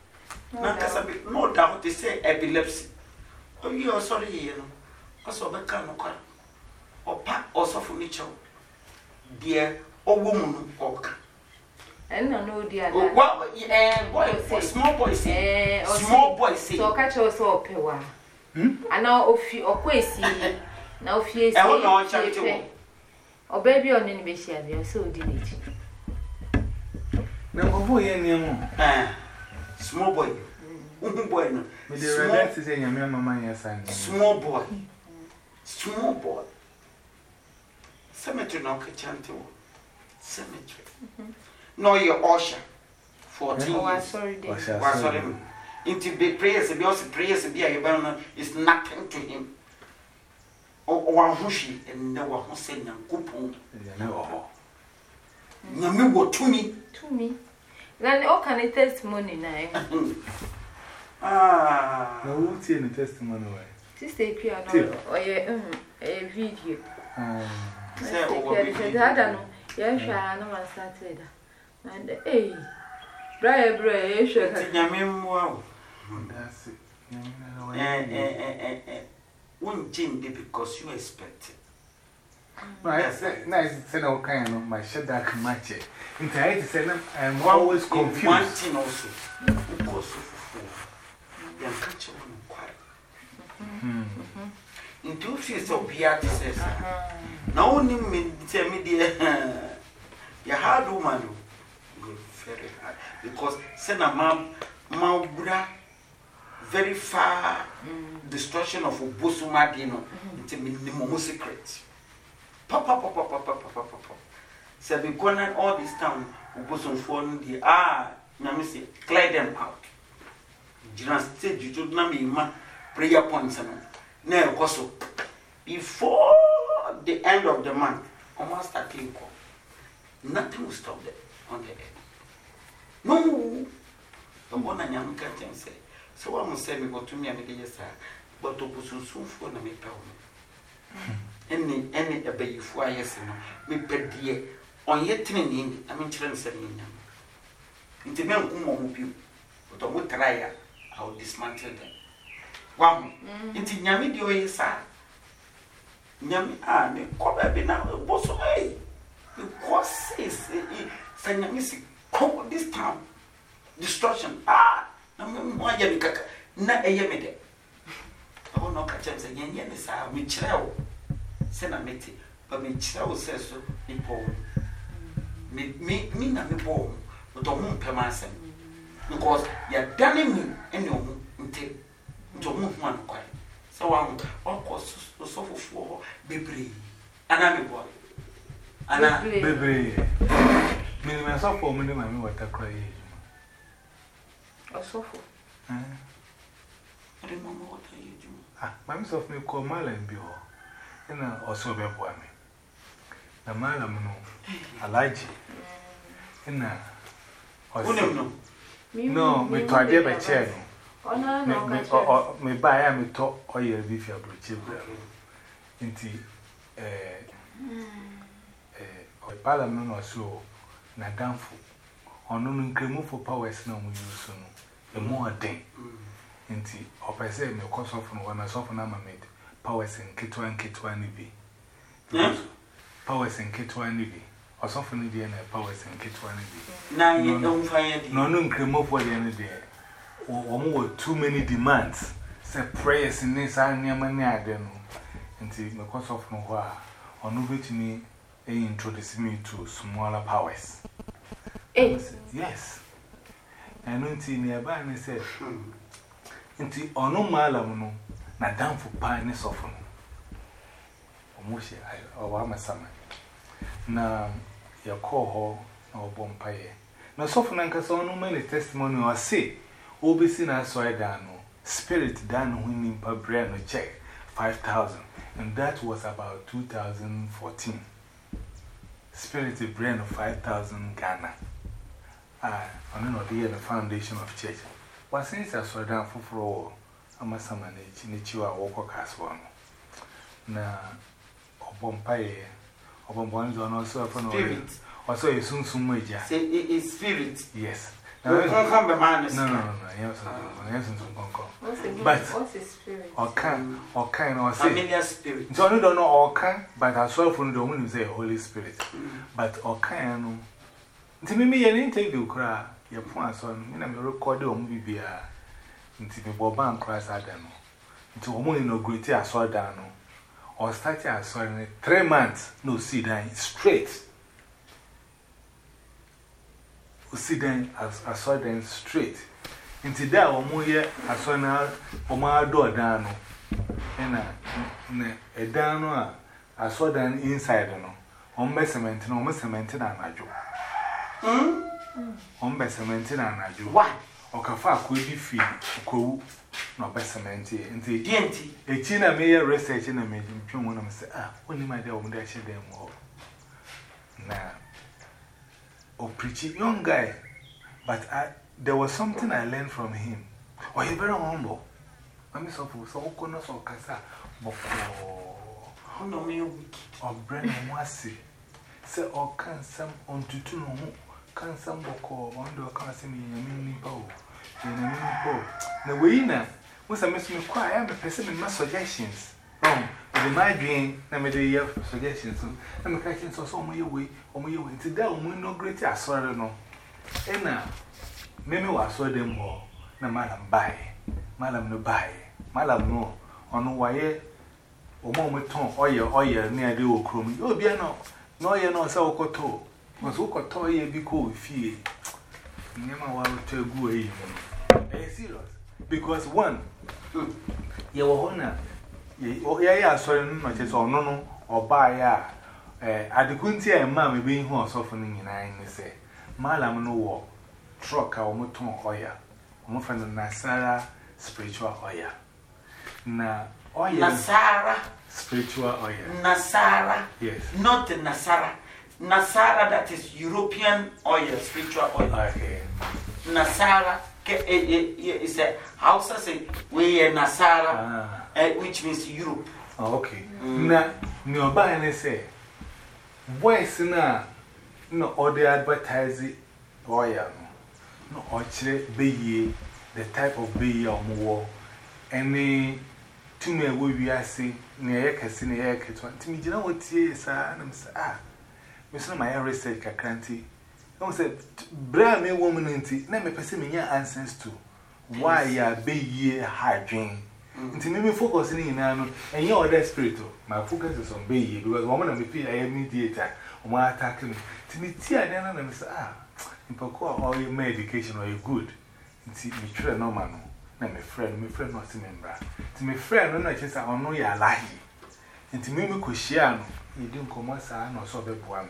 No doubt they say epilepsy. Oh, you are sorry, you know. Also, the kind of car or pack or furniture. Dear, or woman, or and no, dear. Well, boy, small boy say, small boy say, so catch us all, Pewa. And now, if you are crazy, now, if you say, or baby on any baby, they are so diligent. No, boy, any small boy. Boy, no. Small boy. Small boy. Cemetery no Kachanto. Cemetery. No, your usher. 14 years. Sorry, into the prayers, be also prayers, be a is nothing to him. Or one hushi, and no one who said, Coupon. No, to me. Then, all kind of testimony now. No, won't see any testimony. Sister, or a video. I don't know. Yes, I know I started. And, eh, Brian, that's it. One Jim because you expect it. Nice, say no kind of my shed that can match it. In time, I'm always confused. One thing also, of course, you are catching one quiet. In 2 feet of Beatty says, no one mean tell me, dear, you're hard woman. You're very hard because send a Mabra very far destruction of Bosumadino into minimum secret. Papa. So we go on all this time, Bosun phone the Namisi, clear them out. Just said you told me prayer points and no, also before the end of the month, almost a clean call. Nothing will stop them on the end. No, the one I am can't say. So I must say, me go to me and yes, but to put some phone and me power. Any a baby for yes, me pet dear on yet in, I mean, children selling them. Into men whom won't be, but I would try, I will dismantle them. One into Yami, do you say? Yami, me call baby now, boss away. Because says, Sanyamisi, call this town destruction. Why you not a yamide? Oh, no, catch him saying, yes, I will chill. Send a meeting, but me chill says so. Me, not me born, but a moon per myself. Because you're damning me and your moon to move one quiet. So I'm, of course, so for baby, and I'm a boy. And I baby, me myself for me, my what I cry. Or so for I remember what I do. Myself may call Marlin Bill, and I also be for me. The Malam no, Alaji, and I no, me to a dear by chair. Me buy me talk or your beef your blue into a parliament or so, Nadanfu, or no cream for powers no use the more day. Into or I say, me cost off when I saw for Nama made powers in Kitwan Kitwanibi. Powers in Kitwanibi. Or something in the powers in Kitwanibi. Now you don't find no cream for the end of the day. Or more too many demands. Say prayers in this I near my garden. Until me cost off no while. Or no bit me introduce me to smaller powers. Yes. And until nearby, and said, until on no malamuno, not down for pine soften. Or mushy, or I'm a summer. Now, your call or bompire. Now, soften and casson no many testimony or say, Obissin as I done, spirit done winning per brand check 5,000, and that was about 2014. Spirit brand of 5,000 Ghana. I don't know the foundation of church. But since I saw down for all, I must summon a Chinichua walk cast one. Now, or bompire, or bombons on also upon spirit. Or so you soon major. Say it is spirit. Yes. No, yes, but what's his spirit? Or can, or say familiar spirit. So I don't know or can, but I saw from the woman say Holy Spirit. But or can. To me, an interview cry, your point son, and I'm recording on movie until the Boban cries at them. Into a woman no great I saw down or started I saw in 3 months, no see down straight. See then, I saw them straight. Into that, or more yet, I saw now, or my door down. And a down, I saw them inside, on Besament, no Messamenti and Najo. On Bessamenti and Najo. Why? Okafa could be free, cool, no pessamenti, and the DNT. A China may research in a medium. One of them say, only my dear woman, I should them all. Now, oh, pretty young guy, but there was something I learned from him. Oh, he's very humble. I'm so corners or Casa, Oh, no, me wicked. Or Brennan Wasi. Say, or can some on to two, can some boko, one door can't see me in a mini bow. In a mini bow. The winner was a miss me cry. I'm a person in my suggestions. Oh, with my dream, I made a year of suggestions. I'm a catching so my way, or my way to down when no greater. I saw it. No, and now, Mimi was so them more. No, madam, buy. Madam, no buy. Madam, no. On why, or moment tongue, oil near the old room. You'll be no, you're not so coto. Was Oko toy be cool fee. Never want to go even. Serious. Because one, you were honor. Yeah, sorry, not just or no, or buy ya. I couldn't see a mammy being horse softening in I say. Malam no war. Truck our moton oil. Often Nasara spiritual oil. Na oil. Nasara Spiritual oil. Nasara. Yes. Not the Nasara. Nasara, that is European oil, spiritual oil. Okay. Nasara is a house, say, we are Nasara, which means Europe. Oh, okay. Now, nearby, and say, boys, no, or the advertising oil, no, or bay, the type of bay or more, any to me, we are saying, near Cassini, to me, you know what, yes, and Miss my research, I can't see. Don't say, brand me woman into, let me pursue me your answers to why you be ye hygiene. Into me focusing in and you're that spiritual. My focus is on be because woman of the I am mediator, or my attacking me. To me, tear then and say, in Poko, all your medication or you good. Into me, try no man. Let me friend not remember. To me, friend, I just I know you're lying. Into me, Cushiano, you don't come on, son, or so be boy.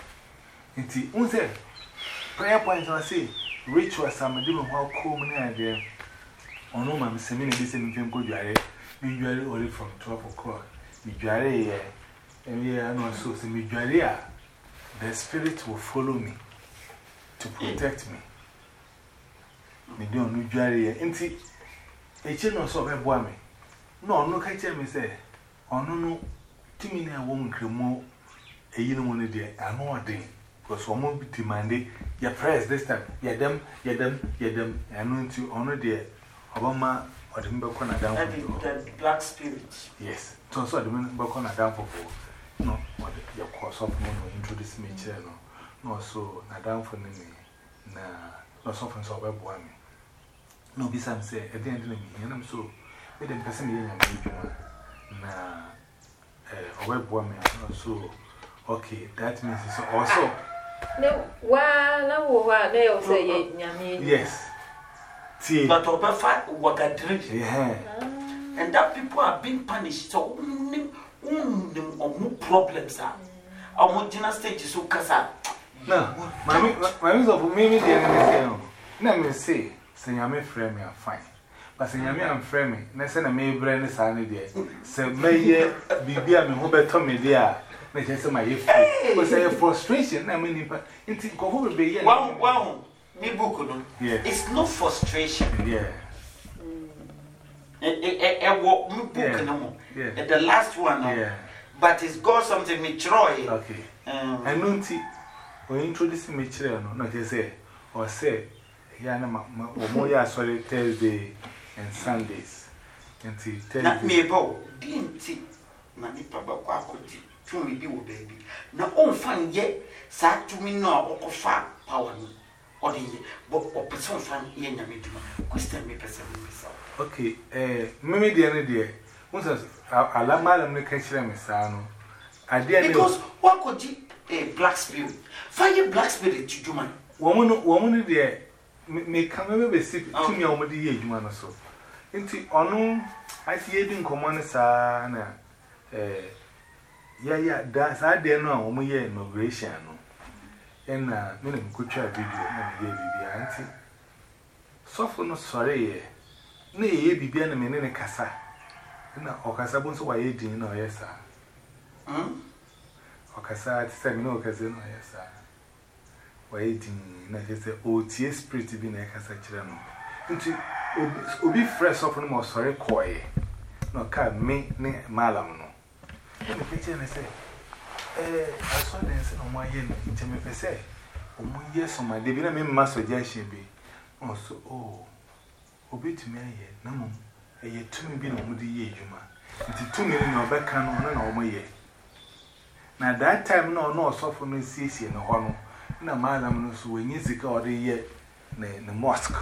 Into unse prayer points I say rituals some do how cool near there. On no mammy sending this and you go jare, usually only from 12 o'clock. Me jare, and we are not so me jare. The spirit will follow me to protect me. Me don't know jare, and a chin or so be boy me. No, catch me say, oh no, Timmy and a woman cremo, a you one day, I know a day. Because one will be demanding your prayers this time. Yeah, them, I know to honor the Obama or the Mbakona down for the black spirit. Yes, so the Mbakona down for no, your course of money introduce me, no, so not down for Nini, no, something so web one. No, be some say at the end of me, and I'm so with them person in a web woman, so okay, that means it's also. No, why, they'll say, yes. See, but over fight what I drink. And that people are being punished. So, more problems are. Our more stage is so cassa. No, my means of maybe the enemy. Let me say, I'm friend, me, I'm fine. But saying I'm framing, Nessan, I may brain is an idea. So, may be a me who better me there. Let us say my if was a frustration. I mean, it's well, me book. It's no frustration. Yeah. The last one. Yeah. But it's got something me Troy. Okay. And Nunti, when introducing me, not just say, or say, Yana, or more, sorry, Thursday and Sundays. And Thursday. Me about didn't see Nani Papa Quackity. Me be with baby. Now, on fan yet, sat to me no or far power or the but person fan yen me to question me person myself. Okay, maybe the other day, once I love Madam Nicatcher, Miss Sano. I did because what could you a black spirit? Fire black spirit to do man. Woman, dear, may come over be sick to me over the age man or so. Into on, I see it in command, Sana. Yeah, that's I didn't know when we inauguration. And could try video and baby auntie. suffer no sorry. Nay, be bien a minute in Cassa. No, or Cassabons why you didn't know, yes, sir. Or Cassa, no cousin, yes, sir. Waiting, like I said, oh, tears pretty be like a children. Into Obi fresh off no sorry, coy. No, can me, malam. In the picture, I say, I saw this on my yen, Jimmy Pesse. Oh, yes, on my divina master, yes, she be. Also, oh, Obi to me, no, a year 2 million on the year, Juma. It's 2 million or back cannon or my year. Now that time, no, suffer no CC and honor. No, madam, no, so when you see all the year, the mosque.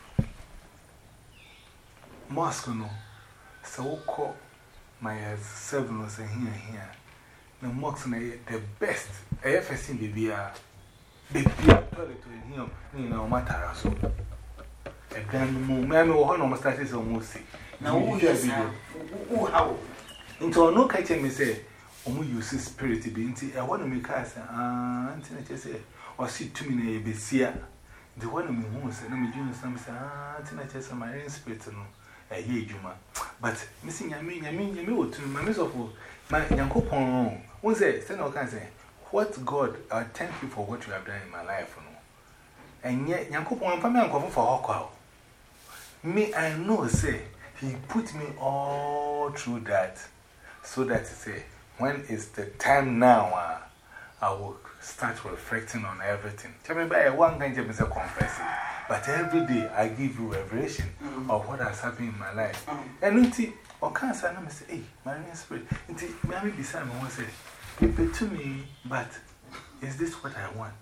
Mosque, no. So call my 7 was here. The mosque, the best. I ever seen the beer. The beer toilet in him, you know, matter so. A damn mammy or honor status almost see. Now, who is how? Into no catching me say, oh, you see spirit be into. I want to make us, Anthony say, or see 2 minutes be seer. The one of me who said, let me do some say, Anthony chess on my own spirit. A year, Juma. But missing, I mean, you to my miss of my young coupon. One say, Senor can say, what God, I thank you for what you have done in my life. And yet, young coupon, I'm coming for Hawk. Me, I know, say, he put me all through that. So that say, when it's the time now, I will start reflecting on everything. Tell me, by one kind of confessing. But every day I give you revelation of what has happened in my life. And until or can't say, I say, hey, my spirit. Until Mammy beside me won't say, give it to me, but is this what I want?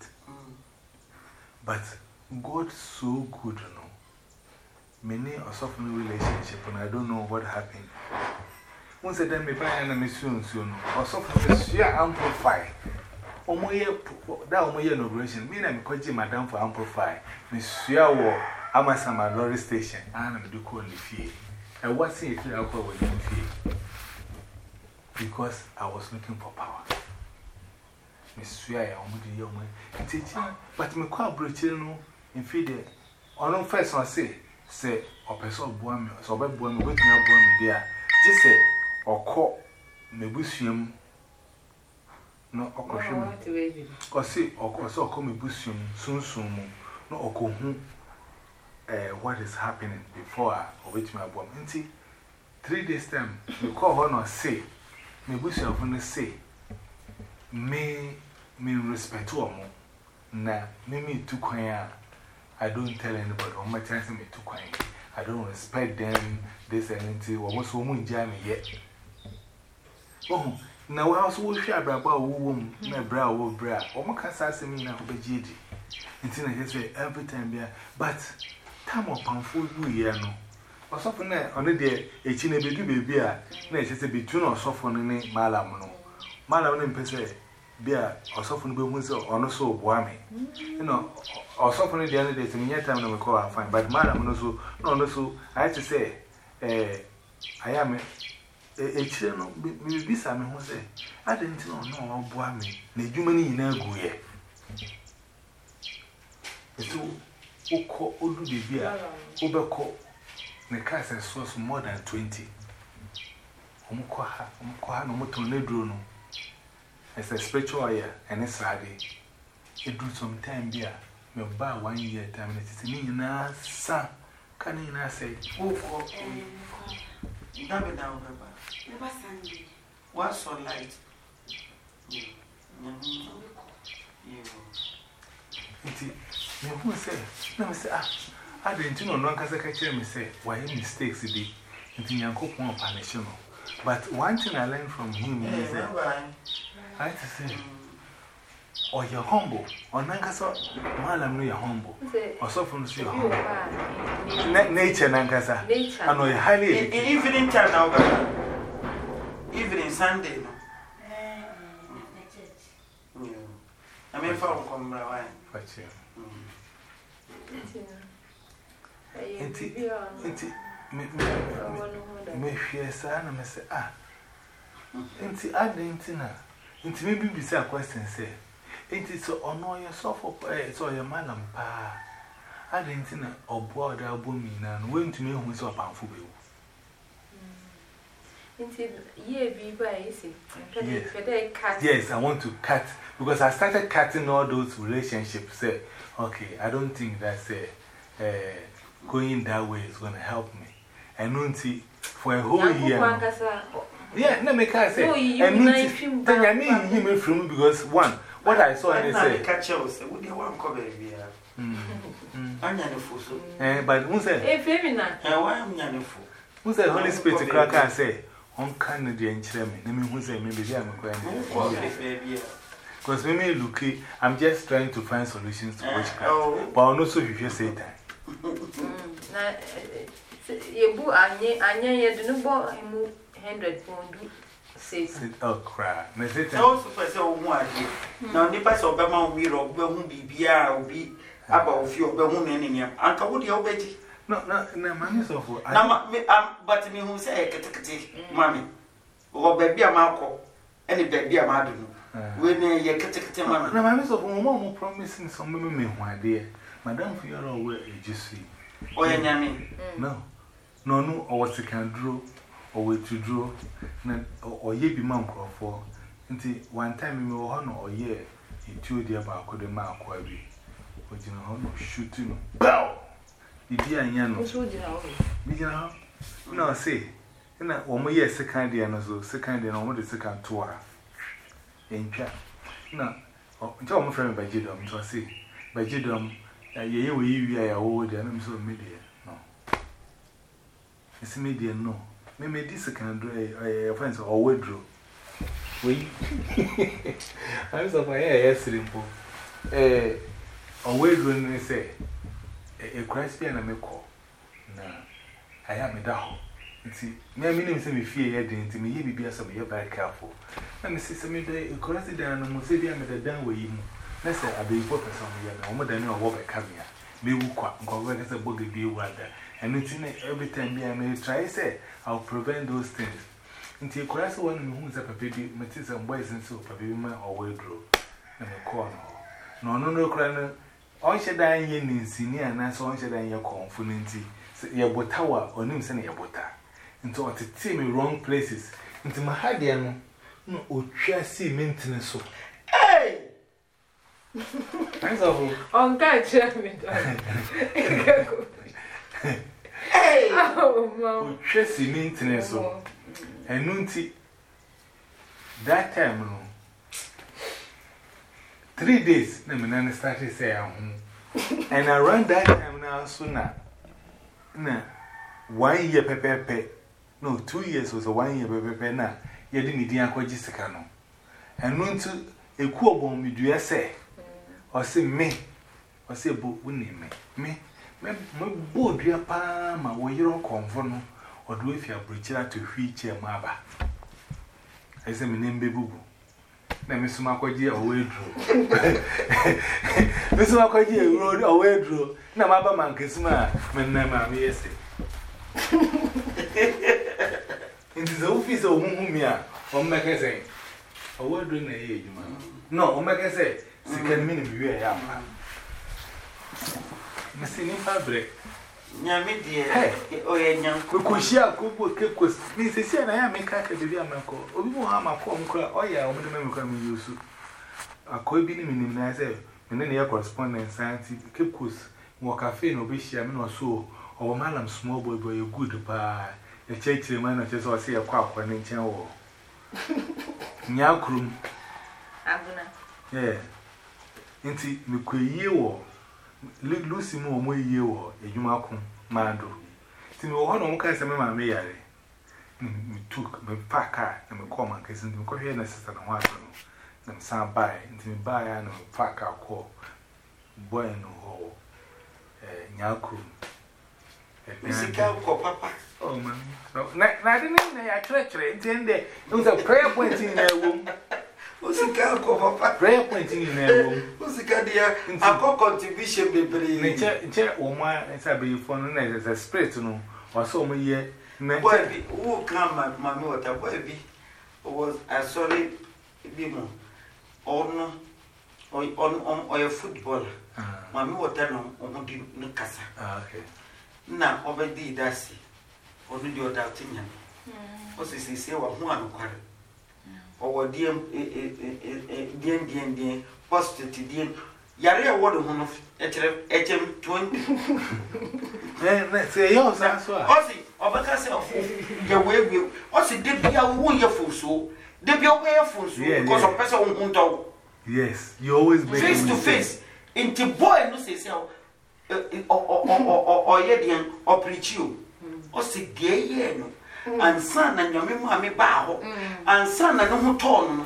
But God's so good, you know. Many are suffering relationship, and I don't know what happened. Once a time, I am soon, or suffering sheer amplify. Oh, my year, that my inauguration, me and I'm Madame for Amplify, Miss Yawo, Amasama Lorry Station, and I'm Duco in the fee. And what's it to alcohol with the fee? Because I was looking for power. Miss Yaya, I'm teaching, but me quite brutal in feed. On first, I say, or person born me, so bad born me, with me, born me there. Just say, or call me bushim. No, or see, or so call me bushim soon, no, or what is happening before I wait my bomb. 3 days time, you call her or say, me bushim when they say, me respect to a more. Nah, me too quiet. I don't tell anybody, or my chance me too quiet. I don't respect them, this and anything, or what's woman jammy yet. Oh. Now, I also share about womb, my brow will bra, or my cancer me now, but GD. Until I say every time, yeah, but time of poundful, you know. Or something on the day, a chin baby, necessary between or softening Malam. Malam and Pesse, beer, or soften bones or no so, whammy. You know, or softening the other day to me, yet time no call, I find, but Malam also, no, so I had to say, I am. A children will be some who say, I didn't know, boy, me, the human in a go here. So, call old beer, overcall, the castle source more than 20. Omokoha no motor nedrono. It's a spiritual year and a Saturday. It do some time beer, me buy 1 year time, and it's me na son. Can you not say, oh, never down, never Sunday. What's so light? Who say, no, say, I didn't know, no, because I can me say, why mistakes be in Yanko punishment. But one thing I learned from him is that I say, or you're humble, or Nankasa, Malam, you're humble, or so from you humble. Nature, Nankasa, I know you're highly evening time now, evening Sunday. I mean, for come by me fear, son, and I say, into Argentina, into maybe beside question say, it is so annoy yourself for so your madam pa. I didn't see a board album and went to me who is up and for you. Yes, I want to cut because I started cutting all those relationships. Say, okay, I don't think that's going that way is going to help me. And don't see for a whole year. Yeah, no, make I say, and I mean, him from because one, what I saw and say, catch us, would you want to cover here? But who said, if feminine, why am I fool? Who said, Holy Spirit to crack and say, on Canadian chairman, I mean, who said, maybe I'm going to because we may look, I'm just trying to find solutions to witchcraft, but I'm not so if you say that. You boo, I didn't buy him 100 pounds. Oh, crap. I also say, oh, one. Now, the pass of Bama will be Bia will be about a few of the women in your uncle. Would you obey? No, mammy, so for but me who say, Mammy, or baby a marco, any baby a madam. When you get to mammy, no, mammy, so more promising some women, my dear. Madame, for your own way, you see. Oh, yeah, no, or what you can draw. Or wait to draw, or ye be monk or for. Until one time in your honor or year, he told you about could a mark or be. But you know, shooting. Bow! The dear Yan was would you know? No, say, and that 1 year second year, and so second year, and the second tour. In chat. No, tell my friend by Jidom to say, by Jidom, ye we are old and I'm so media. No, it's media, no. Maybe this can do a friend or withdraw. We I was of my hair yesterday. On withdrawing, say a Christian and a call. Now, I am a down. See, my meaning is me fear heading to me, be some you're very careful. And the system is a corrected down and Mosaic with a down way. Let's say I be focused on the other, more than your work coming here. Maybe quite go as a buggy be weather. And it's in every time I may try, say, I'll prevent those things. Until you cross one who is a baby, Matis and boys and so, a baby man or withdraw. And a corner. No, crying. All should die in senior, and that's all should die in your confunity. Your botawa or names and your bota. Into what it seemed in wrong places. Into my hadian, no, or chassis maintenance. So, hey! Thanks, on God, Chairman. Hey! Oh, Chessy maintenance. And Nunti that time, 3 days, the man started saying, and around that time now, sooner. Nah, 1 year pepe. No, 2 years was a 1 year pepe. Now, you didn't need Jessica. And Nunti a cool bomb, do you say? Or say me, or say, book, winning me. My board, dear Palma, where you're conform, or do if you are preacher to reach your mother. I say, my name be Boo. Now, Miss Macodia away drew. Miss Macodia rode away drew. Now, Mabba man kiss my name, yes. It is the office of Mumia, or Macasay. A word during the age, man. No, Macasay, second minute, you are. Missing fabric. Yammy, dear, oh, yeah, Kukushia, Kuku, was Mrs. and I am a cat at the Yamako. Oh, you have my phone cry. Oh, yeah, I'm going to come use. A coy being in Nazar, and then your correspondence, scientific Kipkus, more cafe, no bisham or so, or madam small boy, boy, a good pie, a church manager, or say a quack when in channel. Nyakrum. Yeah. Inti, Mukuyo. Lucy more ye or a Yumakum, Mando. Timmy, one of kinds of mamma may I took my packer and my common case and the coherence and one them sound by into me buy and packer call bueno hole Nyaku. Papa. Oh, man. I didn't know I treachery intended. It was a prayer pointing in their womb. What's the car prayer pointing in their womb? What's the car, dear? I've got contribution, baby. Nature, or my, as I be for as a spirit to know, or so many years. Who come, my mother, baby? Was I sorry, be more. Or no, or a footballer. Mammy, what I know, on the casa. Okay. Now, over the Darcy, or the other thing. What is he say? One quarter. Or dear, posted dear. Yare, what of HM 20. Let's say yours, that's why. Ossie, of a castle, your way will. Ossie, did be a wonderful so. Did be a way of fools because of person won't talk. Yes, you always make face to face. Into boy, no say so. Or Yedian or preach you. Ossie, dear, no. And son and your mammy bow. And son and no tone.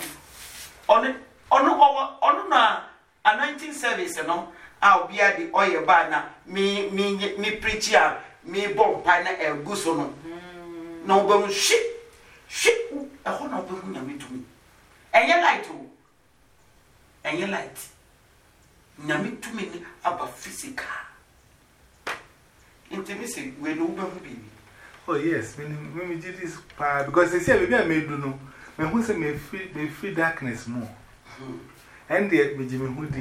On a 19 service, no. I'll be at the oil banner. Me preach ya. Me bomb pine a goosono. No bone shit. A whole of them to me. And you light too. And you light. Nami to me about physical intimacy when no baby. Oh, yes, when we did this part, because they say, maybe I may do no. When who say may feel darkness more. And the Jimmy Hoodie.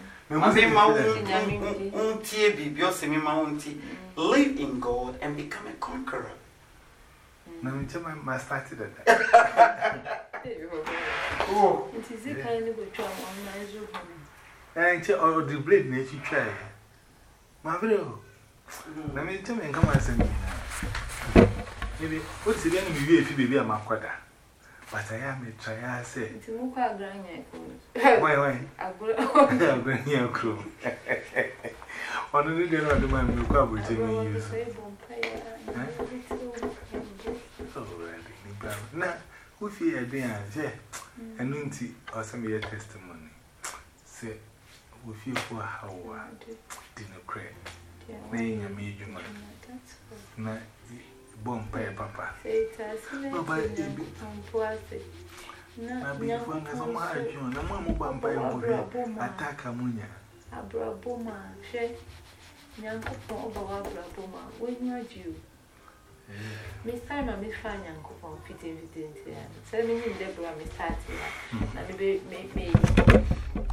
Live in God and become a conqueror. Now, I started at that. Oh, it is a kind of a charm on my Zoom. And the blade nature try. My bro, let me tell me and come and send me. Maybe what's the enemy if you be a maquada? But I am a try, I say. It's a muka grand. Why? I'm going here, crew. On the day, I do my milk up with you. Now, who fear there? And Nunti or some of your testimony. Say, we feel for how dinner crack. Name a major man. Now, bomb pie, Papa. No, by it be not before as a marriage, no more bomb pie attack a munia. A braboma, she, young over braboma, when you are due. Miss Time, Miss Fan, young coupon fitting. Tell me, Deborah, Miss Tatty, and the baby make me.